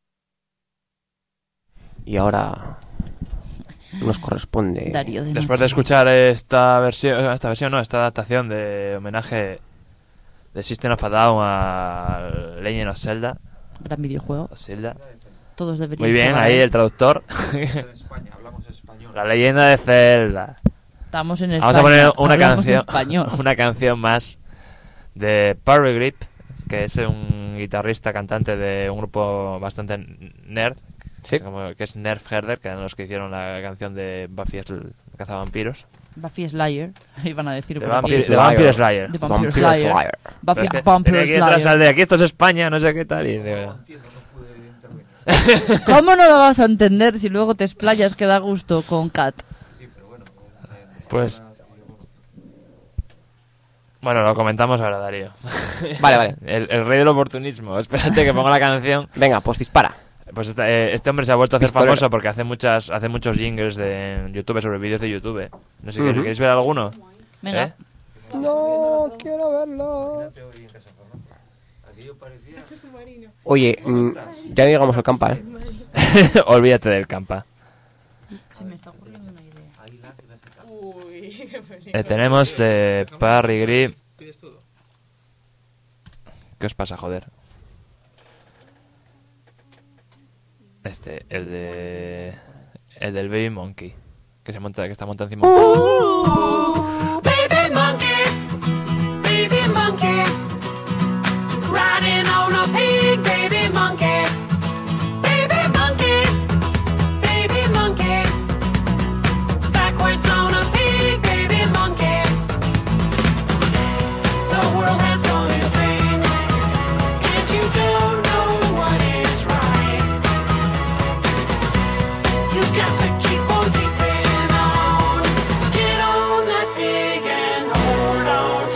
D: Y ahora nos corresponde
N: Darío de
C: después de escuchar esta adaptación de homenaje de System of a Down a Legend of Zelda.
N: Gran videojuego.
C: Zelda.
N: Todos deberían.
C: Muy bien, ahí el traductor. La leyenda de Zelda.
N: Estamos en España.
C: Vamos a poner una
N: Hablamos
C: canción,
N: español.
C: una canción más de Parry Grip, que es un guitarrista cantante de un grupo bastante nerd,
D: ¿sí?
C: Que es Nerf Herder, que eran los que hicieron la canción de Buffy el cazavampiros.
N: Buffy Slayer, iban a decir.
C: De Vampire Slayer.
N: De Vampire Slayer. Buffy Vampire
C: Slayer. Aquí esto es España, no sé qué tal. Y digo,
N: ¿cómo no lo vas a entender si luego te explayas que da gusto con Kat?
C: Pues... Bueno, lo comentamos ahora, Darío.
D: Vale.
C: El rey del oportunismo. Espérate que pongo la canción.
D: Venga, pues dispara.
C: Pues este hombre se ha vuelto a hacer
D: Pistolero.
C: famoso porque hace muchos jingles de YouTube sobre vídeos de YouTube. No sé, ¿queréis ver alguno?
N: Venga.
D: No, quiero verlo. Oye, ya llegamos al campa,
C: Olvídate del campa.
N: Se me está ocurriendo una idea.
Q: Uy, qué peligro.
C: Tenemos de Parry Grip. ¿Qué os pasa, joder? El del Baby Monkey, que está montado encima.
S: Baby monkey, riding on a pig, baby monkey, baby monkey, baby monkey.
E: got to keep on keeping on. Get on that thing and hold on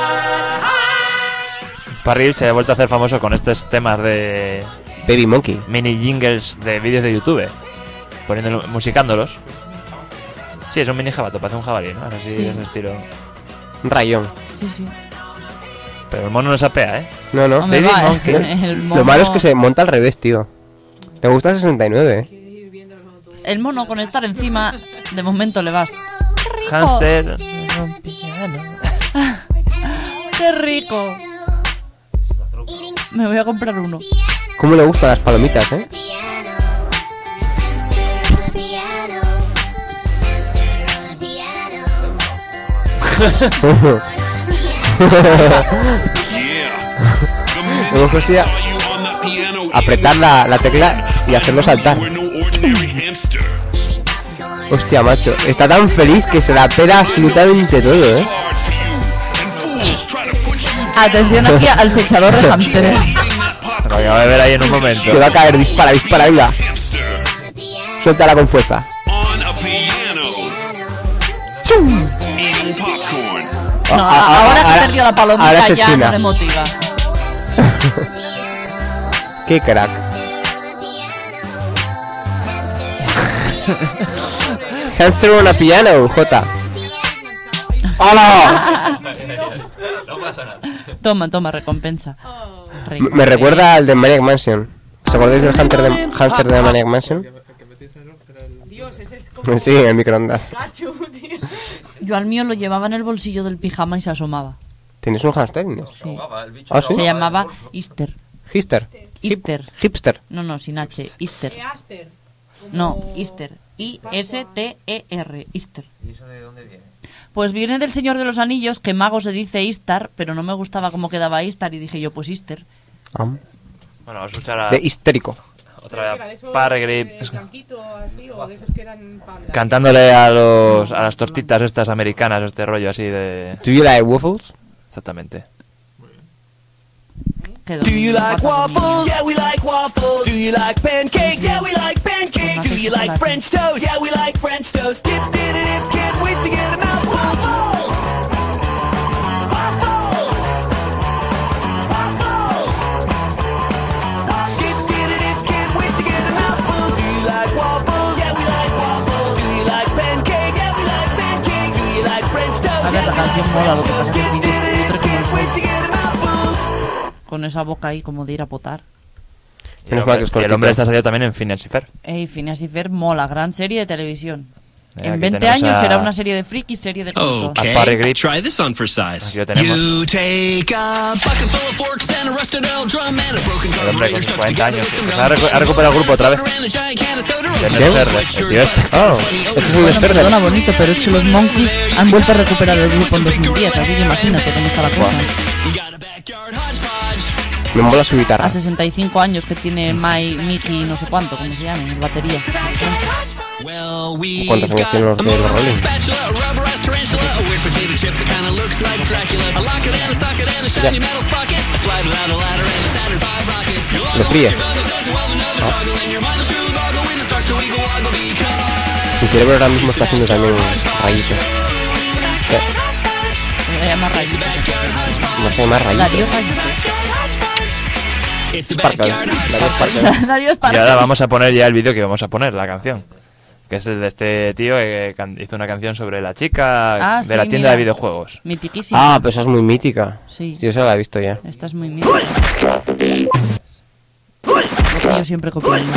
E: tight.
C: Parry se ha vuelto a hacer famoso con estos temas de
D: Baby Monkey,
C: mini jingles de vídeos de YouTube, musicándolos. Sí, es un mini jabato, parece un jabalí, ¿no? Así
N: Sí.
C: de ese estilo.
D: un rayón.
N: Sí, sí.
C: Pero el mono no sapea, ¿eh?
D: No, no.
N: Hombre,
C: Baby
N: va,
C: Monkey.
N: el mono-
D: Lo malo es que se monta al revés, tío. Le gusta el 69,
N: El mono con estar encima, de momento le vas.
C: Hámster.
N: ¡Qué rico! Me voy a comprar uno.
D: ¿Cómo le gustan las palomitas, eh? Me gustaría apretar la tecla y hacerlo saltar. Hostia, macho, está tan feliz que se la pela absolutamente todo, eh.
N: Atención aquí al sexador de hamsters.
C: Lo acabo de ver ahí en un momento.
D: Se va a caer, dispara, venga. Suéltala con fuerza.
N: No, ahora que he perdido la
D: ahora
N: palomita
D: se
N: ya
D: china.
N: no me motiva.
D: Qué crack. Hamster on a piano, J. ¡Hola!
N: Toma, recompensa.
D: Me recuerda al de Maniac Mansion. ¿Os acordáis del hámster de Maniac Mansion?
Q: Dios, ese es como...
D: Sí, en el microondas.
Q: Gacho, tío.
N: Yo al mío lo llevaba en el bolsillo del pijama y se asomaba.
D: ¿Tienes un hámster?
N: Sí.
D: ¿Ah, sí?
N: Se llamaba Easter.
D: Hister.
N: Easter.
D: Hipster.
N: No, sin H. Easter.
Q: Easter.
N: No, Easter. I-S-T-E-R. Easter.
M: ¿Y eso de dónde viene?
N: Pues viene del Señor de los Anillos, que mago se dice Istar, pero no me gustaba cómo quedaba Istar y dije yo, pues Easter.
C: Bueno, vamos a escuchar a...
D: De histérico.
C: Otra Parry
Q: Blanquito así, o de esos que eran panda.
C: cantándole a las tortitas estas americanas, este rollo así de...
D: ¿Do you like waffles?
C: Exactamente.
E: Do you like waffles? Yeah, we like waffles. Do you like pancakes? Yeah, we like pancakes. Do you like French toast? Yeah, we like French toast. Dip, dip, dip, can't wait to get a mouthful. Waffles! Waffles! Waffles! Dip, dip, dip, can't wait to get a mouthful. Do you like waffles? Yeah, we like waffles. Do you like pancakes? Yeah, we like pancakes. Do you like French toast?
N: A ver, la canción mola, lo que pasa es que el vídeo es cutre como el sol. Con esa boca ahí como de ir a potar.
C: Y el hombre está salido también en Phineas y Ferb.
N: Phineas y Ferb mola, gran serie de televisión. En
C: Aquí
N: 20
C: tenemos
N: años
C: a-
N: será una serie de friki, serie de culto.
J: Okay, try this on for size.
C: Aquí lo tenemos.
J: You take a bucket full of forks and a rusted old drum and a broken
C: El hombre con
J: carburetor
C: sus
J: stuck
C: 40
J: together
C: años.
J: with some
C: Pues ha recuperado el grupo otra vez. El tío este.
D: Oh, este es un
N: Bueno,
D: experto.
N: perdona, bonito, pero es que los Monkeys han vuelto a recuperar el grupo en 2010, así que imagínate cómo está la cosa.
D: Me mola su guitarra.
N: A 65 años que tiene Mickey no sé cuánto, como se llama, el batería.
D: ¿Cuántos años tienen los de los Rolling? Lo fríe. Mi cerebro ahora mismo está haciendo también rayitos.
N: Se llama Rayito.
D: No sé, más rayitos.
N: Darío Rayito.
D: Sparkle. Darío Sparkle.
N: Darío
C: Y
N: Sparkle.
C: ahora vamos a poner ya el vídeo que vamos a poner, la canción. Que es el de este tío que hizo una canción sobre la chica de
N: sí,
C: la tienda
N: mira.
C: de videojuegos.
N: Mitiquísima.
D: Ah, pero esa es muy mítica.
N: Sí.
D: Yo esa la he visto ya.
N: Esta es muy mítica. Lo que yo siempre copiando.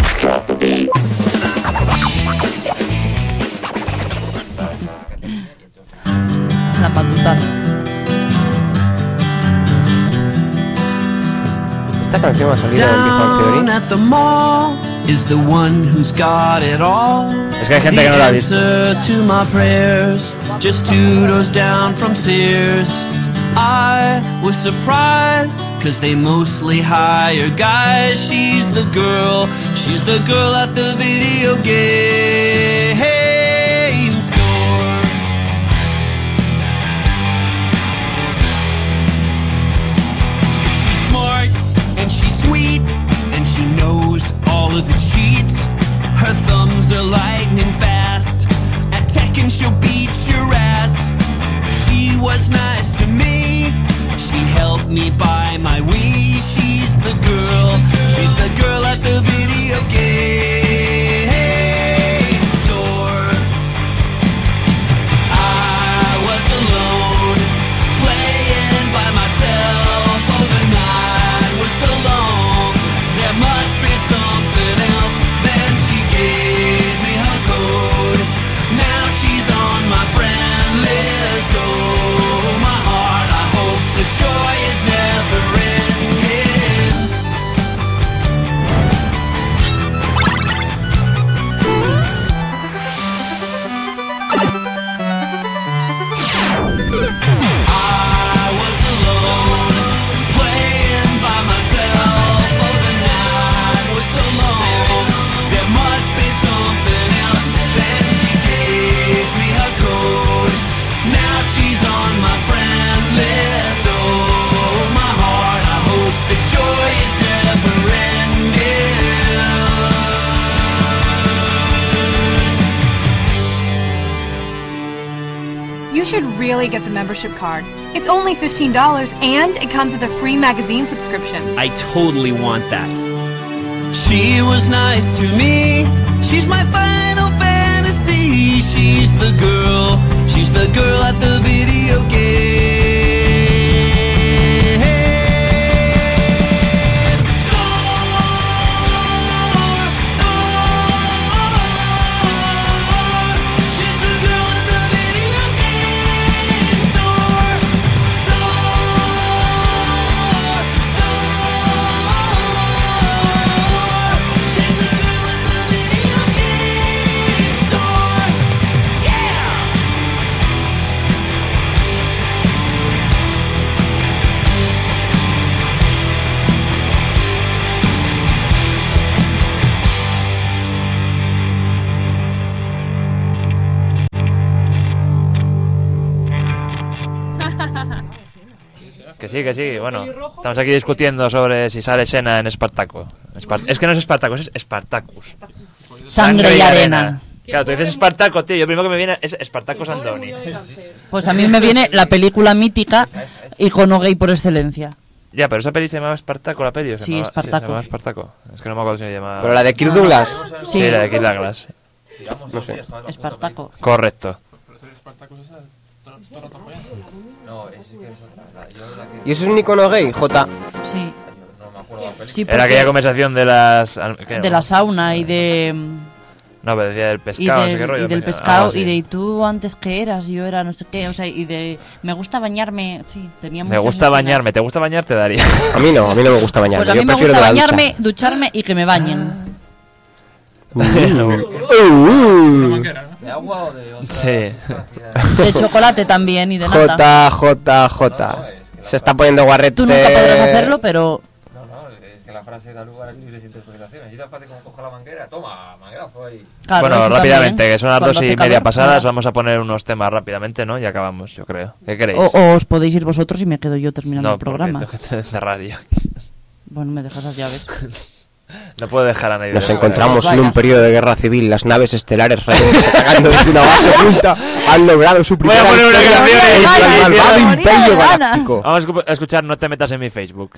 N: La matutana.
D: Esta canción ha salido en Big Bang
U: Down
D: Theory.
U: at the mall is the one who's got it all.
C: Es que hay gente que no la ha visto.
U: The answer to my prayers, just 2 doors down from Sears. I was surprised, cause they mostly hire guys. She's the girl at the video game store. She's smart and she's sweet and she knows all of the cheats. Her thumbs her lightning fast. At Tekken she'll beat your ass. She was nice to me. She helped me buy my Wii. She's the girl. She's the girl at the video game store. I was alone, playing by myself. Oh, the night was so long. There must be something else. Then she gave me her code. Now she's on my friend list. Oh, my heart, I hope this joy is never ending. I was alone, playing by myself. Oh, the night was so long. There must be something else. Then she gave me her code. Now she's on my friend list. Oh, my heart, I hope this joy is never ending.
G: You should really get the membership card. It's only $15 and it comes with a free magazine subscription.
U: I totally want that. She was nice to me. She's my Final Fantasy. She's the girl. She's the girl at the video game She's the girl at the video game store. She's the girl at the video game store. Yeah.
C: Que sí, bueno, estamos aquí discutiendo sobre si sale Senna en Spartaco. Es que no es Spartaco, es Spartacus.
N: Sangre y arena.
C: Claro, tú dices Spartaco, tío, yo primero que me viene es Spartacus Andoni.
N: Pues a mí me viene la película mítica, icono gay por excelencia.
C: Ya, pero esa peli se llamaba Spartaco, la peli.
N: Sí, Spartaco.
C: Se llamaba Spartaco. Es que no me acuerdo si se llamaba...
D: ¿Pero la de Kirk Douglas?
C: Sí, la de Kirk Douglas.
D: No sé.
N: Espartaco.
C: Correcto.
D: ¿Y eso es un icono gay, Jota?
N: Sí. Sí,
C: Era aquella conversación de las...
N: de la sauna y de...
C: No, pero decía del pescado, no sé qué rollo.
N: Y del pescado, y de ¿y tú antes qué eras? Yo era no sé qué, o sea, y de me gusta bañarme, sí, tenía muchas...
C: Me gusta bañarme, ¿te gusta bañarte, Daría?
D: A mí no me gusta bañarme.
N: Pues a mí me gusta bañarme, ducharme y que me bañen.
M: ¿De agua o de otra?
C: Sí.
N: De chocolate también y de nata.
D: J. Se está poniendo guarrete.
N: Tú nunca podrás hacerlo, pero...
M: No, es que la frase da lugar a libres interpretaciones. Y tan fácil como coge la manguera, toma, manguerazo ahí.
N: Claro,
C: bueno, rápidamente,
N: también,
C: que son las
N: cuando
C: 2:30 pasadas,
N: nada.
C: vamos a poner unos temas rápidamente, ¿no? Y acabamos, yo creo. ¿Qué queréis?
N: O os podéis ir vosotros y me quedo yo terminando el programa.
C: Tengo que cerrar yo.
N: Bueno, me dejas las llaves.
C: No puedo dejar a nadie.
D: Nos encontramos en un periodo de guerra civil. Las naves estelares rebeldes atacando desde una base oculta han logrado su primera
C: Voy a poner una
D: victoria
C: canción
D: contra el malvado Imperio Galáctico.
C: Vamos a escuchar No te metas en mi Facebook.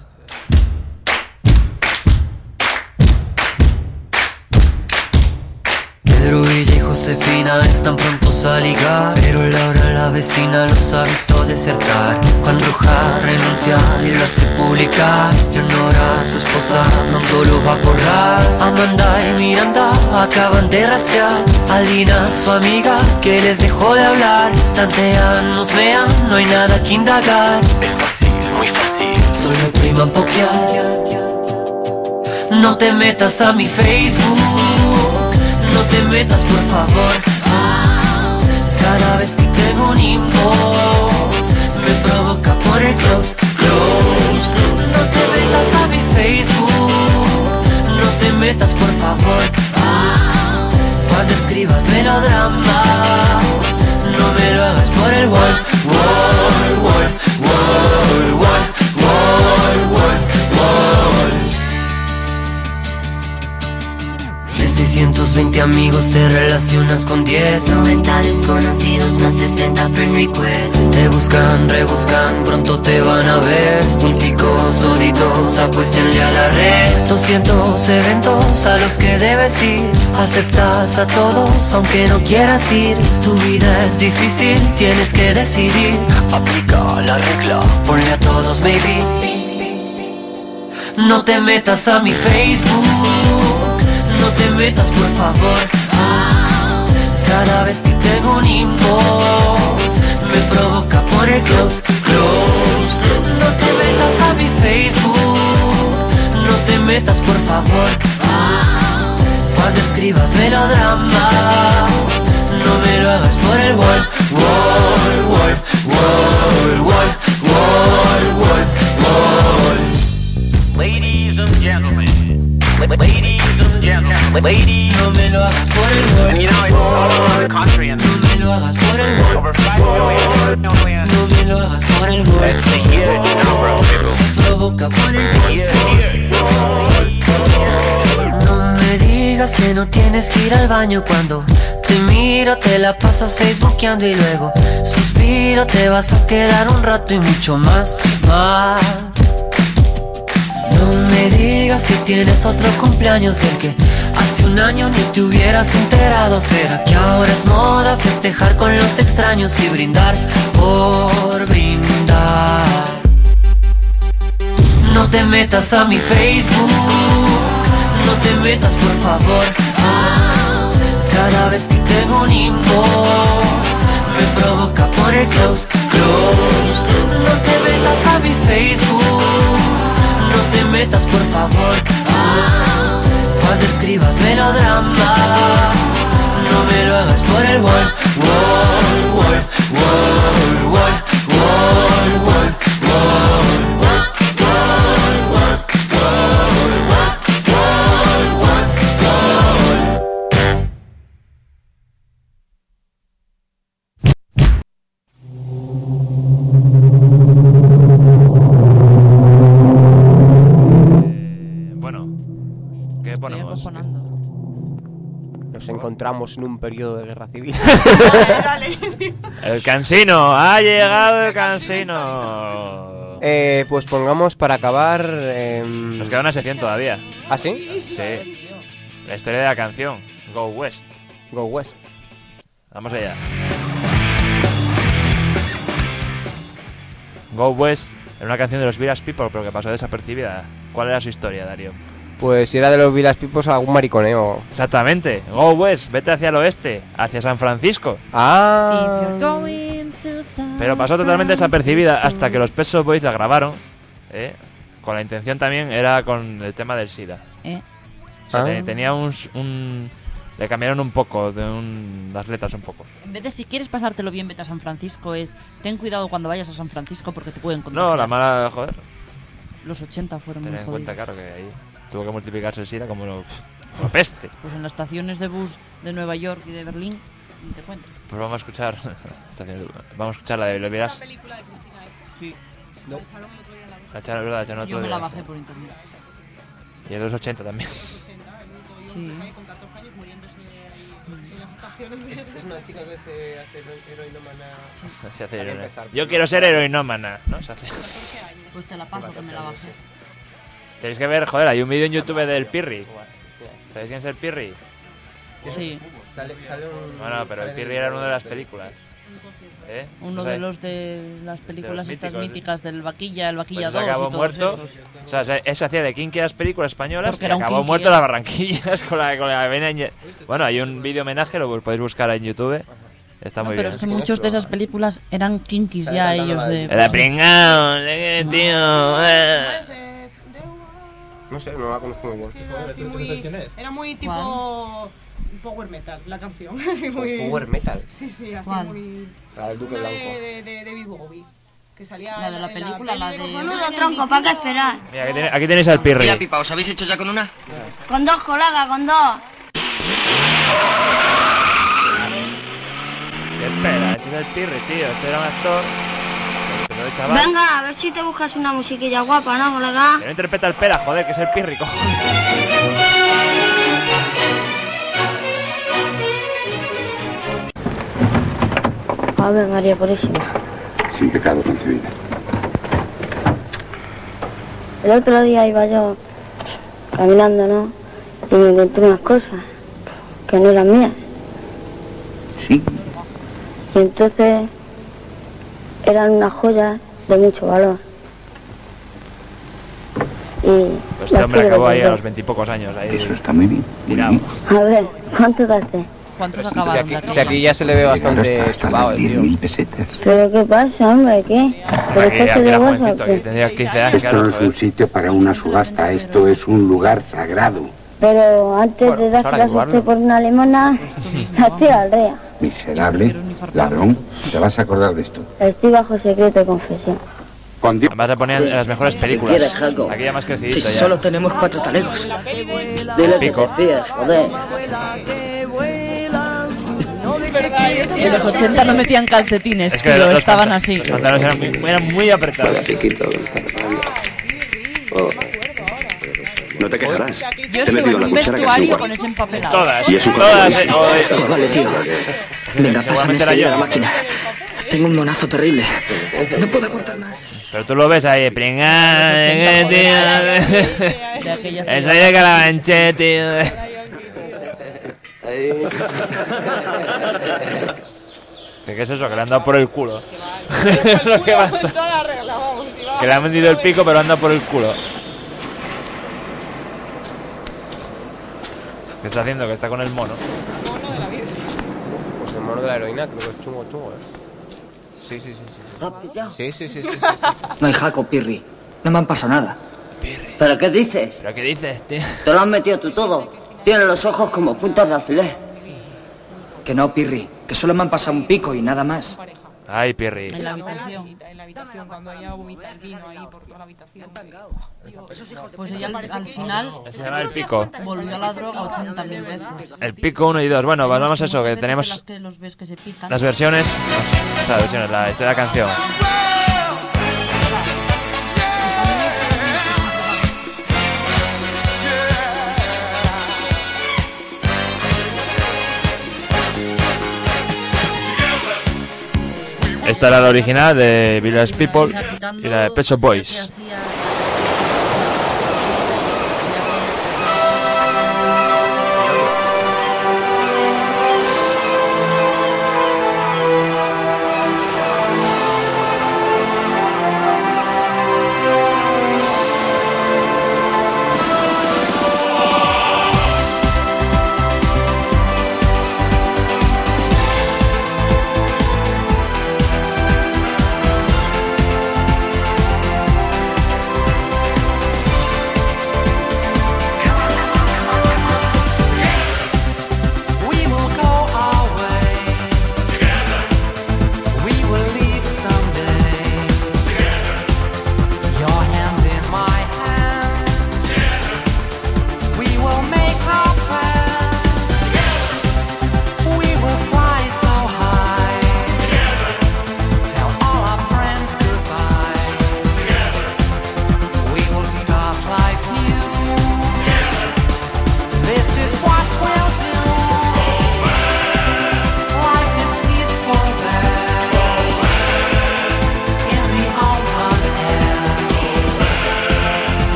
V: Pedro, Villa y Josefina están prontos a ligar, pero Laura, la vecina, los ha visto desertar. Juan Roja renuncia y lo hace publicar. Leonora, su esposa, pronto lo va a borrar. Amanda y Miranda acaban de rastrear a Lina, su amiga, que les dejó de hablar. Tantean, nos vean, no hay nada que indagar. Es fácil, muy fácil, solo priman pokear. No te metas a mi Facebook, no te metas por favor. Cada vez que tengo un inbox me provoca por el close. No te metas a mi Facebook, no te metas por favor. Cuando escribas melodramas, no me lo hagas por el wall. 220 amigos te relacionas con 10, 90 desconocidos más 60 friend requests. Te buscan, rebuscan, pronto te van a ver. Punticos, doditos, apuéstenle a la red. 200 eventos a los que debes ir. Aceptas a todos aunque no quieras ir. Tu vida es difícil, tienes que decidir. Aplica la regla, ponle a todos maybe. No te metas a mi Facebook, no te metas por favor. Cada vez que tengo un inbox me provoca poner close, close. No te metas a mi Facebook, no te metas por favor. Cuando escribas melodramas, no me lo hagas por el wall, wall, wall, wall, wall, wall, wall, wall.
I: Ladies and gentlemen, ladies and gentlemen, ladies.
V: No me lo hagas por el wall.
I: And you know it's all over the country and
V: no me lo hagas por el wall.
I: Over 5 million.
V: No me lo hagas por el wall.
I: It's a huge number, people.
V: Provoca por el wall. No me digas que no tienes que ir al baño cuando te miro, te la pasas facebookeando y luego suspiro, te vas a quedar un rato y mucho más, más. No me digas que tienes otro cumpleaños del que hace un año ni te hubieras enterado. ¿Será que ahora es moda festejar con los extraños y brindar por brindar? No te metas a mi Facebook, no te metas por favor. Cada vez que tengo un inbox me provoca poner close, close. No te metas a mi Facebook, no te metas por favor. Cuando escribas melodramas, no me lo hagas por el wall, wall, wall, wall, wall, wall, wall, wall, wall.
D: Nos encontramos en un periodo de guerra civil.
C: El cansino, ha llegado el cansino.
D: Pues pongamos para acabar.
C: Nos queda una sección todavía.
D: ¿Ah, sí?
C: Sí. La historia de la canción. Go West.
D: Go West.
C: Vamos allá. Go West era una canción de los Village People, pero que pasó desapercibida. ¿Cuál era su historia, Darío?
D: Pues si era de los Village People, algún mariconeo.
C: Exactamente. Go West, vete hacia el oeste, hacia San Francisco.
D: Ah.
C: Pero pasó totalmente desapercibida hasta que los Pet Shop Boys la grabaron. Con la intención también era con el tema del SIDA. O sea, tenía le cambiaron un poco las letras un poco.
N: En vez de si quieres pasártelo bien, vete a San Francisco, ten cuidado cuando vayas a San Francisco porque te pueden encontrar.
C: No, la mala, joder.
N: Los 80 fueron muy jodidos.
C: Ten en cuenta, claro, que ahí tuvo que multiplicarse el SIDA como una peste.
N: Pues en las estaciones de bus de Nueva York y de Berlín, ni te cuento.
C: Pues vamos a escuchar la de los Village.
Q: ¿La película de Cristina X?
N: Sí.
D: No.
C: La echaron otro día.
N: Yo me la bajé por internet.
C: Y en los 80 también.
N: Sí.
Q: Con 14 años muriéndose en las estaciones de...
D: Es una chica que se hace heroinómana.
C: Se hace heroinómana. Yo quiero ser heroinómana, ¿no? Se hace.
N: Pues te la paso, que me la bajé.
C: Tenéis que ver, joder, hay un vídeo en YouTube del Pirri. ¿Sabéis quién es el Pirri?
N: Sí.
D: Sale
C: Bueno, pero el Pirri era una de las películas.
N: Uno de los de las películas estas míticas del Vaquilla, el Vaquilla
C: pues
N: 2
C: acabó
N: y todos
C: muerto.
N: esos.
C: O sea, ese hacía de Kinky las películas españolas.
N: Porque
C: y
N: era un
C: acabó
N: kinky,
C: muerto en las Barranquillas con la vena. Bueno, hay un vídeo homenaje, lo podéis buscar en YouTube. Está muy bien.
N: Pero es que muchos de esas películas eran kinkis ya ellos de...
C: Era pringao, ¿de qué, tío?
D: No sé, no la conozco muy bien.
Q: Era muy tipo... power metal, la canción. Muy...
D: ¿Power metal?
Q: Sí, así
N: ¿Cuál?
Q: muy...
D: La del Duque Blanco.
Q: De David Bowie. Que salía
N: la de la película, la de...
O: Menudo tronco, ¿para qué esperar?
C: Mira, aquí tenéis al Pirri.
L: Mira, pipa, ¿os habéis hecho ya con una?
O: Con dos, colega, con dos.
C: ¿Qué espera? Este es el Pirri, tío. Este era un actor. Pero chaval.
O: Venga, a ver si te buscas una musiquilla guapa, ¿no, colega?
C: Que no interpreta el Pera, joder, que es el Pirri, cojones.
O: Ave María Purísima.
K: Sin pecado concebida.
O: El otro día iba yo caminando, ¿no? Y me encontré unas cosas que no eran mías.
K: Sí.
O: Y entonces eran unas joyas de mucho valor. Y
C: este hombre acabó ahí a los 20 y pocos años. Ahí
K: eso está muy bien.
C: Tirado.
O: A ver, ¿cuánto te hace?
N: ¿Cuántos
D: Si
N: acabaron?
D: aquí ya se le ve bastante chupado el tío.
K: 10.000 pesetas.
O: ¿Pero qué pasa, hombre? ¿Qué? ¿Pero
C: Aquí
O: qué se
C: era
O: de
C: jovencito,
O: WhatsApp?
C: aquí tendría 15 años,
K: Esto
C: claro,
K: no es un
C: joder.
K: sitio para una subasta, esto es un lugar sagrado.
O: Pero antes
D: Bueno,
O: de
D: pues ahora
O: dárselas a
D: igual,
O: usted
D: ¿no?
O: por una limona, la tira al rea.
K: Miserable, ladrón, te vas a acordar de esto.
O: Estoy bajo secreto de confesión.
K: Con Dios.
C: Además se ponían en las mejores películas. Aquí ya más crecidito ya.
F: Solo tenemos 4 talegos. Dile que
C: Pico.
F: te fíes, joder.
N: En los 80 no metían calcetines,
C: Es que
N: tío,
C: los
N: estaban
C: panta-
N: así.
C: Los pantalones eran muy apretados.
K: No te quejarás.
N: Yo estuve en un vestuario con ese empapelado.
C: Todas,
K: Y es un
C: todas.
F: Vale, tío. Venga, pásame
C: seguramente
F: ese
C: era
F: de
C: yo.
F: la máquina. Tengo un monazo terrible. No puedo aguantar más.
C: Pero tú lo ves ahí, pringá,
N: De aquellas
C: tío. Soy de Carabanchel, tío. ¿Qué es eso? Que le han dado por el culo. Es lo que pasa. Que le han vendido el pico, pero anda por el culo. ¿Qué está haciendo? Que está con el mono.
D: Pues el mono de la heroína creo que es chungo, Sí. Sí.
F: No hay jaco, Pirri. No me han pasado nada.
V: ¿Pero qué dices?
C: ¿Pero qué dices, tío?
V: Te lo has metido tú todo. Tienes los ojos como puntas de alfiler.
F: Que no, Pirri. Que solo me han pasado un pico y nada más.
C: Ay, Pirri.
N: En la habitación.
Q: En la habitación, cuando ella vomita el vino ahí por toda la habitación.
N: Pues ella al final
C: Se llama el pico.
N: volvió a la droga 80.000 veces.
C: El pico 1 y 2. Bueno, pues vamos a eso, que tenemos
N: Las que los ves que se pican.
C: las versiones. O sea, versiones, la historia de la canción. Esta era la original de Village People y la de Pet Shop Boys.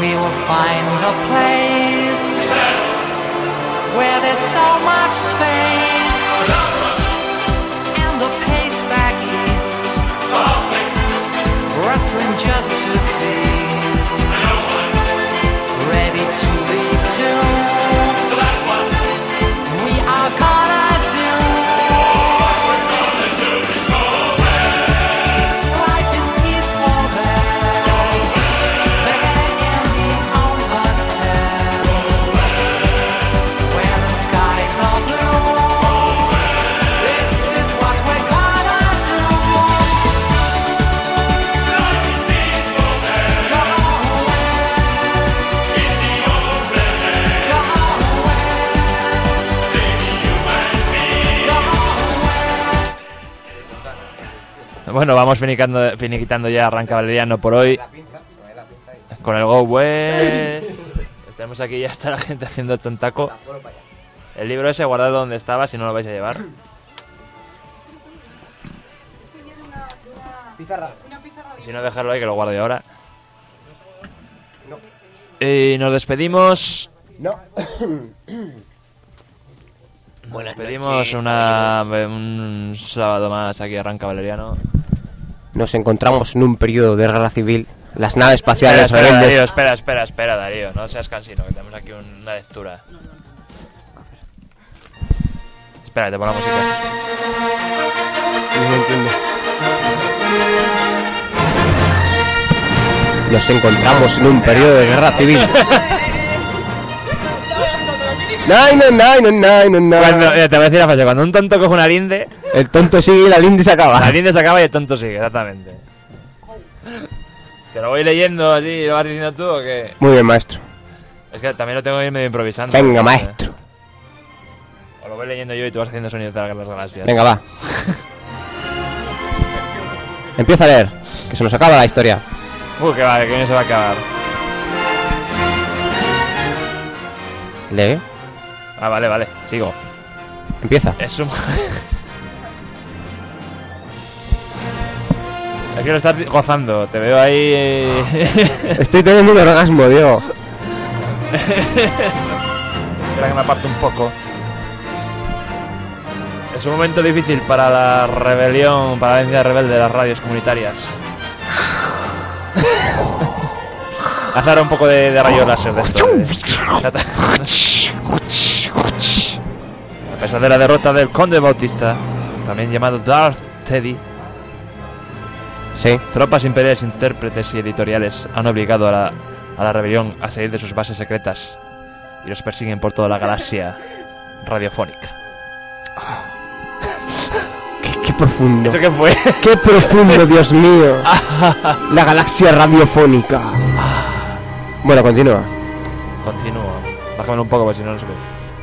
V: we will find a place where there's so much space and the pace back east, rustling just two feet, ready to lead to. So that's what we are gonna do. What we're gonna do is go west. Life is peaceful there. Go west. There in the open air. Go west. Where the skies are blue. Go west. This is what we're gonna do. Life is peaceful there. Go west. In the open air. Go west. Baby, you and me. Go west.
C: Bueno, vamos finiquitando ya Arranca Valeriano por hoy. Con el Go West. Tenemos aquí ya está la gente haciendo el tontaco. El libro ese guardadlo donde estaba si no lo vais a llevar.
D: Pizarra.
C: Si no, dejarlo ahí que lo guardo yo ahora. Y nos despedimos.
D: No.
C: Nos despedimos un sábado más aquí Arranca Valeriano.
D: Nos encontramos en un periodo de guerra civil. Las naves espaciales rebeldes.
C: Darío, espera, Darío. No seas cansino, que tenemos aquí una lectura. Espera, te pongo la música.
D: No entiendo. Nos encontramos en un periodo de guerra civil. No.
C: Cuando, te voy a decir la frase, cuando un tonto coge una linde,
D: el tonto sigue y la linde se acaba.
C: La linde se acaba y el tonto sigue, exactamente. ¿Te lo voy leyendo así, lo vas diciendo tú o qué?
D: Muy bien, maestro.
C: Es que también lo tengo que ir medio improvisando.
D: Venga, maestro.
C: O lo voy leyendo yo y tú vas haciendo sonidos de las galaxias.
D: Venga, va. Empieza a leer, que se nos acaba la historia.
C: Que vale, que no se va a acabar.
D: Lee.
C: Ah, vale, sigo.
D: Empieza.
C: Es un... Es que lo estás gozando, te veo ahí...
D: Estoy teniendo un orgasmo, Diego.
C: Espera que me aparto un poco. Es un momento difícil para la rebelión, para la herencia rebelde de las radios comunitarias. Haz ahora un poco de rayos láser de esto. A pesar de la derrota del Conde Bautista, también llamado Darth Teddy,
D: sí,
C: tropas imperiales, intérpretes y editoriales han obligado a la rebelión a salir de sus bases secretas y los persiguen por toda la galaxia radiofónica.
D: Qué profundo.
C: ¿Eso qué fue?
D: Qué profundo, Dios mío. La galaxia radiofónica. Bueno, continúa.
C: Bájame un poco porque si no, no se ve.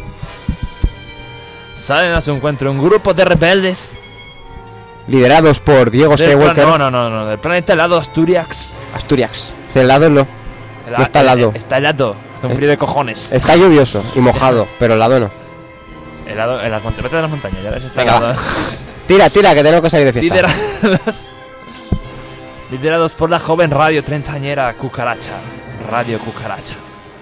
C: Salen a su encuentro un grupo de rebeldes
D: liderados por Diego Skywalker.
C: No, del planeta helado Asturias.
D: El helado no. No está helado.
C: Está helado. Hace un frío de cojones.
D: Está lluvioso y mojado, pero helado no.
C: Helado en las montañas. Vete de las montañas, ya ves, está
D: venga,
C: helado.
D: Tira, que tengo que salir de fiesta.
C: Liderados por la joven radio treintañera Cucaracha. Radio Cucaracha.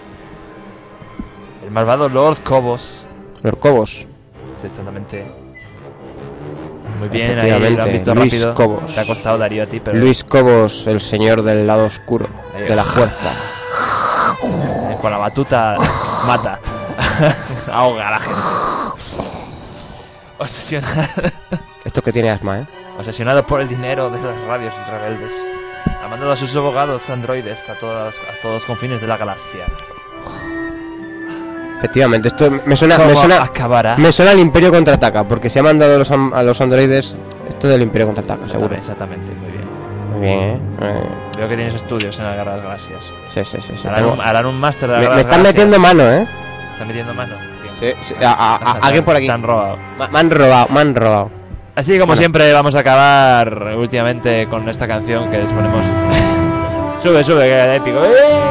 C: El malvado Lord Cobos.
D: Exactamente.
C: Muy bien, ahí lo han visto
D: Luis
C: rápido.
D: Cobos.
C: Te ha costado, Darío, a ti, pero...
D: Luis Cobos, el señor del lado oscuro, de la fuerza.
C: Con la batuta mata. Ahoga a la gente. Obsesionado.
D: Esto que tiene asma,
C: Obsesionado por el dinero de las radios rebeldes, ha mandado a sus abogados androides a todos los confines de la galaxia.
D: Efectivamente, esto me suena al Imperio Contraataca, porque se ha mandado a los androides esto del Imperio Contraataca, seguro.
C: Exactamente, muy bien.
D: Muy bien,
C: Veo que tienes estudios en la Guerra de las Galaxias.
D: Sí.
C: Harán un máster de la Guerra de las Galaxias.
D: Me están metiendo mano,
C: ¿Están metiendo mano?
D: Sí. Alguien por aquí.
C: Te han robado.
D: Me han robado.
C: Así como siempre vamos a acabar últimamente con esta canción que les ponemos. Sube, que es épico.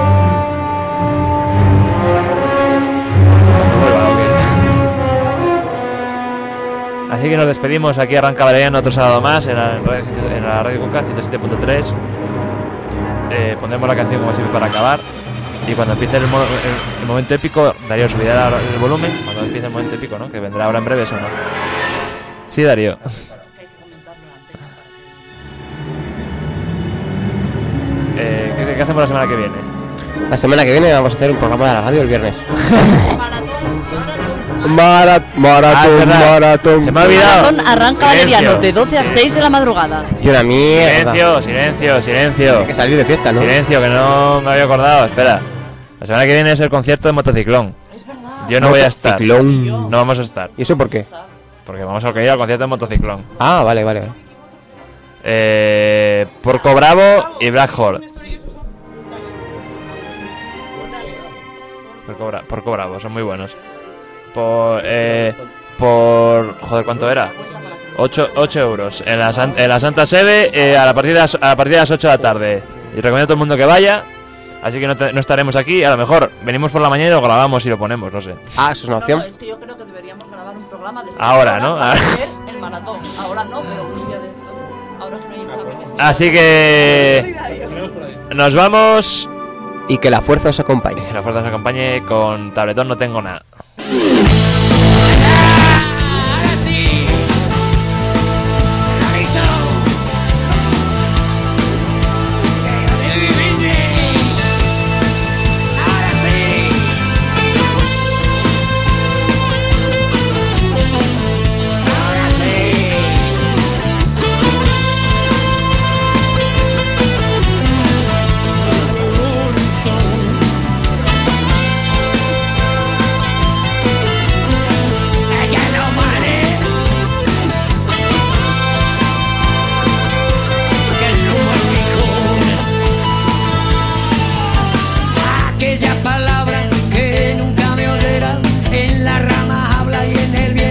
C: Así que nos despedimos. Aquí Arranca Valeriano otro sábado más en la Radio Cuca 107.3. Pondremos la canción como siempre para acabar. Y cuando empiece el momento épico, Darío subirá el volumen. Cuando empiece el momento épico, ¿no? Que vendrá ahora en breves, ¿o no? Sí, Darío. ¿Qué hacemos la semana que viene?
D: La semana que viene vamos a hacer un programa de la radio el viernes. Maratón.
C: Se me ha olvidado.
B: Maratón arranca valeriano de 12 a 6 de la madrugada.
D: Y una mierda.
C: Silencio.
D: Hay que salir de fiesta, ¿no?
C: Silencio, que no me había acordado. Espera. La semana que viene es el concierto de Motociclón.
B: Es verdad.
C: Yo no voy a estar.
D: No
C: vamos a estar.
D: ¿Y eso por qué?
C: Porque vamos a ir al concierto de Motociclón.
D: Ah, vale.
C: Porco Bravo y Black Hole. Porco Bravo, son muy buenos. Joder, ¿cuánto era? 8 euros en la Santa Sede a partir de las 8 de la tarde. Y recomiendo a todo el mundo que vaya. Así que no estaremos aquí. A lo mejor venimos por la mañana y lo grabamos y lo ponemos, no sé.
D: Ah, eso es una opción.
B: No, es que yo creo que deberíamos grabar un programa de 6
C: ahora,
B: horas
C: ¿no?
B: para hacer el maratón. Ahora no, pero un día de estos. Ahora que no hay exámenes.
C: Así que nos vamos.
D: Y que la fuerza os acompañe.
C: Que la fuerza os acompañe. Con tabletón no tengo nada.